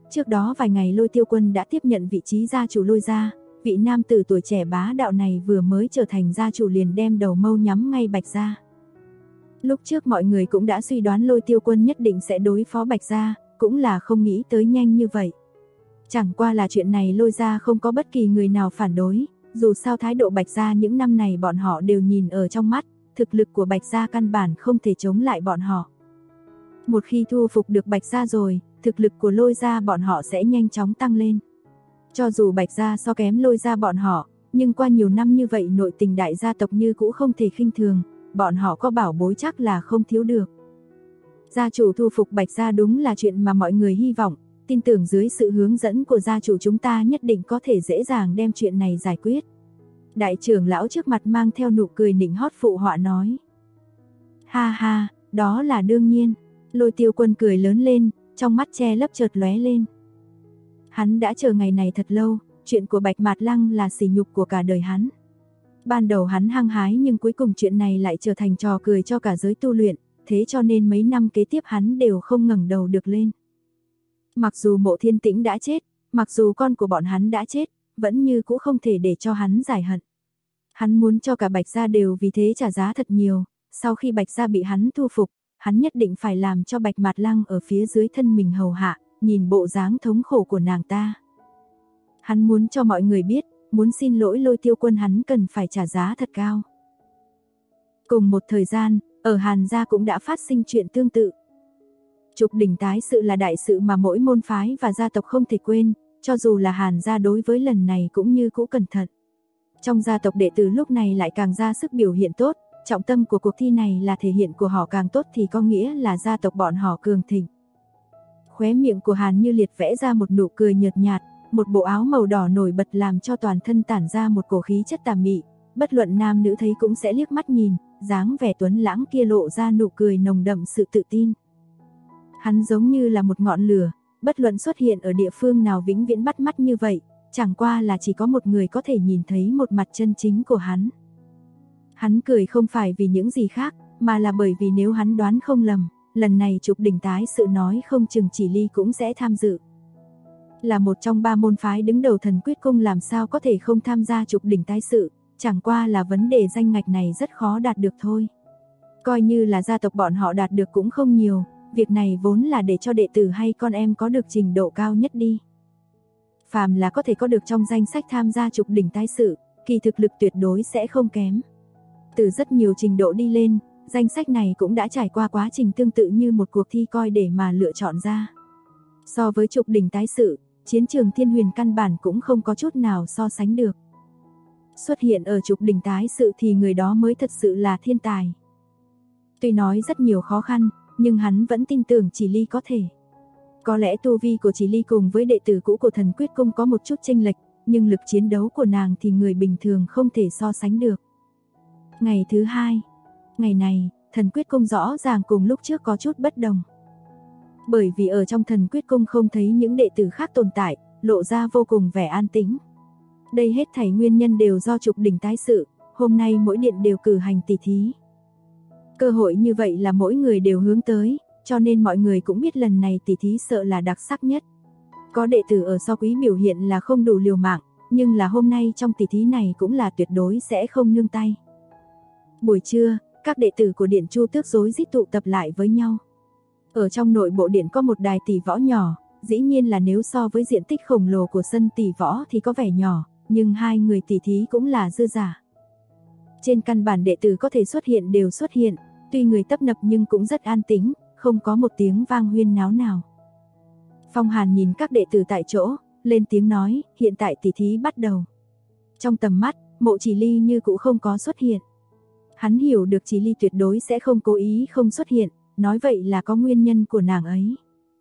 Trước đó vài ngày Lôi Tiêu Quân đã tiếp nhận vị trí gia chủ Lôi gia, vị nam tử tuổi trẻ bá đạo này vừa mới trở thành gia chủ liền đem đầu mâu nhắm ngay Bạch gia. Lúc trước mọi người cũng đã suy đoán Lôi Tiêu Quân nhất định sẽ đối phó Bạch gia, cũng là không nghĩ tới nhanh như vậy. Chẳng qua là chuyện này Lôi gia không có bất kỳ người nào phản đối, dù sao thái độ Bạch gia những năm này bọn họ đều nhìn ở trong mắt, thực lực của Bạch gia căn bản không thể chống lại bọn họ. Một khi thu phục được Bạch gia rồi, thực lực của Lôi gia bọn họ sẽ nhanh chóng tăng lên. Cho dù Bạch gia so kém Lôi gia bọn họ, nhưng qua nhiều năm như vậy nội tình đại gia tộc như cũ không thể khinh thường, bọn họ có bảo bối chắc là không thiếu được. Gia chủ thu phục Bạch gia đúng là chuyện mà mọi người hy vọng, tin tưởng dưới sự hướng dẫn của gia chủ chúng ta nhất định có thể dễ dàng đem chuyện này giải quyết. Đại trưởng lão trước mặt mang theo nụ cười nịnh hót phụ họa nói. Ha ha, đó là đương nhiên. Lôi Tiêu Quân cười lớn lên, trong mắt che lấp chợt lóe lên. Hắn đã chờ ngày này thật lâu, chuyện của Bạch Mạt Lăng là sỉ nhục của cả đời hắn. Ban đầu hắn hăng hái nhưng cuối cùng chuyện này lại trở thành trò cười cho cả giới tu luyện, thế cho nên mấy năm kế tiếp hắn đều không ngẩng đầu được lên. Mặc dù Mộ Thiên Tĩnh đã chết, mặc dù con của bọn hắn đã chết, vẫn như cũ không thể để cho hắn giải hận. Hắn muốn cho cả Bạch gia đều vì thế trả giá thật nhiều, sau khi Bạch gia bị hắn thu phục, hắn nhất định phải làm cho Bạch Mạt Lăng ở phía dưới thân mình hầu hạ, nhìn bộ dáng thống khổ của nàng ta. Hắn muốn cho mọi người biết, muốn xin lỗi Lôi Tiêu Quân hắn cần phải trả giá thật cao. Cùng một thời gian, ở Hàn gia cũng đã phát sinh chuyện tương tự. Trục đỉnh tái sự là đại sự mà mỗi môn phái và gia tộc không thể quên, cho dù là Hàn gia đối với lần này cũng như cũ cẩn thận. Trong gia tộc đệ tử lúc này lại càng ra sức biểu hiện tốt, trọng tâm của cuộc thi này là thể hiện của họ càng tốt thì có nghĩa là gia tộc bọn họ cường thịnh. Khóe miệng của Hàn Như Liệt vẽ ra một nụ cười nhợt nhạt, một bộ áo màu đỏ nổi bật làm cho toàn thân tản ra một cổ khí chất tà mị, bất luận nam nữ thấy cũng sẽ liếc mắt nhìn, dáng vẻ tuấn lãng kia lộ ra nụ cười nồng đậm sự tự tin. Hắn giống như là một ngọn lửa, bất luận xuất hiện ở địa phương nào vĩnh viễn bắt mắt như vậy, chẳng qua là chỉ có một người có thể nhìn thấy một mặt chân chính của hắn. Hắn cười không phải vì những gì khác, mà là bởi vì nếu hắn đoán không lầm, lần này Trục đỉnh tái sự nói không chừng Chỉ Ly cũng sẽ tham dự. Là một trong 3 môn phái đứng đầu Thần Quyết Cung làm sao có thể không tham gia Trục đỉnh tái sự, chẳng qua là vấn đề danh ngạch này rất khó đạt được thôi. Coi như là gia tộc bọn họ đạt được cũng không nhiều, việc này vốn là để cho đệ tử hay con em có được trình độ cao nhất đi. Phàm là có thể có được trong danh sách tham gia Trục đỉnh tái sự, kỳ thực lực tuyệt đối sẽ không kém. Từ rất nhiều trình độ đi lên, danh sách này cũng đã trải qua quá trình tương tự như một cuộc thi coi để mà lựa chọn ra. So với Trục đỉnh tái sự, chiến trường Thiên Huyền căn bản cũng không có chút nào so sánh được. Xuất hiện ở Trục đỉnh tái sự thì người đó mới thật sự là thiên tài. Tuy nói rất nhiều khó khăn, nhưng hắn vẫn tin tưởng Chỉ Ly có thể. Có lẽ tu vi của Chỉ Ly cùng với đệ tử cũ của Thần Quyết Cung có một chút chênh lệch, nhưng lực chiến đấu của nàng thì người bình thường không thể so sánh được. Ngày thứ 2, ngày này, Thần Quyết Cung rõ ràng cùng lúc trước có chút bất đồng. Bởi vì ở trong Thần Quyết Cung không thấy những đệ tử khác tồn tại, lộ ra vô cùng vẻ an tĩnh. Đây hết thảy nguyên nhân đều do Trục đỉnh tái sự, hôm nay mỗi điện đều cử hành tỷ thí. Cơ hội như vậy là mỗi người đều hướng tới, cho nên mọi người cũng biết lần này tỷ thí sợ là đặc sắc nhất. Có đệ tử ở So Quý biểu hiện là không đủ liều mạng, nhưng là hôm nay trong tỷ thí này cũng là tuyệt đối sẽ không nương tay. Buổi trưa, các đệ tử của Điện Chu Tước rối rít tụ tập lại với nhau. Ở trong nội bộ điện có một đài tỷ võ nhỏ, dĩ nhiên là nếu so với diện tích khổng lồ của sân tỷ võ thì có vẻ nhỏ, nhưng hai người tỷ thí cũng là dư giả. Trên căn bản đệ tử có thể xuất hiện đều xuất hiện, tuy người tấp nập nhưng cũng rất an tĩnh, không có một tiếng vang huyên náo nào. Phong Hàn nhìn các đệ tử tại chỗ, lên tiếng nói, hiện tại tỷ thí bắt đầu. Trong tầm mắt, Mộ Chỉ Ly như cũ không có xuất hiện. Hắn hiểu được Chỉ Ly tuyệt đối sẽ không cố ý không xuất hiện, nói vậy là có nguyên nhân của nàng ấy.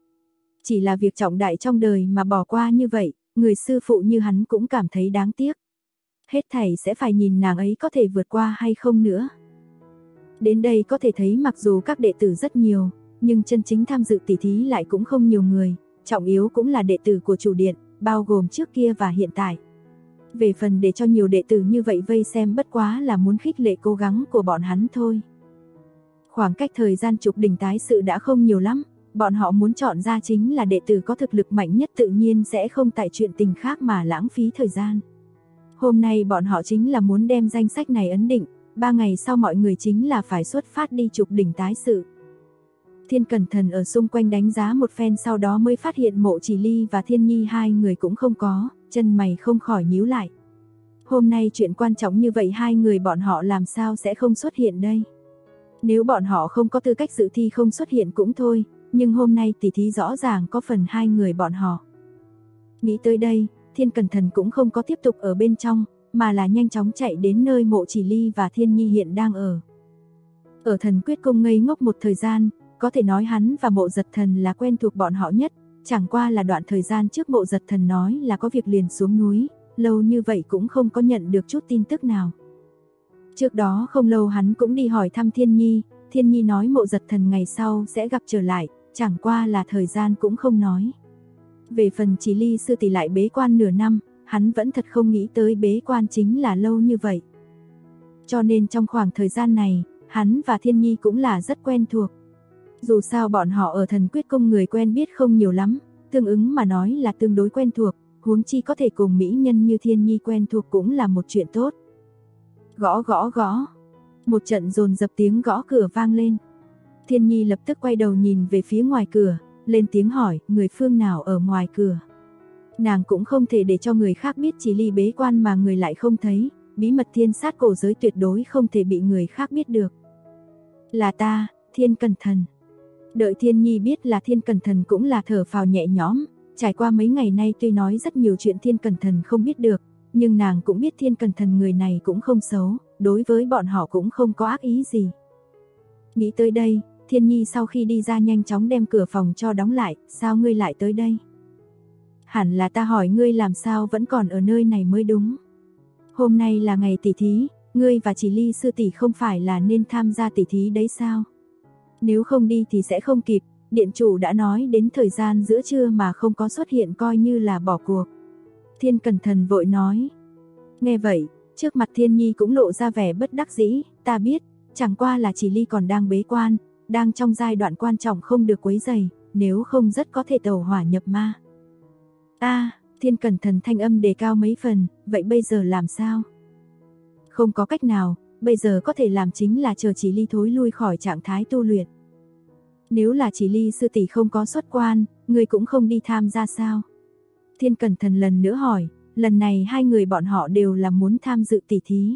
Chỉ là việc trọng đại trong đời mà bỏ qua như vậy, người sư phụ như hắn cũng cảm thấy đáng tiếc. Hết thảy sẽ phải nhìn nàng ấy có thể vượt qua hay không nữa. Đến đây có thể thấy mặc dù các đệ tử rất nhiều, nhưng chân chính tham dự tỷ thí lại cũng không nhiều người, trọng yếu cũng là đệ tử của chủ điện, bao gồm trước kia và hiện tại. Về phần để cho nhiều đệ tử như vậy vây xem bất quá là muốn khích lệ cố gắng của bọn hắn thôi. Khoảng cách thời gian Trục đỉnh tái sự đã không nhiều lắm, Bọn họ muốn chọn ra chính là đệ tử có thực lực mạnh nhất, tự nhiên sẽ không tại chuyện tình khác mà lãng phí thời gian. Hôm nay bọn họ chính là muốn đem danh sách này ấn định, 3 ngày sau mọi người chính là phải xuất phát đi Trục Đỉnh tái sự. Thiên Cẩn Thận ở xung quanh đánh giá một phen, sau đó mới phát hiện Mộ Chỉ Ly và Thiên Nhi hai người cũng không có, chân mày không khỏi nhíu lại. Hôm nay chuyện quan trọng như vậy, hai người bọn họ làm sao sẽ không xuất hiện đây? Nếu bọn họ không có tư cách dự thi không xuất hiện cũng thôi, nhưng hôm nay tỷ thí rõ ràng có phần hai người bọn họ. Nghĩ tới đây, Thiên Cẩn Thận cũng không có tiếp tục ở bên trong, mà là nhanh chóng chạy đến nơi Mộ Chỉ Ly và Thiên Nhi hiện đang ở. Ở Thần Quyết Cung ngây ngốc một thời gian, có thể nói hắn và Mộ Giật Thần là quen thuộc bọn họ nhất, chẳng qua là đoạn thời gian trước Mộ Giật Thần nói là có việc liền xuống núi, lâu như vậy cũng không có nhận được chút tin tức nào. Trước đó không lâu hắn cũng đi hỏi thăm Thiên Nhi nói Mộ Giật Thần ngày sau sẽ gặp trở lại, chẳng qua là thời gian cũng không nói. Về phần Chỉ Ly sư tỷ lại bế quan nửa năm, hắn vẫn thật không nghĩ tới bế quan chính là lâu như vậy. Cho nên trong khoảng thời gian này, hắn và Thiên Nhi cũng là rất quen thuộc. Dù sao bọn họ ở Thần Quyết Cung người quen biết không nhiều lắm, tương ứng mà nói là tương đối quen thuộc, huống chi có thể cùng mỹ nhân như Thiên Nhi quen thuộc cũng là một chuyện tốt. Gõ gõ gõ, một trận dồn dập tiếng gõ cửa vang lên. Thiên Nhi lập tức quay đầu nhìn về phía ngoài cửa, lên tiếng hỏi, người phương nào ở ngoài cửa. Nàng cũng không thể để cho người khác biết Chỉ Ly bế quan mà người lại không thấy, bí mật thiên sát cổ giới tuyệt đối không thể bị người khác biết được. Là ta, Thiên Cẩn Thận. Đợi Thiên Nhi biết là Thiên Cẩn Thận cũng là thở phào nhẹ nhõm, trải qua mấy ngày nay tuy nói rất nhiều chuyện Thiên Cẩn Thận không biết được, nhưng nàng cũng biết Thiên Cẩn Thận người này cũng không xấu, đối với bọn họ cũng không có ác ý gì. Nghĩ tới đây, Thiên Nhi sau khi đi ra nhanh chóng đem cửa phòng cho đóng lại, sao ngươi lại tới đây? Hẳn là ta hỏi ngươi làm sao vẫn còn ở nơi này mới đúng. Hôm nay là ngày tỷ thí, ngươi và Chỉ Ly sư tỷ không phải là nên tham gia tỷ thí đấy sao? Nếu không đi thì sẽ không kịp, điện chủ đã nói đến thời gian giữa trưa mà không có xuất hiện coi như là bỏ cuộc. Thiên Cẩn Thận vội nói. Nghe vậy, trước mặt Thiên Nhi cũng lộ ra vẻ bất đắc dĩ, ta biết, chẳng qua là Chỉ Ly còn đang bế quan, đang trong giai đoạn quan trọng không được quấy rầy, nếu không rất có thể tẩu hỏa nhập ma. Thiên Cẩn Thận thanh âm đề cao mấy phần, vậy bây giờ làm sao? Không có cách nào, bây giờ có thể làm chính là chờ Chỉ Ly thối lui khỏi trạng thái tu luyện. Nếu là Chỉ Ly sư tỷ không có xuất quan, người cũng không đi tham gia sao? Thiên Cẩn Thận lần nữa hỏi, lần này hai người bọn họ đều là muốn tham dự tỷ thí.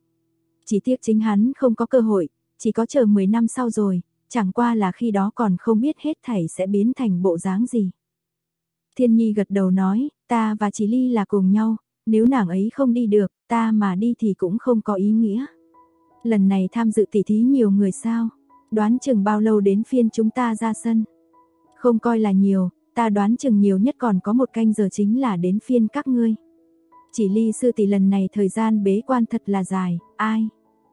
Chỉ tiếc chính hắn không có cơ hội, chỉ có chờ 10 năm sau rồi, chẳng qua là khi đó còn không biết hết thảy sẽ biến thành bộ dáng gì. Thiên Nhi gật đầu nói, ta và Chỉ Ly là cùng nhau, nếu nàng ấy không đi được, ta mà đi thì cũng không có ý nghĩa. Lần này tham dự tỷ thí nhiều người sao? Đoán chừng bao lâu đến phiên chúng ta ra sân? Không coi là nhiều, ta đoán chừng nhiều nhất còn có 1 canh giờ chính là đến phiên các ngươi. Chỉ Ly sư tỷ lần này thời gian bế quan thật là dài, ai?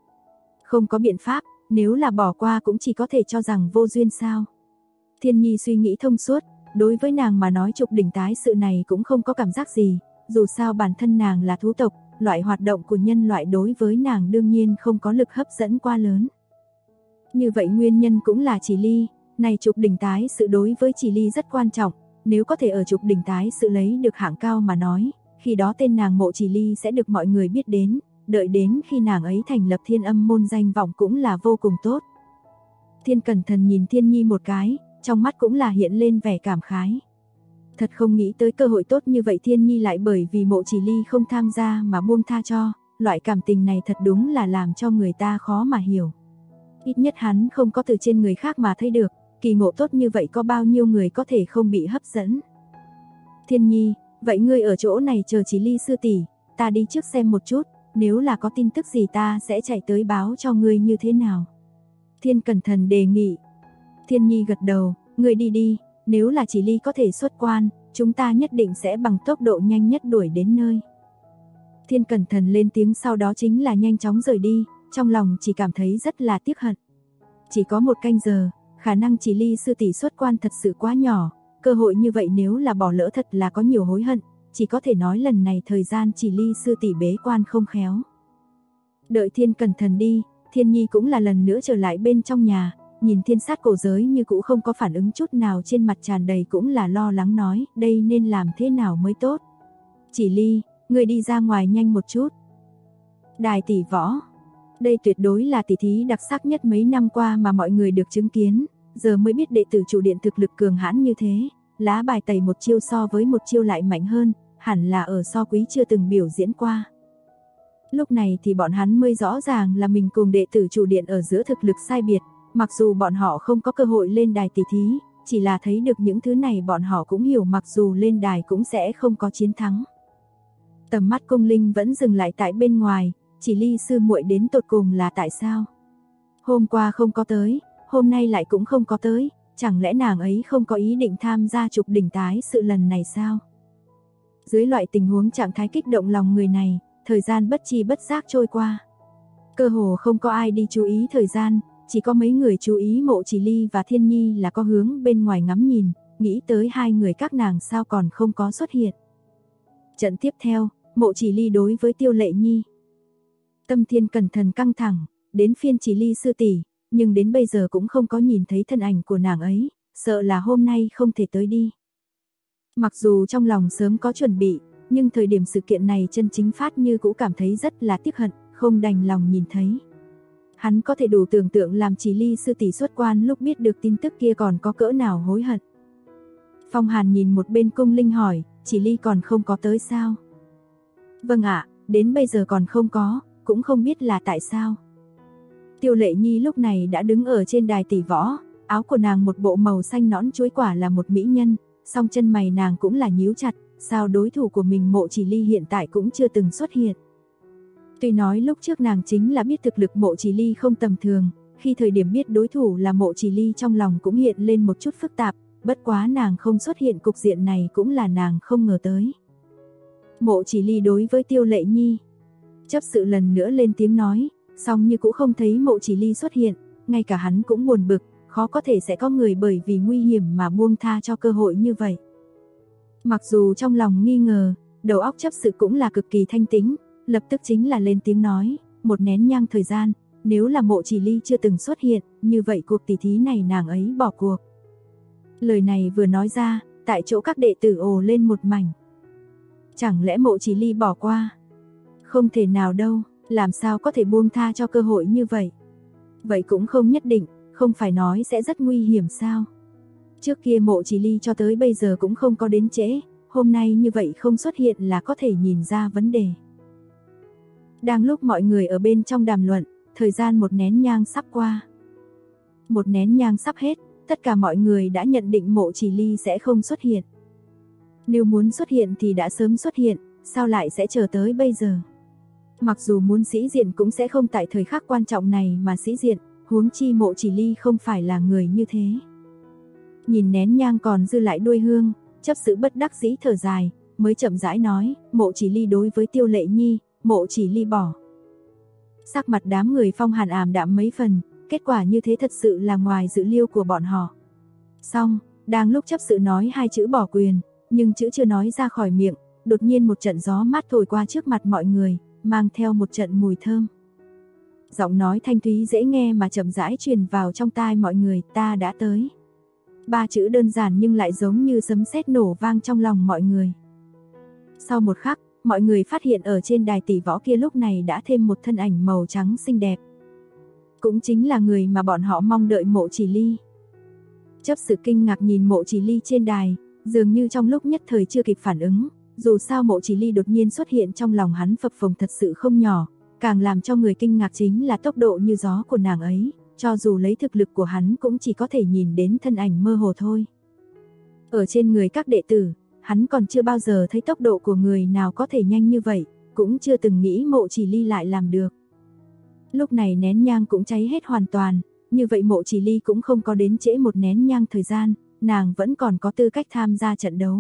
Không có biện pháp, nếu là bỏ qua cũng chỉ có thể cho rằng vô duyên sao. Thiên Nhi suy nghĩ thông suốt, đối với nàng mà nói Trục Đỉnh tái sự này cũng không có cảm giác gì, dù sao bản thân nàng là thú tộc, loại hoạt động của nhân loại đối với nàng đương nhiên không có lực hấp dẫn quá lớn. Như vậy nguyên nhân cũng là Chỉ Ly, này Trục Đỉnh tái sự đối với Chỉ Ly rất quan trọng, nếu có thể ở Trục Đỉnh tái sự lấy được hạng cao mà nói, khi đó tên nàng Mộ Chỉ Ly sẽ được mọi người biết đến, đợi đến khi nàng ấy thành lập Thiên Âm môn danh vọng cũng là vô cùng tốt. Thiên Cẩn Thận nhìn Thiên Nhi một cái, trong mắt cũng là hiện lên vẻ cảm khái. Thật không nghĩ tới cơ hội tốt như vậy Thiên Nhi lại bởi vì Mộ Chỉ Ly không tham gia mà buông tha cho, loại cảm tình này thật đúng là làm cho người ta khó mà hiểu. Ít nhất hắn không có từ trên người khác mà thấy được, kỳ ngộ tốt như vậy có bao nhiêu người có thể không bị hấp dẫn. Thiên Nhi, vậy ngươi ở chỗ này chờ Chỉ Ly sư tỷ, ta đi trước xem một chút, nếu là có tin tức gì ta sẽ chạy tới báo cho ngươi như thế nào. Thiên Cẩn Thận đề nghị. Thiên Nhi gật đầu, ngươi đi đi, nếu là Chỉ Ly có thể xuất quan, chúng ta nhất định sẽ bằng tốc độ nhanh nhất đuổi đến nơi. Thiên Cẩn Thận lên tiếng sau đó chính là nhanh chóng rời đi, trong lòng chỉ cảm thấy rất là tiếc hận. Chỉ có 1 canh giờ, khả năng Chỉ Ly sư tỷ xuất quan thật sự quá nhỏ, cơ hội như vậy nếu là bỏ lỡ thật là có nhiều hối hận, chỉ có thể nói lần này thời gian Chỉ Ly sư tỷ bế quan không khéo. Đợi Thiên Cẩn Thận đi, Thiên Nhi cũng là lần nữa trở lại bên trong nhà, nhìn thiên sát cổ giới như cũ không có phản ứng chút nào, trên mặt tràn đầy cũng là lo lắng nói, đây nên làm thế nào mới tốt. Chỉ Ly, người đi ra ngoài nhanh một chút. Đài tỷ võ, đây tuyệt đối là tỷ thí đặc sắc nhất mấy năm qua mà mọi người được chứng kiến, giờ mới biết đệ tử chủ điện thực lực cường hãn như thế, lá bài tẩy một chiêu so với một chiêu lại mạnh hơn, hẳn là ở So Quý chưa từng biểu diễn qua. Lúc này thì bọn hắn mới rõ ràng là mình cùng đệ tử chủ điện ở giữa thực lực sai biệt, mặc dù bọn họ không có cơ hội lên đài tỷ thí, chỉ là thấy được những thứ này bọn họ cũng hiểu mặc dù lên đài cũng sẽ không có chiến thắng. Tầm mắt Cung Linh vẫn dừng lại tại bên ngoài, Chỉ Ly sư muội đến tột cùng là tại sao? Hôm qua không có tới, hôm nay lại cũng không có tới, chẳng lẽ nàng ấy không có ý định tham gia trục đỉnh tái sự lần này sao? Dưới loại tình huống trạng thái kích động lòng người này, thời gian bất chi bất giác trôi qua. Cơ hồ không có ai đi chú ý thời gian, chỉ có mấy người chú ý Mộ Chỉ Ly và Thiên Nhi là có hướng bên ngoài ngắm nhìn, nghĩ tới hai người các nàng sao còn không có xuất hiện. Trận tiếp theo, Mộ Chỉ Ly đối với Tiêu Lệ Nhi. Tâm Thiên cẩn thận căng thẳng, đến phiên Chỉ Ly sư tỷ, nhưng đến bây giờ cũng không có nhìn thấy thân ảnh của nàng ấy, sợ là hôm nay không thể tới đi. Mặc dù trong lòng sớm có chuẩn bị, nhưng thời điểm sự kiện này chân chính phát như cũng cảm thấy rất là tiếc hận, không đành lòng nhìn thấy. Hắn có thể đủ tưởng tượng làm Chỉ Ly sư tỷ xuất quan lúc biết được tin tức kia còn có cỡ nào hối hận. Phong Hàn nhìn một bên Cung Linh hỏi, Chỉ Ly còn không có tới sao? Vâng ạ, đến bây giờ còn không có, cũng không biết là tại sao. Tiêu Lệ Nhi lúc này đã đứng ở trên đài tỷ võ, áo của nàng một bộ màu xanh nõn chuối quả là một mỹ nhân, song chân mày nàng cũng là nhíu chặt, sao đối thủ của mình Mộ Chỉ Ly hiện tại cũng chưa từng xuất hiện. Tuy nói lúc trước nàng chính là biết thực lực Mộ Chỉ Ly không tầm thường, khi thời điểm biết đối thủ là Mộ Chỉ Ly trong lòng cũng hiện lên một chút phức tạp, bất quá nàng không xuất hiện cục diện này cũng là nàng không ngờ tới. Mộ Chỉ Ly đối với Tiêu Lệ Nhi, chấp sự lần nữa lên tiếng nói, song như cũng không thấy Mộ Chỉ Ly xuất hiện, ngay cả hắn cũng buồn bực, khó có thể sẽ có người bởi vì nguy hiểm mà buông tha cho cơ hội như vậy. Mặc dù trong lòng nghi ngờ, đầu óc chấp sự cũng là cực kỳ thanh tĩnh, lập tức chính là lên tiếng nói, một nén nhang thời gian, nếu là Mộ Chỉ Ly chưa từng xuất hiện, như vậy cuộc tỷ thí này nàng ấy bỏ cuộc. Lời này vừa nói ra, tại chỗ các đệ tử ồ lên một mảnh. Chẳng lẽ Mộ Chỉ Ly bỏ qua? Không thể nào đâu, làm sao có thể buông tha cho cơ hội như vậy? Vậy cũng không nhất định, không phải nói sẽ rất nguy hiểm sao? Trước kia Mộ Chỉ Ly cho tới bây giờ cũng không có đến trễ, hôm nay như vậy không xuất hiện là có thể nhìn ra vấn đề. Đang lúc mọi người ở bên trong đàm luận, thời gian một nén nhang sắp qua. Một nén nhang sắp hết, tất cả mọi người đã nhận định Mộ Chỉ Ly sẽ không xuất hiện. Nếu muốn xuất hiện thì đã sớm xuất hiện, sao lại sẽ chờ tới bây giờ? Mặc dù muốn sĩ diện cũng sẽ không tại thời khắc quan trọng này mà sĩ diện, huống chi Mộ Chỉ Ly không phải là người như thế. Nhìn nén nhang còn dư lại đuôi hương, chấp sự bất đắc dĩ thở dài, mới chậm rãi nói, Mộ Chỉ Ly đối với Tiêu Lệ Nhi, Mộ Chỉ Ly bỏ. Sắc mặt đám người Phong Hàn ảm đạm mấy phần, kết quả như thế thật sự là ngoài dự liệu của bọn họ. Xong, đang lúc chấp sự nói hai chữ bỏ quyền, nhưng chữ chưa nói ra khỏi miệng, đột nhiên một trận gió mát thổi qua trước mặt mọi người, mang theo một trận mùi thơm. Giọng nói thanh thúy dễ nghe mà chậm rãi truyền vào trong tai mọi người, ta đã tới. Ba chữ đơn giản nhưng lại giống như sấm sét nổ vang trong lòng mọi người. Sau một khắc, mọi người phát hiện ở trên đài tỷ võ kia lúc này đã thêm một thân ảnh màu trắng xinh đẹp. Cũng chính là người mà bọn họ mong đợi Mộ Chỉ Ly. Chấp sự kinh ngạc nhìn Mộ Chỉ Ly trên đài, dường như trong lúc nhất thời chưa kịp phản ứng, dù sao Mộ Chỉ Ly đột nhiên xuất hiện trong lòng hắn phập phồng thật sự không nhỏ, càng làm cho người kinh ngạc chính là tốc độ như gió của nàng ấy, cho dù lấy thực lực của hắn cũng chỉ có thể nhìn đến thân ảnh mơ hồ thôi. Ở trên người các đệ tử, hắn còn chưa bao giờ thấy tốc độ của người nào có thể nhanh như vậy, cũng chưa từng nghĩ Mộ Chỉ Ly lại làm được. Lúc này nén nhang cũng cháy hết hoàn toàn, như vậy Mộ Chỉ Ly cũng không có đến trễ một nén nhang thời gian, nàng vẫn còn có tư cách tham gia trận đấu.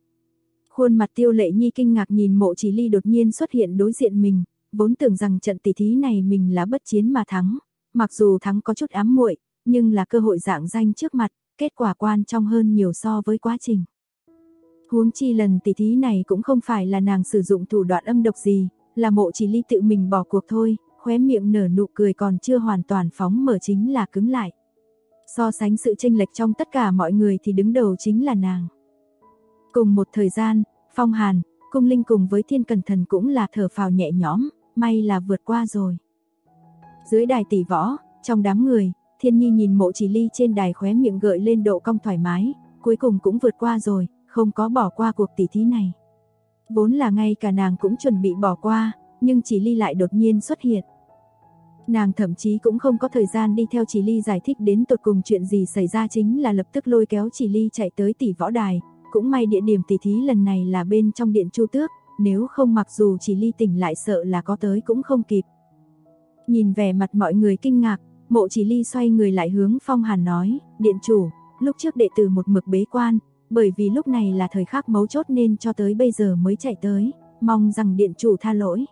Khuôn mặt Tiêu Lệ Nhi kinh ngạc nhìn Mộ Chỉ Ly đột nhiên xuất hiện đối diện mình, vốn tưởng rằng trận tỷ thí này mình là bất chiến mà thắng, mặc dù thắng có chút ám muội, nhưng là cơ hội rạng danh trước mặt, kết quả quan trọng hơn nhiều so với quá trình. Huống chi lần tỷ thí này cũng không phải là nàng sử dụng thủ đoạn âm độc gì, là Mộ Chỉ Ly tự mình bỏ cuộc thôi, khóe miệng nở nụ cười còn chưa hoàn toàn phóng mở chính là cứng lại. So sánh sự chênh lệch trong tất cả mọi người thì đứng đầu chính là nàng. Cùng một thời gian, Phong Hàn, Cung Linh cùng với Thiên Cẩn Thần cũng là thở phào nhẹ nhõm, may là vượt qua rồi. Dưới đài tỷ võ, trong đám người, Thiên Nhi nhìn Mộ Chỉ Ly trên đài khóe miệng gợi lên độ cong thoải mái, cuối cùng cũng vượt qua rồi, không có bỏ qua cuộc tỷ thí này. Vốn là ngay cả nàng cũng chuẩn bị bỏ qua, nhưng Chỉ Ly lại đột nhiên xuất hiện. Nàng thậm chí cũng không có thời gian đi theo Chỉ Ly giải thích đến tột cùng chuyện gì xảy ra, chính là lập tức lôi kéo Chỉ Ly chạy tới tỷ võ đài. Cũng may địa điểm tỷ thí lần này là bên trong điện Chu Tước, nếu không mặc dù Chỉ Ly tỉnh lại sợ là có tới cũng không kịp. Nhìn vẻ mặt mọi người kinh ngạc, Mộ Chỉ Ly xoay người lại hướng Phong Hàn nói, điện chủ, lúc trước đệ tử một mực bế quan, bởi vì lúc này là thời khắc mấu chốt nên cho tới bây giờ mới chạy tới, mong rằng điện chủ tha lỗi.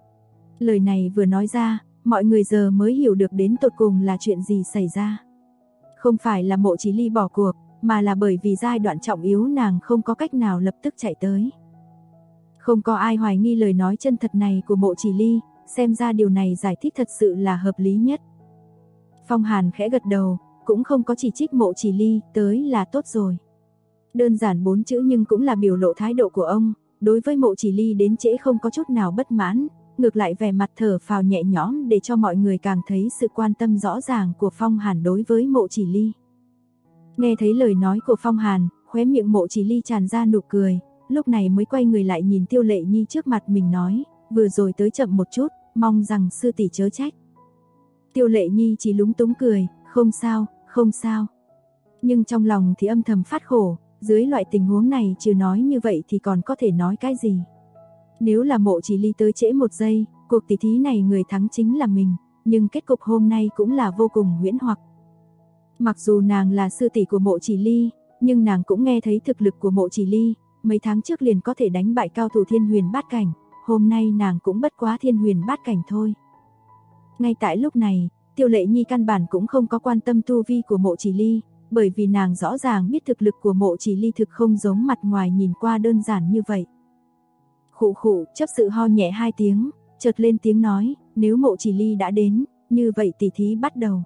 Lời này vừa nói ra, mọi người giờ mới hiểu được đến tột cùng là chuyện gì xảy ra. Không phải là Mộ Chỉ Ly bỏ cuộc, mà là bởi vì giai đoạn trọng yếu nàng không có cách nào lập tức chạy tới. Không có ai hoài nghi lời nói chân thật này của Mộ Chỉ Ly, xem ra điều này giải thích thật sự là hợp lý nhất. Phong Hàn khẽ gật đầu, cũng không có chỉ trích Mộ Chỉ Ly, tới là tốt rồi. Đơn giản 4 chữ nhưng cũng là biểu lộ thái độ của ông, đối với Mộ Chỉ Ly đến trễ không có chút nào bất mãn, ngược lại vẻ mặt thở phào nhẹ nhõm để cho mọi người càng thấy sự quan tâm rõ ràng của Phong Hàn đối với Mộ Chỉ Ly. Nghe thấy lời nói của Phong Hàn, khóe miệng Mộ Chỉ Ly tràn ra nụ cười, lúc này mới quay người lại nhìn Tiêu Lệ Nhi trước mặt mình nói, vừa rồi tới chậm một chút, mong rằng sư tỷ chớ trách. Tiêu Lệ Nhi chỉ lúng túng cười, không sao, không sao. Nhưng trong lòng thì âm thầm phát khổ, dưới loại tình huống này trừ nói như vậy thì còn có thể nói cái gì. Nếu là Mộ Chỉ Ly tới trễ 1 giây, cuộc tỷ thí này người thắng chính là mình, nhưng kết cục hôm nay cũng là vô cùng huyễn hoặc. Mặc dù nàng là sư tỷ của Mộ Chỉ Ly, nhưng nàng cũng nghe thấy thực lực của Mộ Chỉ Ly, mấy tháng trước liền có thể đánh bại cao thủ Thiên Huyền Bát Cảnh, hôm nay nàng cũng bất quá Thiên Huyền Bát Cảnh thôi. Ngay tại lúc này, Tiêu Lệ Nhi căn bản cũng không có quan tâm tu vi của Mộ Chỉ Ly, bởi vì nàng rõ ràng biết thực lực của Mộ Chỉ Ly thực không giống mặt ngoài nhìn qua đơn giản như vậy. Khụ khụ, chấp sự ho nhẹ 2 tiếng, chợt lên tiếng nói, nếu Mộ Chỉ Ly đã đến, như vậy tỷ thí bắt đầu.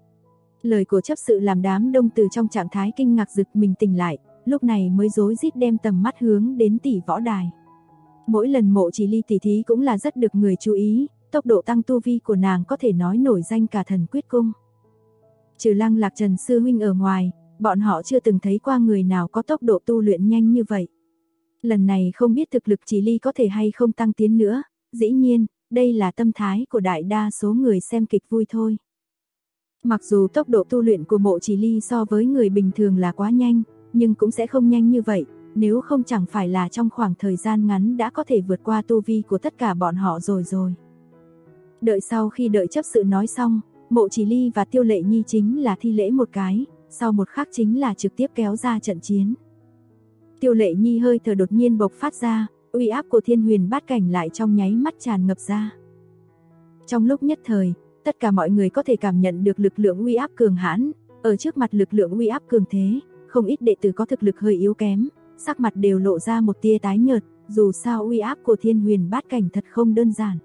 Lời của chấp sự làm đám đông từ trong trạng thái kinh ngạc giật mình tỉnh lại, lúc này mới rối rít đem tầm mắt hướng đến tỷ võ đài. Mỗi lần Mộ Chỉ Ly tỷ thí cũng là rất được người chú ý, tốc độ tăng tu vi của nàng có thể nói nổi danh cả Thần Quyết Cung. Trừ Lăng Lạc Trần sư huynh ở ngoài, bọn họ chưa từng thấy qua người nào có tốc độ tu luyện nhanh như vậy. Lần này không biết thực lực Chỉ Ly có thể hay không tăng tiến nữa, dĩ nhiên, đây là tâm thái của đại đa số người xem kịch vui thôi. Mặc dù tốc độ tu luyện của Mộ Chỉ Ly so với người bình thường là quá nhanh, nhưng cũng sẽ không nhanh như vậy, nếu không chẳng phải là trong khoảng thời gian ngắn đã có thể vượt qua tu vi của tất cả bọn họ rồi. Đợi sau khi đợi chấp sự nói xong, Mộ Chỉ Ly và Tiêu Lệ Nhi chính là thi lễ một cái, sau một khắc chính là trực tiếp kéo ra trận chiến. Tiêu Lệ Nhi hơi thở đột nhiên bộc phát ra, uy áp của Thiên Huyền Bát Cảnh lại trong nháy mắt tràn ngập ra. Trong lúc nhất thời, tất cả mọi người có thể cảm nhận được lực lượng uy áp cường hãn, ở trước mặt lực lượng uy áp cường thế, không ít đệ tử có thực lực hơi yếu kém, sắc mặt đều lộ ra một tia tái nhợt, dù sao uy áp của Thiên Huyền Bát Cảnh thật không đơn giản.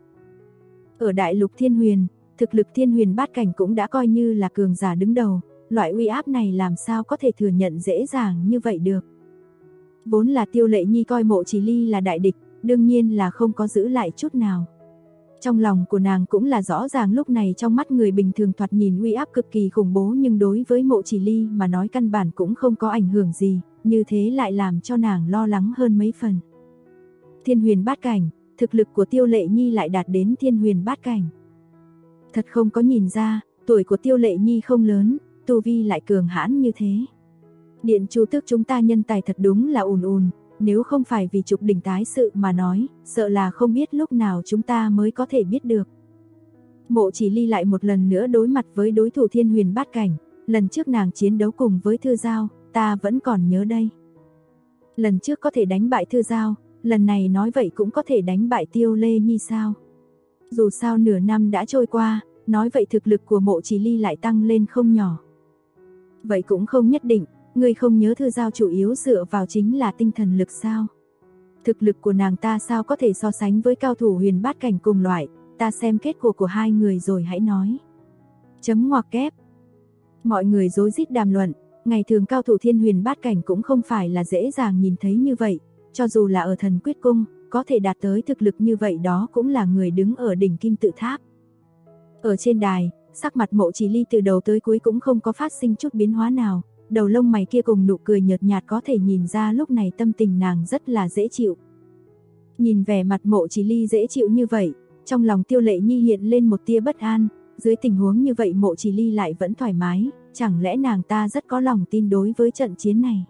Ở đại lục Thiên Huyền, thực lực Thiên Huyền Bát Cảnh cũng đã coi như là cường giả đứng đầu, loại uy áp này làm sao có thể thừa nhận dễ dàng như vậy được. Vốn là Tiêu Lệ Nhi coi Mộ Chỉ Ly là đại địch, đương nhiên là không có giữ lại chút nào. Trong lòng của nàng cũng là rõ ràng lúc này trong mắt người bình thường thoạt nhìn uy áp cực kỳ khủng bố nhưng đối với Mộ Chỉ Ly mà nói căn bản cũng không có ảnh hưởng gì, như thế lại làm cho nàng lo lắng hơn mấy phần. Thiên Huyền Bát Cảnh, thực lực của Tiêu Lệ Nhi lại đạt đến Thiên Huyền Bát Cảnh. Thật không có nhìn ra, tuổi của Tiêu Lệ Nhi không lớn, tu vi lại cường hãn như thế. Điện Chu Tước chúng ta nhân tài thật đúng là ùn, nếu không phải vì trục đỉnh tái sự mà nói, sợ là không biết lúc nào chúng ta mới có thể biết được. Mộ Chỉ Ly lại một lần nữa đối mặt với đối thủ Thiên Huyền Bát Cảnh, lần trước nàng chiến đấu cùng với Thư Giao, ta vẫn còn nhớ đây. Lần trước có thể đánh bại Thư Giao, lần này nói vậy cũng có thể đánh bại Tiêu Lê Nhi sao? Dù sao nửa năm đã trôi qua, nói vậy thực lực của Mộ Chỉ Ly lại tăng lên không nhỏ. Vậy cũng không nhất định, người không nhớ Thư Giao chủ yếu dựa vào chính là tinh thần lực sao? Thực lực của nàng ta sao có thể so sánh với cao thủ Huyền Bát Cảnh cùng loại, ta xem kết quả của hai người rồi hãy nói. Chấm ngoặc kép. Mọi người rối rít đàm luận, ngày thường cao thủ Thiên Huyền Bát Cảnh cũng không phải là dễ dàng nhìn thấy như vậy, cho dù là ở Thần Quyết Cung, có thể đạt tới thực lực như vậy đó cũng là người đứng ở đỉnh kim tự tháp. Ở trên đài, sắc mặt Mộ Chỉ Ly từ đầu tới cuối cũng không có phát sinh chút biến hóa nào, đầu lông mày kia cùng nụ cười nhợt nhạt có thể nhìn ra lúc này tâm tình nàng rất là dễ chịu. Nhìn vẻ mặt Mộ Chỉ Ly dễ chịu như vậy, trong lòng Tiêu Lệ Nhi hiện lên một tia bất an, dưới tình huống như vậy Mộ Chỉ Ly lại vẫn thoải mái, chẳng lẽ nàng ta rất có lòng tin đối với trận chiến này.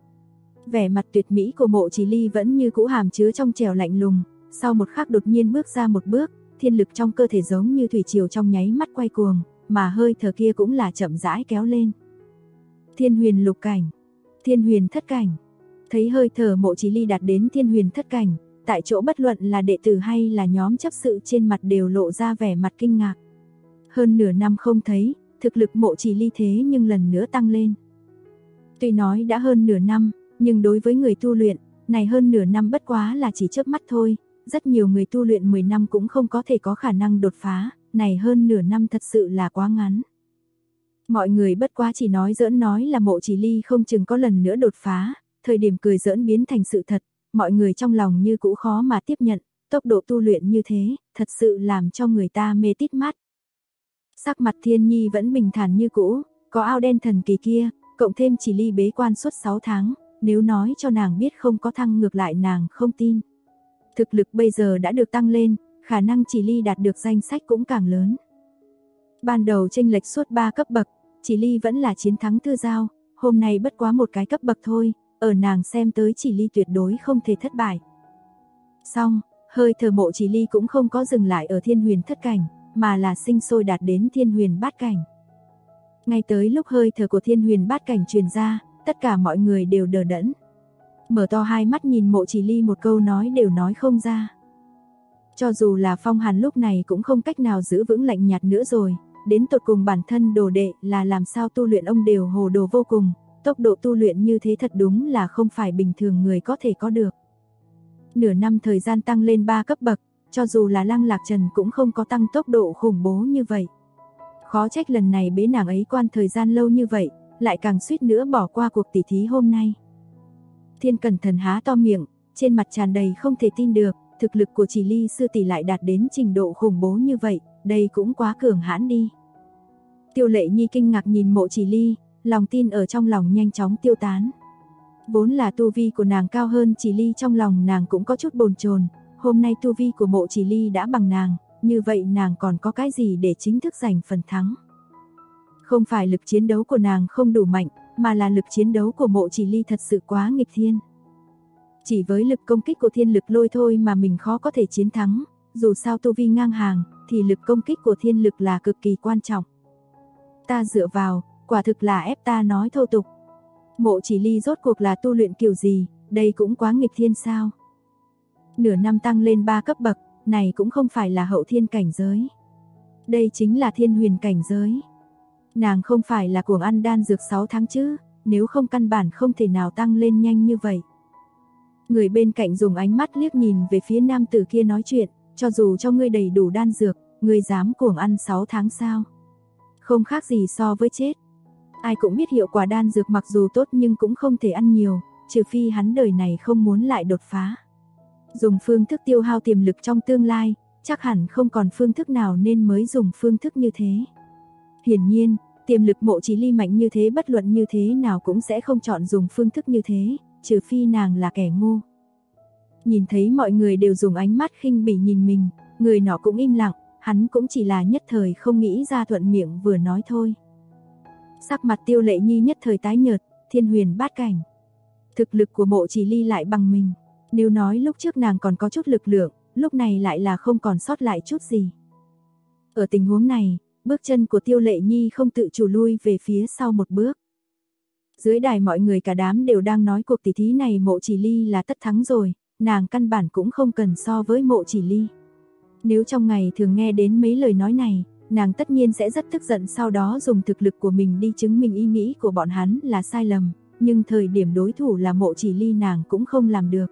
Vẻ mặt tuyệt mỹ của Mộ Chỉ Ly vẫn như cũ hàm chứa trong trẻo lạnh lùng, sau một khắc đột nhiên bước ra một bước, thiên lực trong cơ thể giống như thủy triều trong nháy mắt quay cuồng, mà hơi thở kia cũng là chậm rãi kéo lên. Thiên Huyền Lục Cảnh, Thiên Huyền Thất Cảnh. Thấy hơi thở Mộ Chỉ Ly đạt đến Thiên Huyền Thất Cảnh, tại chỗ bất luận là đệ tử hay là nhóm chấp sự trên mặt đều lộ ra vẻ mặt kinh ngạc. Hơn nửa năm không thấy, thực lực Mộ Chỉ Ly thế nhưng lần nữa tăng lên. Tuy nói đã hơn nửa năm, nhưng đối với người tu luyện, này hơn nửa năm bất quá là chỉ chớp mắt thôi, rất nhiều người tu luyện 10 năm cũng không có thể có khả năng đột phá, này hơn nửa năm thật sự là quá ngắn. Mọi người bất quá chỉ nói giỡn nói là Mộ Chỉ Ly không chừng có lần nữa đột phá, thời điểm cười giỡn biến thành sự thật, mọi người trong lòng như cũ khó mà tiếp nhận, tốc độ tu luyện như thế, thật sự làm cho người ta mê tít mắt. Sắc mặt Thiên Nhi vẫn bình thản như cũ, có ao đen thần kỳ kia, cộng thêm Chỉ Ly bế quan suốt 6 tháng, nếu nói cho nàng biết không có thăng ngược lại nàng không tin. Thực lực bây giờ đã được tăng lên, khả năng Chỉ Ly đạt được danh sách cũng càng lớn. Ban đầu chênh lệch suốt 3 cấp bậc, Chỉ Ly vẫn là chiến thắng Thư Giao, hôm nay bất quá một cái cấp bậc thôi, ở nàng xem tới Chỉ Ly tuyệt đối không thể thất bại. Xong, hơi thở Mộ Chỉ Ly cũng không có dừng lại ở Thiên Huyền Thất Cảnh, mà là sinh sôi đạt đến Thiên Huyền Bát Cảnh. Ngay tới lúc hơi thở của Thiên Huyền Bát Cảnh truyền ra, tất cả mọi người đều đờ đẫn. Mở to hai mắt nhìn Mộ Chỉ Ly một câu nói đều nói không ra. Cho dù là Phong Hàn lúc này cũng không cách nào giữ vững lạnh nhạt nữa rồi, đến tột cùng bản thân đồ đệ là làm sao tu luyện ông đều hồ đồ vô cùng, tốc độ tu luyện như thế thật đúng là không phải bình thường người có thể có được. Nửa năm thời gian tăng lên 3 cấp bậc, cho dù là Lăng Lạc Trần cũng không có tăng tốc độ khủng bố như vậy. Khó trách lần này bế nàng ấy quan thời gian lâu như vậy, lại càng suýt nữa bỏ qua cuộc tỉ thí hôm nay. Thiên Cẩn Thần há to miệng, trên mặt tràn đầy không thể tin được, thực lực của Chỉ Ly sư tỷ lại đạt đến trình độ khủng bố như vậy, đây cũng quá cường hãn đi. Tiêu Lệ Nhi kinh ngạc nhìn Mộ Chỉ Ly, lòng tin ở trong lòng nhanh chóng tiêu tán. Vốn là tu vi của nàng cao hơn Chỉ Ly, trong lòng nàng cũng có chút bồn chồn, hôm nay tu vi của Mộ Chỉ Ly đã bằng nàng, như vậy nàng còn có cái gì để chính thức giành phần thắng. Không phải lực chiến đấu của nàng không đủ mạnh, mà là lực chiến đấu của Mộ Chỉ Ly thật sự quá nghịch thiên. Chỉ với lực công kích của thiên lực lôi thôi mà mình khó có thể chiến thắng, dù sao tu vi ngang hàng, thì lực công kích của thiên lực là cực kỳ quan trọng. Ta dựa vào, quả thực là ép ta nói thô tục. Mộ Chỉ Ly rốt cuộc là tu luyện kiểu gì, đây cũng quá nghịch thiên sao. Nửa năm tăng lên 3 cấp bậc, này cũng không phải là hậu thiên cảnh giới. Đây chính là thiên huyền cảnh giới. Nàng không phải là cuồng ăn đan dược 6 tháng chứ, nếu không căn bản không thể nào tăng lên nhanh như vậy. Người bên cạnh dùng ánh mắt liếc nhìn về phía nam tử kia nói chuyện, cho dù cho ngươi đầy đủ đan dược, ngươi dám cuồng ăn 6 tháng sao? Không khác gì so với chết. Ai cũng biết hiệu quả đan dược mặc dù tốt nhưng cũng không thể ăn nhiều, trừ phi hắn đời này không muốn lại đột phá. Dùng phương thức tiêu hao tiềm lực trong tương lai, chắc hẳn không còn phương thức nào nên mới dùng phương thức như thế. Hiển nhiên, tiềm lực Mộ Chỉ Ly mạnh như thế bất luận như thế nào cũng sẽ không chọn dùng phương thức như thế, trừ phi nàng là kẻ ngu. Nhìn thấy mọi người đều dùng ánh mắt khinh bỉ nhìn mình, người nọ cũng im lặng, hắn cũng chỉ là nhất thời không nghĩ ra thuận miệng vừa nói thôi. Sắc mặt Tiêu Lệ Nhi nhất thời tái nhợt, Thiên Huyền Bát Cảnh. Thực lực của Mộ Chỉ Ly lại bằng mình, nếu nói lúc trước nàng còn có chút lực lượng, lúc này lại là không còn sót lại chút gì. Ở tình huống này, bước chân của Tiêu Lệ Nhi không tự chủ lui về phía sau một bước. Dưới đài mọi người cả đám đều đang nói cuộc tỷ thí này Mộ Chỉ Ly là tất thắng rồi, nàng căn bản cũng không cần so với Mộ Chỉ Ly. Nếu trong ngày thường nghe đến mấy lời nói này, nàng tất nhiên sẽ rất tức giận, sau đó dùng thực lực của mình đi chứng minh ý nghĩ của bọn hắn là sai lầm, nhưng thời điểm đối thủ là Mộ Chỉ Ly nàng cũng không làm được.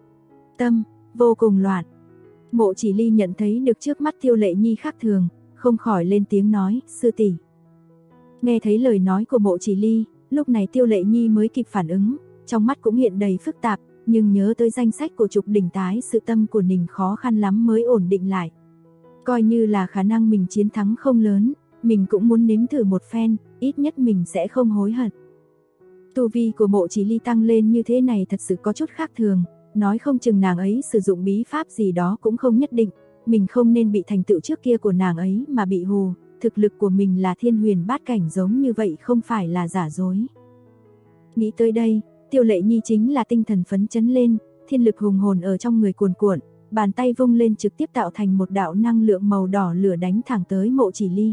Tâm vô cùng loạn. Mộ Chỉ Ly nhận thấy được trước mắt Tiêu Lệ Nhi khác thường, không khỏi lên tiếng nói, sư tỷ. Nghe thấy lời nói của Mộ Chỉ Ly, lúc này Tiêu Lệ Nhi mới kịp phản ứng, trong mắt cũng hiện đầy phức tạp, nhưng nhớ tới danh sách của Trục Đỉnh tái sự tâm của Ninh khó khăn lắm mới ổn định lại. Coi như là khả năng mình chiến thắng không lớn, mình cũng muốn nếm thử một phen, ít nhất mình sẽ không hối hận. Tu vi của Mộ Chỉ Ly tăng lên như thế này thật sự có chút khác thường, nói không chừng nàng ấy sử dụng bí pháp gì đó cũng không nhất định, mình không nên bị thành tựu trước kia của nàng ấy mà bị hù, thực lực của mình là thiên huyền bát cảnh giống như vậy không phải là giả dối. Nghĩ tới đây, Tiêu Lệ Nhi chính là tinh thần phấn chấn lên, thiên lực hùng hồn ở trong người cuồn cuộn, bàn tay vung lên trực tiếp tạo thành một đạo năng lượng màu đỏ lửa đánh thẳng tới Mộ Chỉ Ly.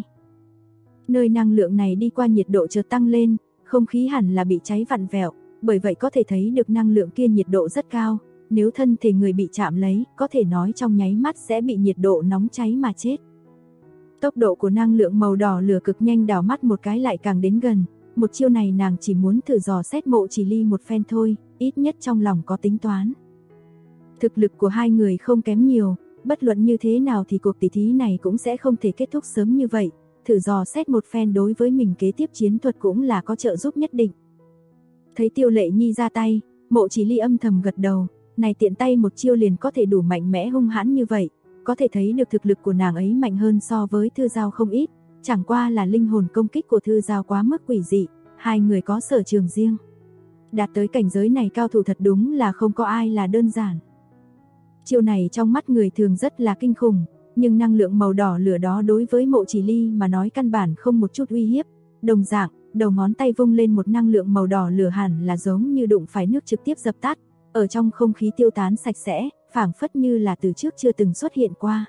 Nơi năng lượng này đi qua nhiệt độ chợt tăng lên, không khí hẳn là bị cháy vặn vẹo, bởi vậy có thể thấy được năng lượng kia nhiệt độ rất cao, nếu thân thể người bị chạm lấy, có thể nói trong nháy mắt sẽ bị nhiệt độ nóng cháy mà chết. Tốc độ của năng lượng màu đỏ lửa cực nhanh, đảo mắt một cái lại càng đến gần, một chiêu này nàng chỉ muốn thử dò xét Mộ Chỉ Ly một phen thôi, ít nhất trong lòng có tính toán. Thực lực của hai người không kém nhiều, bất luận như thế nào thì cuộc tỷ thí này cũng sẽ không thể kết thúc sớm như vậy, thử dò xét một phen đối với mình kế tiếp chiến thuật cũng là có trợ giúp nhất định. Thấy Tiêu Lệ Nhi ra tay, Mộ Chỉ Ly âm thầm gật đầu, này tiện tay một chiêu liền có thể đủ mạnh mẽ hung hãn như vậy, có thể thấy được thực lực của nàng ấy mạnh hơn so với Thư Giao không ít, chẳng qua là linh hồn công kích của Thư Giao quá mức quỷ dị, hai người có sở trường riêng. Đạt tới cảnh giới này cao thủ thật đúng là không có ai là đơn giản. Chiêu này trong mắt người thường rất là kinh khủng, nhưng năng lượng màu đỏ lửa đó đối với Mộ Chỉ Ly mà nói căn bản không một chút uy hiếp. Đồng dạng, đầu ngón tay vung lên một năng lượng màu đỏ lửa hẳn là giống như đụng phải nước trực tiếp dập tắt, ở trong không khí tiêu tán sạch sẽ, phảng phất như là từ trước chưa từng xuất hiện qua.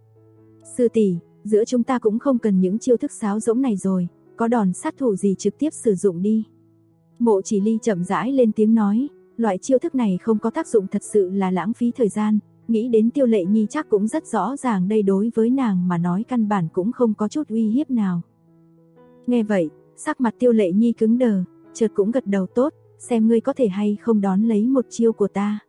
Sư tỷ, giữa chúng ta cũng không cần những chiêu thức sáo rỗng này rồi, có đòn sát thủ gì trực tiếp sử dụng đi. Mộ Chỉ Ly chậm rãi lên tiếng nói, loại chiêu thức này không có tác dụng thật sự là lãng phí thời gian, nghĩ đến Tiêu Lệ Nhi chắc cũng rất rõ ràng đây đối với nàng mà nói căn bản cũng không có chút uy hiếp nào. Nghe vậy, sắc mặt Tiêu Lệ Nhi cứng đờ, chợt cũng gật đầu tốt, xem ngươi có thể hay không đón lấy một chiêu của ta.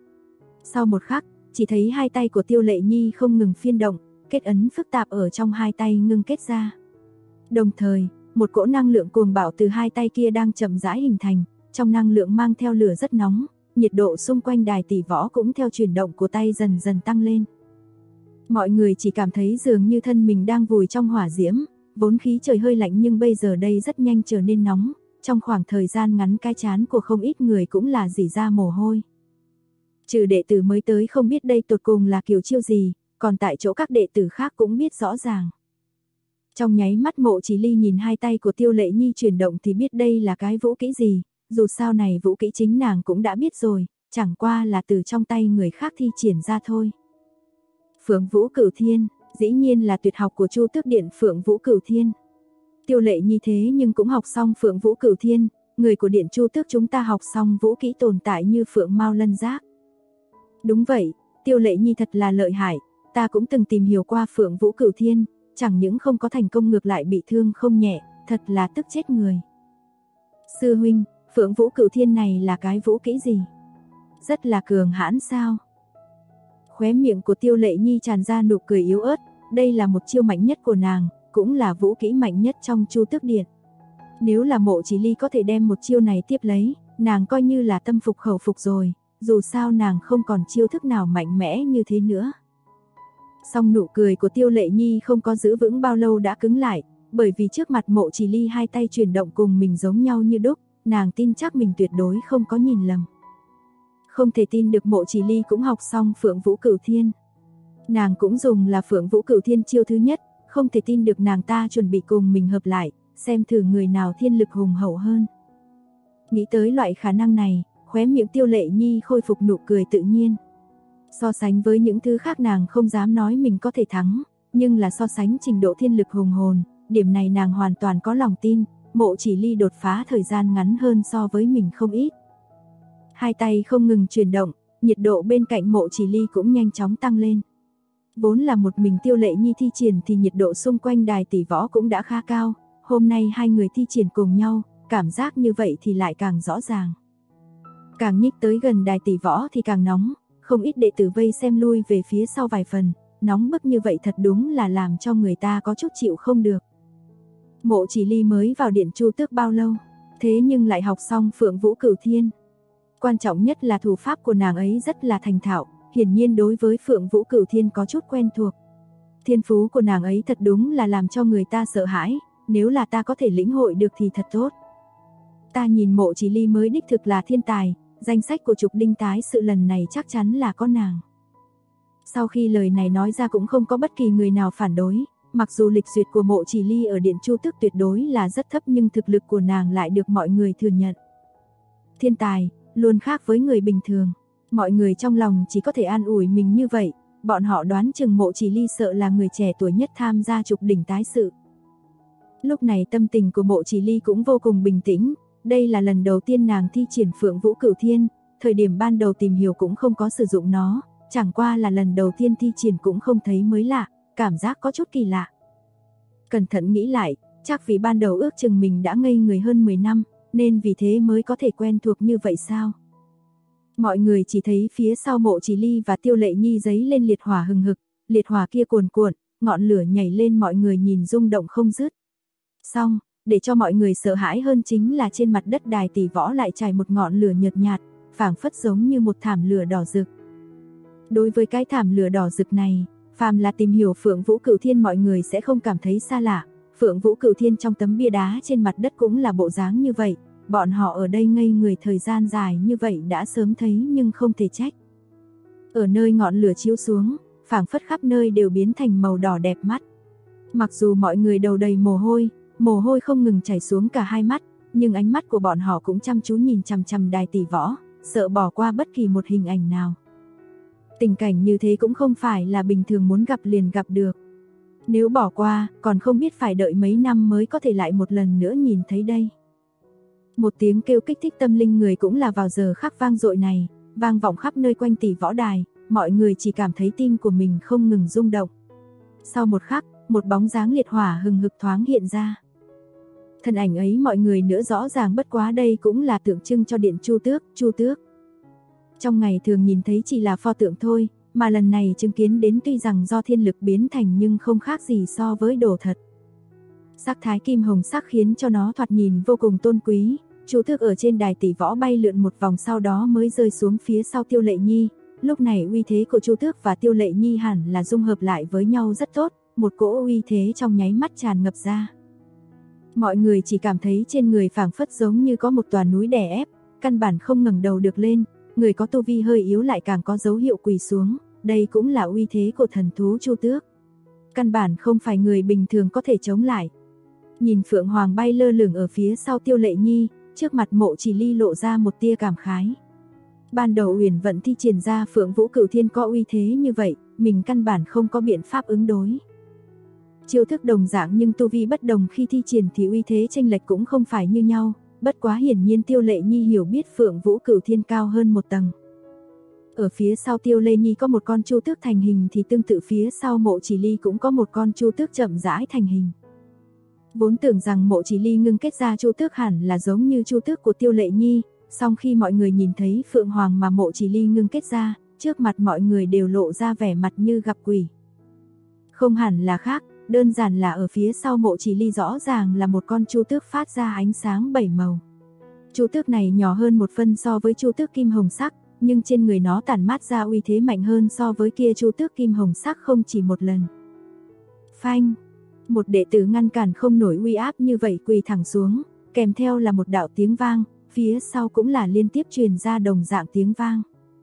Sau một khắc, chỉ thấy hai tay của Tiêu Lệ Nhi không ngừng phiên động, kết ấn phức tạp ở trong hai tay ngưng kết ra. Đồng thời, một cỗ năng lượng cuồng bạo từ hai tay kia đang chậm rãi hình thành, trong năng lượng mang theo lửa rất nóng, nhiệt độ xung quanh đài tỷ võ cũng theo chuyển động của tay dần dần tăng lên. Mọi người chỉ cảm thấy dường như thân mình đang vùi trong hỏa diễm, vốn khí trời hơi lạnh nhưng bây giờ đây rất nhanh trở nên nóng, trong khoảng thời gian ngắn cái trán của không ít người cũng là rỉ ra mồ hôi. Trừ đệ tử mới tới không biết đây tột cùng là kiểu chiêu gì, còn tại chỗ các đệ tử khác cũng biết rõ ràng. Trong nháy mắt Mộ Chỉ Ly nhìn hai tay của Tiêu Lệ Nhi chuyển động thì biết đây là cái vũ kỹ gì, dù sao này vũ kỹ chính nàng cũng đã biết rồi, chẳng qua là từ trong tay người khác thi triển ra thôi. Phượng Vũ Cửu Thiên, dĩ nhiên là tuyệt học của Chu Tước Điện Phượng Vũ Cửu Thiên. Tiêu Lệ Nhi thế nhưng cũng học xong Phượng Vũ Cửu Thiên, người của Điện Chu Tước chúng ta học xong vũ kỹ tồn tại như Phượng Mao Lân Giác. Đúng vậy, Tiêu Lệ Nhi thật là lợi hại, ta cũng từng tìm hiểu qua Phượng Vũ Cửu Thiên, chẳng những không có thành công ngược lại bị thương không nhẹ, thật là tức chết người. Sư huynh, Phượng Vũ Cửu Thiên này là cái vũ kỹ gì? Rất là cường hãn sao? Khóe miệng của Tiêu Lệ Nhi tràn ra nụ cười yếu ớt, đây là một chiêu mạnh nhất của nàng, cũng là vũ kỹ mạnh nhất trong Chu Tước Điện. Nếu là Mộ Chỉ Ly có thể đem một chiêu này tiếp lấy, nàng coi như là tâm phục khẩu phục rồi, dù sao nàng không còn chiêu thức nào mạnh mẽ như thế nữa. Song nụ cười của Tiêu Lệ Nhi không có giữ vững bao lâu đã cứng lại, bởi vì trước mặt Mộ Chỉ Ly hai tay chuyển động cùng mình giống nhau như đúc, nàng tin chắc mình tuyệt đối không có nhìn lầm. Không thể tin được Mộ Chỉ Ly cũng học xong Phượng Vũ Cửu Thiên. Nàng cũng dùng là Phượng Vũ Cửu Thiên chiêu thứ nhất, không thể tin được nàng ta chuẩn bị cùng mình hợp lại, xem thử người nào thiên lực hùng hậu hơn. Nghĩ tới loại khả năng này, khóe miệng Tiêu Lệ Nhi khôi phục nụ cười tự nhiên. So sánh với những thứ khác nàng không dám nói mình có thể thắng, nhưng là so sánh trình độ thiên lực hùng hồn, điểm này nàng hoàn toàn có lòng tin, Mộ Chỉ Ly đột phá thời gian ngắn hơn so với mình không ít. Hai tay không ngừng chuyển động, nhiệt độ bên cạnh Mộ Chỉ Ly cũng nhanh chóng tăng lên. Vốn là một mình Tiêu Lệ Nhi thi triển thì nhiệt độ xung quanh đài tỷ võ cũng đã khá cao, hôm nay hai người thi triển cùng nhau, cảm giác như vậy thì lại càng rõ ràng. Càng nhích tới gần đài tỷ võ thì càng nóng, không ít đệ tử vây xem lui về phía sau vài phần, nóng bức như vậy thật đúng là làm cho người ta có chút chịu không được. Mộ Chỉ Ly mới vào điện Chu Tước bao lâu, thế nhưng lại học xong Phượng Vũ Cửu Thiên. Quan trọng nhất là thủ pháp của nàng ấy rất là thành thạo, hiển nhiên đối với Phượng Vũ Cửu Thiên có chút quen thuộc. Thiên phú của nàng ấy thật đúng là làm cho người ta sợ hãi, nếu là ta có thể lĩnh hội được thì thật tốt. Ta nhìn Mộ Chỉ Ly mới đích thực là thiên tài, danh sách của Trục Đinh tái sự lần này chắc chắn là có nàng. Sau khi lời này nói ra cũng không có bất kỳ người nào phản đối, mặc dù lịch duyệt của Mộ Chỉ Ly ở điện Chu Tước tuyệt đối là rất thấp nhưng thực lực của nàng lại được mọi người thừa nhận. Thiên tài, luôn khác với người bình thường, mọi người trong lòng chỉ có thể an ủi mình như vậy, bọn họ đoán chừng Mộ Chỉ Ly sợ là người trẻ tuổi nhất tham gia Trục Đỉnh tái sự. Lúc này tâm tình của Mộ Chỉ Ly cũng vô cùng bình tĩnh, đây là lần đầu tiên nàng thi triển Phượng Vũ Cửu Thiên, thời điểm ban đầu tìm hiểu cũng không có sử dụng nó, chẳng qua là lần đầu tiên thi triển cũng không thấy mới lạ, cảm giác có chút kỳ lạ. Cẩn thận nghĩ lại, chắc vì ban đầu ước chừng mình đã ngây người hơn 10 năm, nên vì thế mới có thể quen thuộc như vậy sao? Mọi người chỉ thấy phía sau Mộ Chỉ Ly và Tiêu Lệ Nhi giấy lên liệt hỏa hừng hực, liệt hỏa kia cuồn cuộn, ngọn lửa nhảy lên mọi người nhìn rung động không dứt. Xong, để cho mọi người sợ hãi hơn chính là trên mặt đất đài tỷ võ lại trải một ngọn lửa nhợt nhạt, phảng phất giống như một thảm lửa đỏ rực. Đối với cái thảm lửa đỏ rực này, phàm là tìm hiểu Phượng Vũ Cửu Thiên mọi người sẽ không cảm thấy xa lạ, Phượng Vũ Cửu Thiên trong tấm bia đá trên mặt đất cũng là bộ dáng như vậy, bọn họ ở đây ngây người thời gian dài như vậy đã sớm thấy nhưng không thể trách. Ở nơi ngọn lửa chiếu xuống, phảng phất khắp nơi đều biến thành màu đỏ đẹp mắt. Mặc dù mọi người đầu đầy mồ hôi không ngừng chảy xuống cả hai mắt, nhưng ánh mắt của bọn họ cũng chăm chú nhìn chằm chằm đài tỷ võ, sợ bỏ qua bất kỳ một hình ảnh nào. Tình cảnh như thế cũng không phải là bình thường muốn gặp liền gặp được. Nếu bỏ qua, còn không biết phải đợi mấy năm mới có thể lại một lần nữa nhìn thấy đây. Một tiếng kêu kích thích tâm linh người cũng là vào giờ khắc vang dội này, vang vọng khắp nơi quanh tỷ võ đài, mọi người chỉ cảm thấy tim của mình không ngừng rung động. Sau một khắc, một bóng dáng liệt hỏa hừng hực thoáng hiện ra. Thân ảnh ấy mọi người nữa rõ ràng bất quá đây cũng là tượng trưng cho điện Chu Tước. Trong ngày thường nhìn thấy chỉ là pho tượng thôi, mà lần này chứng kiến đến tuy rằng do thiên lực biến thành nhưng không khác gì so với đồ thật. Sắc thái kim hồng sắc khiến cho nó thoạt nhìn vô cùng tôn quý, Chu Tước ở trên đài tỷ võ bay lượn một vòng sau đó mới rơi xuống phía sau Tiêu Lệ Nhi, lúc này uy thế của Chu Tước và Tiêu Lệ Nhi hẳn là dung hợp lại với nhau rất tốt, một cỗ uy thế trong nháy mắt tràn ngập ra. Mọi người chỉ cảm thấy trên người phảng phất giống như có một tòa núi đè ép, căn bản không ngẩng đầu được lên, người có tu vi hơi yếu lại càng có dấu hiệu quỳ xuống, đây cũng là uy thế của thần thú Chu Tước. Căn bản không phải người bình thường có thể chống lại. Nhìn Phượng Hoàng bay lơ lửng ở phía sau Tiêu Lệ Nhi, trước mặt Mộ Chỉ Ly lộ ra một tia cảm khái. Ban đầu Uyển Vận thi triển ra Phượng Vũ Cửu Thiên có uy thế như vậy, mình căn bản không có biện pháp ứng đối. Chiêu thức đồng dạng nhưng tu vi bất đồng khi thi triển thì uy thế chênh lệch cũng không phải như nhau, bất quá hiển nhiên Tiêu Lệ Nhi hiểu biết Phượng Vũ Cửu Thiên cao hơn một tầng. Ở phía sau Tiêu Lệ Nhi có một con Chu Tước thành hình thì tương tự phía sau Mộ Chỉ Ly cũng có một con Chu Tước chậm rãi thành hình. Vốn tưởng rằng Mộ Chỉ Ly ngưng kết ra Chu Tước hẳn là giống như Chu Tước của Tiêu Lệ Nhi, song khi mọi người nhìn thấy Phượng Hoàng mà Mộ Chỉ Ly ngưng kết ra, trước mặt mọi người đều lộ ra vẻ mặt như gặp quỷ. Không hẳn là khác, đơn giản là ở phía sau Mộ Chỉ Ly rõ ràng là một con Chu Tước phát ra ánh sáng 7 màu. Chu Tước này nhỏ hơn một phân so với Chu Tước kim hồng sắc, nhưng trên người nó tản mát ra uy thế mạnh hơn so với kia Chu Tước kim hồng sắc không chỉ một lần. Phanh! Một đệ tử ngăn cản không nổi uy áp như vậy quỳ thẳng xuống, kèm theo là một đạo tiếng vang, phía sau cũng là liên tiếp truyền ra đồng dạng tiếng vang.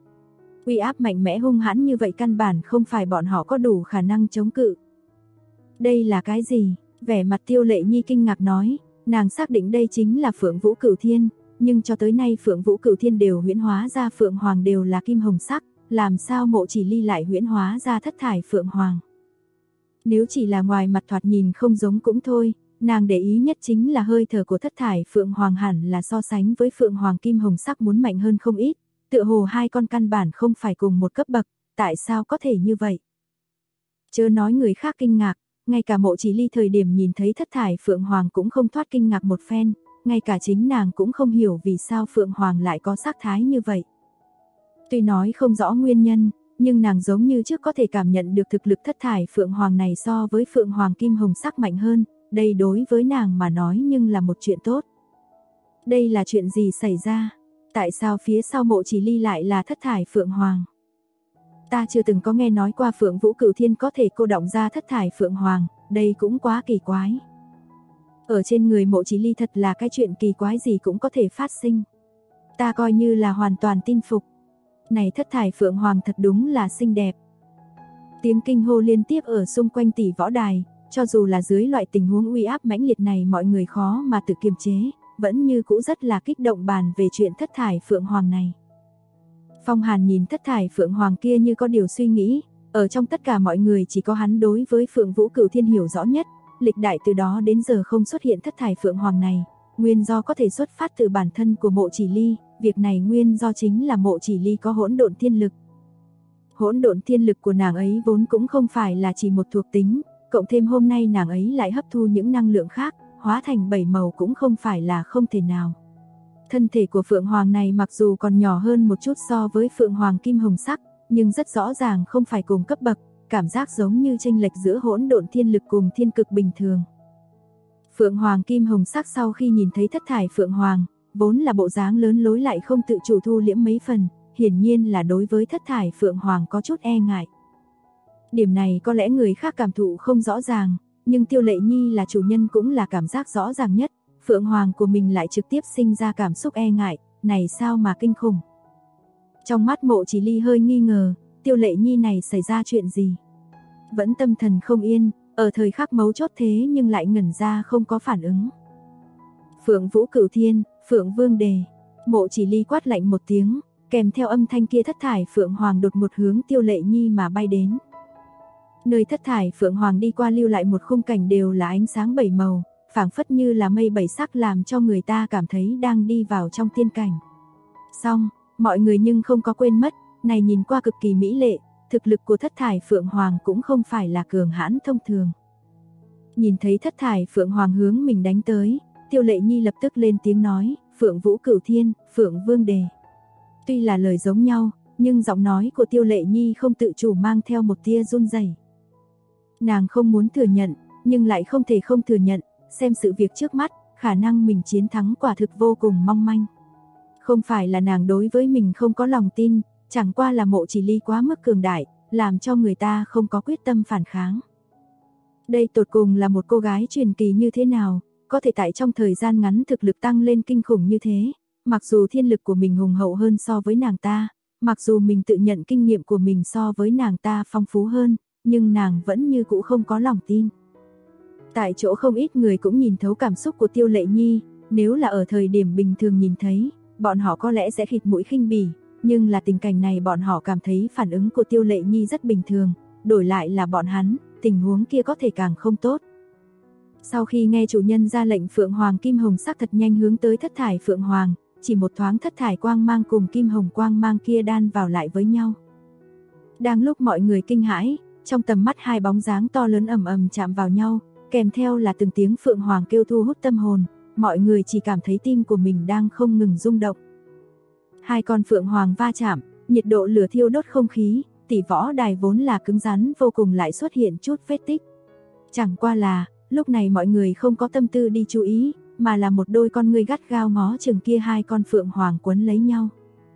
Uy áp mạnh mẽ hung hãn như vậy căn bản không phải bọn họ có đủ khả năng chống cự. Đây là cái gì? Vẻ mặt Tiêu Lệ Nhi kinh ngạc nói, nàng xác định đây chính là Phượng Vũ Cửu Thiên, nhưng cho tới nay Phượng Vũ Cửu Thiên đều huyễn hóa ra Phượng Hoàng đều là kim hồng sắc, làm sao Mộ Chỉ Ly lại huyễn hóa ra thất thải Phượng Hoàng? Nếu chỉ là ngoài mặt thoạt nhìn không giống cũng thôi, nàng để ý nhất chính là hơi thở của thất thải Phượng Hoàng hẳn là so sánh với Phượng Hoàng kim hồng sắc muốn mạnh hơn không ít, tựa hồ hai con căn bản không phải cùng một cấp bậc, tại sao có thể như vậy? Chớ nói người khác kinh ngạc, ngay cả Mộ Chỉ Ly thời điểm nhìn thấy thất thải Phượng Hoàng cũng không thoát kinh ngạc một phen, ngay cả chính nàng cũng không hiểu vì sao Phượng Hoàng lại có sắc thái như vậy. Tuy nói không rõ nguyên nhân, nhưng nàng giống như trước có thể cảm nhận được thực lực thất thải Phượng Hoàng này so với Phượng Hoàng kim hồng sắc mạnh hơn, đây đối với nàng mà nói nhưng là một chuyện tốt. Đây là chuyện gì xảy ra? Tại sao phía sau Mộ Chỉ Ly lại là thất thải Phượng Hoàng? Ta chưa từng có nghe nói qua Phượng Vũ Cửu Thiên có thể cô động ra thất thải Phượng Hoàng, đây cũng quá kỳ quái. Ở trên người Mộ Chỉ Ly thật là cái chuyện kỳ quái gì cũng có thể phát sinh. Ta coi như là hoàn toàn tin phục. Này thất thải Phượng Hoàng thật đúng là xinh đẹp. Tiếng kinh hô liên tiếp ở xung quanh tỷ võ đài, cho dù là dưới loại tình huống uy áp mãnh liệt này mọi người khó mà tự kiềm chế, vẫn như cũ rất là kích động bàn về chuyện thất thải Phượng Hoàng này. Phong Hàn nhìn thất thải Phượng Hoàng kia như có điều suy nghĩ, ở trong tất cả mọi người chỉ có hắn đối với Phượng Vũ Cửu Thiên hiểu rõ nhất, lịch đại từ đó đến giờ không xuất hiện thất thải Phượng Hoàng này, nguyên do có thể xuất phát từ bản thân của Mộ Chỉ Ly, việc này nguyên do chính là Mộ Chỉ Ly có hỗn độn thiên lực. Hỗn độn thiên lực của nàng ấy vốn cũng không phải là chỉ một thuộc tính, cộng thêm hôm nay nàng ấy lại hấp thu những năng lượng khác, hóa thành 7 màu cũng không phải là không thể nào. Thân thể của Phượng Hoàng này mặc dù còn nhỏ hơn một chút so với Phượng Hoàng kim hồng sắc, nhưng rất rõ ràng không phải cùng cấp bậc, cảm giác giống như chênh lệch giữa hỗn độn thiên lực cùng thiên cực bình thường. Phượng Hoàng kim hồng sắc sau khi nhìn thấy thất thải Phượng Hoàng, vốn là bộ dáng lớn lối lại không tự chủ thu liễm mấy phần, hiển nhiên là đối với thất thải Phượng Hoàng có chút e ngại. Điểm này có lẽ người khác cảm thụ không rõ ràng, nhưng Tiêu Lệ Nhi là chủ nhân cũng là cảm giác rõ ràng nhất, Phượng Hoàng của mình lại trực tiếp sinh ra cảm xúc e ngại, này sao mà kinh khủng. Trong mắt Mộ Chỉ Ly hơi nghi ngờ, Tiêu Lệ Nhi này xảy ra chuyện gì? Vẫn tâm thần không yên, ở thời khắc mấu chốt thế nhưng lại ngẩn ra không có phản ứng. Phượng Vũ Cửu Thiên, Phượng Vương Đề, Mộ Chỉ Ly quát lạnh một tiếng, kèm theo âm thanh kia thất thải Phượng Hoàng đột một hướng Tiêu Lệ Nhi mà bay đến. Nơi thất thải Phượng Hoàng đi qua lưu lại một khung cảnh đều là ánh sáng 7 màu, phảng phất như là mây 7 sắc làm cho người ta cảm thấy đang đi vào trong tiên cảnh. Xong, mọi người nhưng không có quên mất, này nhìn qua cực kỳ mỹ lệ, thực lực của thất thải Phượng Hoàng cũng không phải là cường hãn thông thường. Nhìn thấy thất thải Phượng Hoàng hướng mình đánh tới, Tiêu Lệ Nhi lập tức lên tiếng nói, Phượng Vũ Cửu Thiên, Phượng Vương Đề. Tuy là lời giống nhau, nhưng giọng nói của Tiêu Lệ Nhi không tự chủ mang theo một tia run rẩy. Nàng không muốn thừa nhận, nhưng lại không thể không thừa nhận, xem sự việc trước mắt, khả năng mình chiến thắng quả thực vô cùng mong manh. Không phải là nàng đối với mình không có lòng tin, chẳng qua là Mộ Chỉ Ly quá mức cường đại, làm cho người ta không có quyết tâm phản kháng. Đây tột cùng là một cô gái truyền kỳ như thế nào, có thể tại trong thời gian ngắn thực lực tăng lên kinh khủng như thế, mặc dù thiên lực của mình hùng hậu hơn so với nàng ta, mặc dù mình tự nhận kinh nghiệm của mình so với nàng ta phong phú hơn, nhưng nàng vẫn như cũ không có lòng tin. Tại chỗ không ít người cũng nhìn thấu cảm xúc của Tiêu Lệ Nhi, nếu là ở thời điểm bình thường nhìn thấy, bọn họ có lẽ sẽ khịt mũi khinh bỉ, nhưng là tình cảnh này bọn họ cảm thấy phản ứng của Tiêu Lệ Nhi rất bình thường, đổi lại là bọn hắn, tình huống kia có thể càng không tốt. Sau khi nghe chủ nhân ra lệnh, Phượng Hoàng kim hồng sắc thật nhanh hướng tới thất thải Phượng Hoàng, chỉ một thoáng thất thải quang mang cùng kim hồng quang mang kia đan vào lại với nhau. Đang lúc mọi người kinh hãi, trong tầm mắt hai bóng dáng to lớn ầm ầm chạm vào nhau, kèm theo là từng tiếng Phượng Hoàng kêu thu hút tâm hồn, mọi người chỉ cảm thấy tim của mình đang không ngừng rung động. Hai con Phượng Hoàng va chạm, nhiệt độ lửa thiêu đốt không khí, tỷ võ đài vốn là cứng rắn vô cùng lại xuất hiện chút vết tích. Chẳng qua là, lúc này mọi người không có tâm tư đi chú ý, mà là một đôi con ngươi gắt gao ngó chừng kia hai con Phượng Hoàng quấn lấy nhau.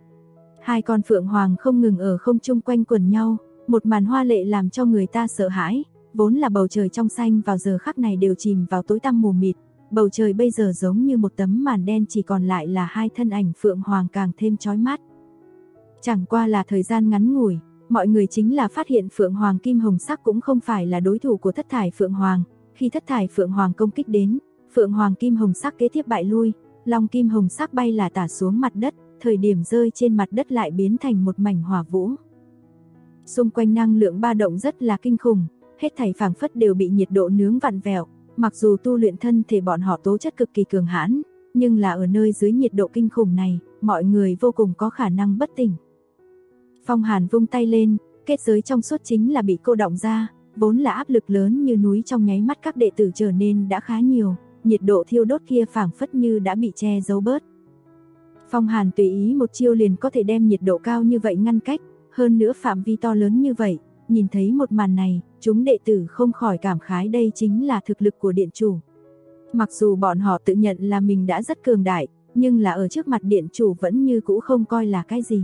Hai con Phượng Hoàng không ngừng ở không trung quanh quẩn nhau, một màn hoa lệ làm cho người ta sợ hãi, vốn là bầu trời trong xanh vào giờ khắc này đều chìm vào tối tăm mù mịt, bầu trời bây giờ giống như một tấm màn đen, chỉ còn lại là hai thân ảnh Phượng Hoàng càng thêm chói mắt. Chẳng qua là thời gian ngắn ngủi, mọi người chính là phát hiện Phượng Hoàng kim hồng sắc cũng không phải là đối thủ của thất thải Phượng Hoàng, khi thất thải Phượng Hoàng công kích đến, Phượng Hoàng kim hồng sắc kế tiếp bại lui, long kim hồng sắc bay là tả xuống mặt đất, thời điểm rơi trên mặt đất lại biến thành một mảnh hỏa vũ. Xung quanh năng lượng ba động rất là kinh khủng, hết thảy phảng phất đều bị nhiệt độ nướng vặn vẹo, mặc dù tu luyện thân thể bọn họ tố chất cực kỳ cường hãn, nhưng là ở nơi dưới nhiệt độ kinh khủng này, mọi người vô cùng có khả năng bất tỉnh. Phong Hàn vung tay lên, kết giới trong suốt chính là bị cô động ra, vốn là áp lực lớn như núi trong nháy mắt các đệ tử trở nên đã khá nhiều, nhiệt độ thiêu đốt kia phảng phất như đã bị che giấu bớt. Phong Hàn tùy ý một chiêu liền có thể đem nhiệt độ cao như vậy ngăn cách, hơn nữa phạm vi to lớn như vậy, nhìn thấy một màn này, chúng đệ tử không khỏi cảm khái đây chính là thực lực của điện chủ. Mặc dù bọn họ tự nhận là mình đã rất cường đại, nhưng là ở trước mặt điện chủ vẫn như cũ không coi là cái gì.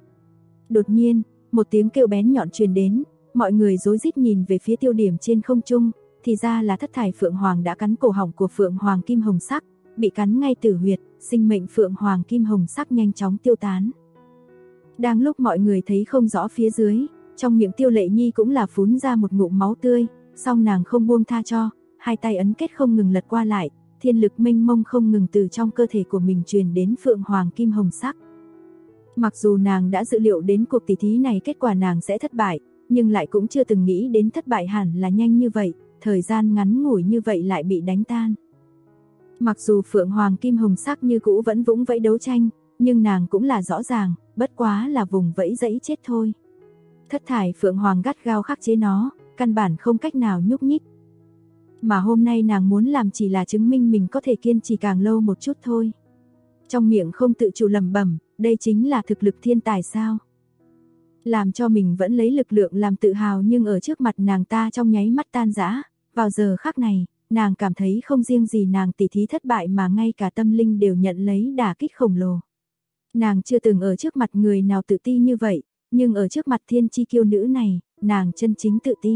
Đột nhiên, một tiếng kêu bén nhọn truyền đến, mọi người rối rít nhìn về phía tiêu điểm trên không trung, thì ra là thất thải phượng hoàng đã cắn cổ họng của phượng hoàng kim hồng sắc, bị cắn ngay tử huyệt, sinh mệnh phượng hoàng kim hồng sắc nhanh chóng tiêu tán. Đang lúc mọi người thấy không rõ phía dưới, trong miệng Tiêu Lệ Nhi cũng là phún ra một ngụm máu tươi, song nàng không buông tha cho, hai tay ấn kết không ngừng lật qua lại, thiên lực mênh mông không ngừng từ trong cơ thể của mình truyền đến phượng hoàng kim hồng sắc. Mặc dù nàng đã dự liệu đến cuộc tỷ thí này kết quả nàng sẽ thất bại, nhưng lại cũng chưa từng nghĩ đến thất bại hẳn là nhanh như vậy, thời gian ngắn ngủi như vậy lại bị đánh tan. Mặc dù phượng hoàng kim hồng sắc như cũ vẫn vũng vẫy đấu tranh, nhưng nàng cũng là rõ ràng, bất quá là vùng vẫy dẫy chết thôi. Thất thải phượng hoàng gắt gao khắc chế nó, căn bản không cách nào nhúc nhích. Mà hôm nay nàng muốn làm chỉ là chứng minh mình có thể kiên trì càng lâu một chút thôi. Trong miệng không tự chủ lẩm bẩm, đây chính là thực lực thiên tài sao? Làm cho mình vẫn lấy lực lượng làm tự hào, nhưng ở trước mặt nàng ta trong nháy mắt tan rã. Vào giờ khắc này, nàng cảm thấy không riêng gì nàng tỷ thí thất bại mà ngay cả tâm linh đều nhận lấy đả kích khổng lồ. Nàng chưa từng ở trước mặt người nào tự ti như vậy, nhưng ở trước mặt thiên chi kiêu nữ này, nàng chân chính tự ti.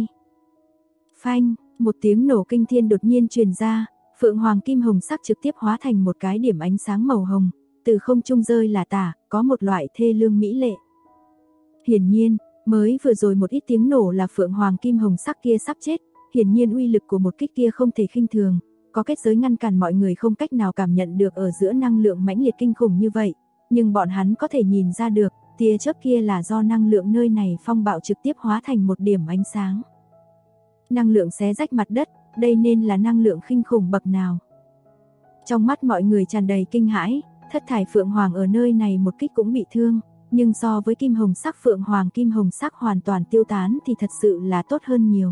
Phanh, một tiếng nổ kinh thiên đột nhiên truyền ra, phượng hoàng kim hồng sắc trực tiếp hóa thành một cái điểm ánh sáng màu hồng, từ không trung rơi là tả, có một loại thê lương mỹ lệ. Hiển nhiên, mới vừa rồi một ít tiếng nổ là phượng hoàng kim hồng sắc kia sắp chết, hiển nhiên uy lực của một kích kia không thể khinh thường, có kết giới ngăn cản mọi người không cách nào cảm nhận được ở giữa năng lượng mãnh liệt kinh khủng như vậy, nhưng bọn hắn có thể nhìn ra được, tia chớp kia là do năng lượng nơi này phong bạo trực tiếp hóa thành một điểm ánh sáng. Năng lượng xé rách mặt đất, đây nên là năng lượng kinh khủng bậc nào. Trong mắt mọi người tràn đầy kinh hãi, thất thải phượng hoàng ở nơi này một kích cũng bị thương, nhưng so với kim hồng sắc phượng hoàng kim hồng sắc hoàn toàn tiêu tán thì thật sự là tốt hơn nhiều.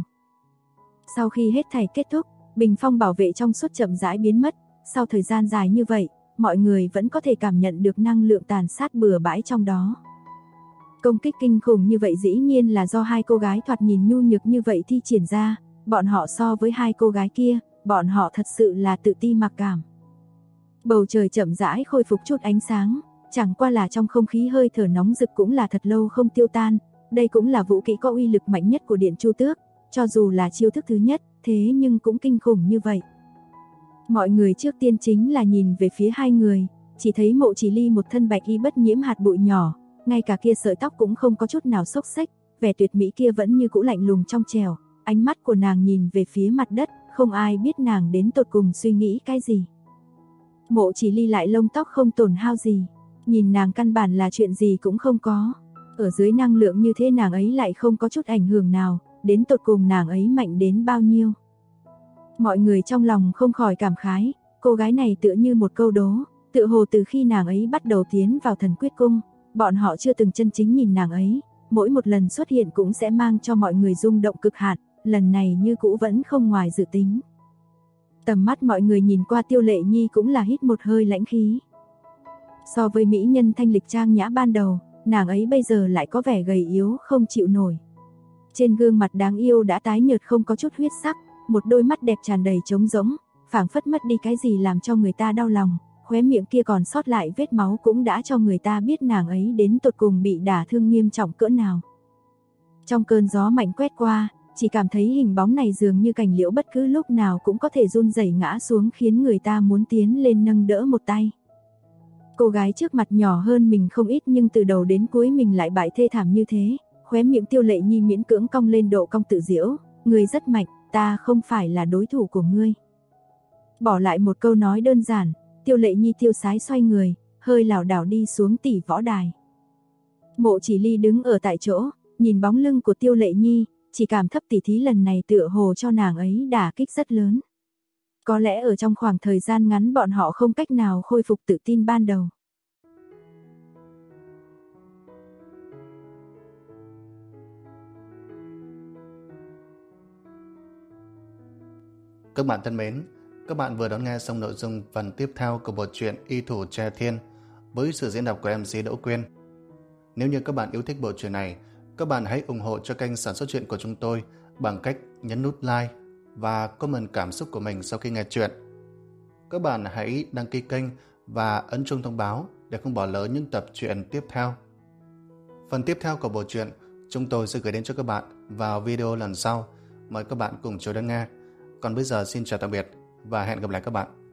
Sau khi hết thảy kết thúc, bình phong bảo vệ trong suốt chậm rãi biến mất, sau thời gian dài như vậy, mọi người vẫn có thể cảm nhận được năng lượng tàn sát bừa bãi trong đó. Công kích kinh khủng như vậy dĩ nhiên là do hai cô gái thoạt nhìn nhu nhược như vậy thi triển ra, bọn họ so với hai cô gái kia, bọn họ thật sự là tự ti mặc cảm. Bầu trời chậm rãi khôi phục chút ánh sáng, chẳng qua là trong không khí hơi thở nóng rực cũng là thật lâu không tiêu tan, đây cũng là vũ kỹ có uy lực mạnh nhất của Điện Chu Tước, cho dù là chiêu thức thứ nhất, thế nhưng cũng kinh khủng như vậy. Mọi người trước tiên chính là nhìn về phía hai người, chỉ thấy Mộ Chỉ Ly một thân bạch y bất nhiễm hạt bụi nhỏ, ngay cả kia sợi tóc cũng không có chút nào xốc xếch, vẻ tuyệt mỹ kia vẫn như cũ lạnh lùng trong trẻo, ánh mắt của nàng nhìn về phía mặt đất, không ai biết nàng đến tột cùng suy nghĩ cái gì. Mộ Chỉ Ly lại lông tóc không tổn hao gì, nhìn nàng căn bản là chuyện gì cũng không có. Ở dưới năng lượng như thế nàng ấy lại không có chút ảnh hưởng nào, đến tột cùng nàng ấy mạnh đến bao nhiêu. Mọi người trong lòng không khỏi cảm khái, cô gái này tựa như một câu đố, tựa hồ từ khi nàng ấy bắt đầu tiến vào Thần Quyết Cung, bọn họ chưa từng chân chính nhìn nàng ấy, mỗi một lần xuất hiện cũng sẽ mang cho mọi người rung động cực hạn, lần này như cũ vẫn không ngoài dự tính. Tầm mắt mọi người nhìn qua Tiêu Lệ Nhi cũng là hít một hơi lãnh khí. So với mỹ nhân thanh lịch trang nhã ban đầu, nàng ấy bây giờ lại có vẻ gầy yếu không chịu nổi. Trên gương mặt đáng yêu đã tái nhợt không có chút huyết sắc, một đôi mắt đẹp tràn đầy trống rỗng, phảng phất mất đi cái gì làm cho người ta đau lòng, khóe miệng kia còn sót lại vết máu cũng đã cho người ta biết nàng ấy đến tột cùng bị đả thương nghiêm trọng cỡ nào. Trong cơn gió mạnh quét qua, chỉ cảm thấy hình bóng này dường như cành liễu bất cứ lúc nào cũng có thể run rẩy ngã xuống khiến người ta muốn tiến lên nâng đỡ một tay. Cô gái trước mặt nhỏ hơn mình không ít nhưng từ đầu đến cuối mình lại bại thê thảm như thế, khóe miệng Tiêu Lệ Nhi miễn cưỡng cong lên độ cong tự giễu, ngươi rất mạnh, ta không phải là đối thủ của ngươi. Bỏ lại một câu nói đơn giản, Tiêu Lệ Nhi tiêu sái xoay người, hơi lảo đảo đi xuống tỷ võ đài. Mộ Chỉ Ly đứng ở tại chỗ, nhìn bóng lưng của Tiêu Lệ Nhi, chỉ cảm thấp tỷ thí lần này tựa hồ cho nàng ấy đả kích rất lớn. Có lẽ ở trong khoảng thời gian ngắn bọn họ không cách nào khôi phục tự tin ban đầu. Các bạn thân mến, các bạn vừa đón nghe xong nội dung phần tiếp theo của bộ truyện Y Thủ Tre Thiên với sự diễn đọc của MC Đỗ Quyên. Nếu như các bạn yêu thích bộ truyện này, các bạn hãy ủng hộ cho kênh sản xuất truyện của chúng tôi bằng cách nhấn nút like và comment cảm xúc của mình sau khi nghe chuyện. Các bạn hãy đăng ký kênh và ấn chuông thông báo để không bỏ lỡ những tập truyện tiếp theo. Phần tiếp theo của bộ truyện chúng tôi sẽ gửi đến cho các bạn vào video lần sau. Mời các bạn cùng chờ đón nghe. Còn bây giờ xin chào tạm biệt và hẹn gặp lại các bạn.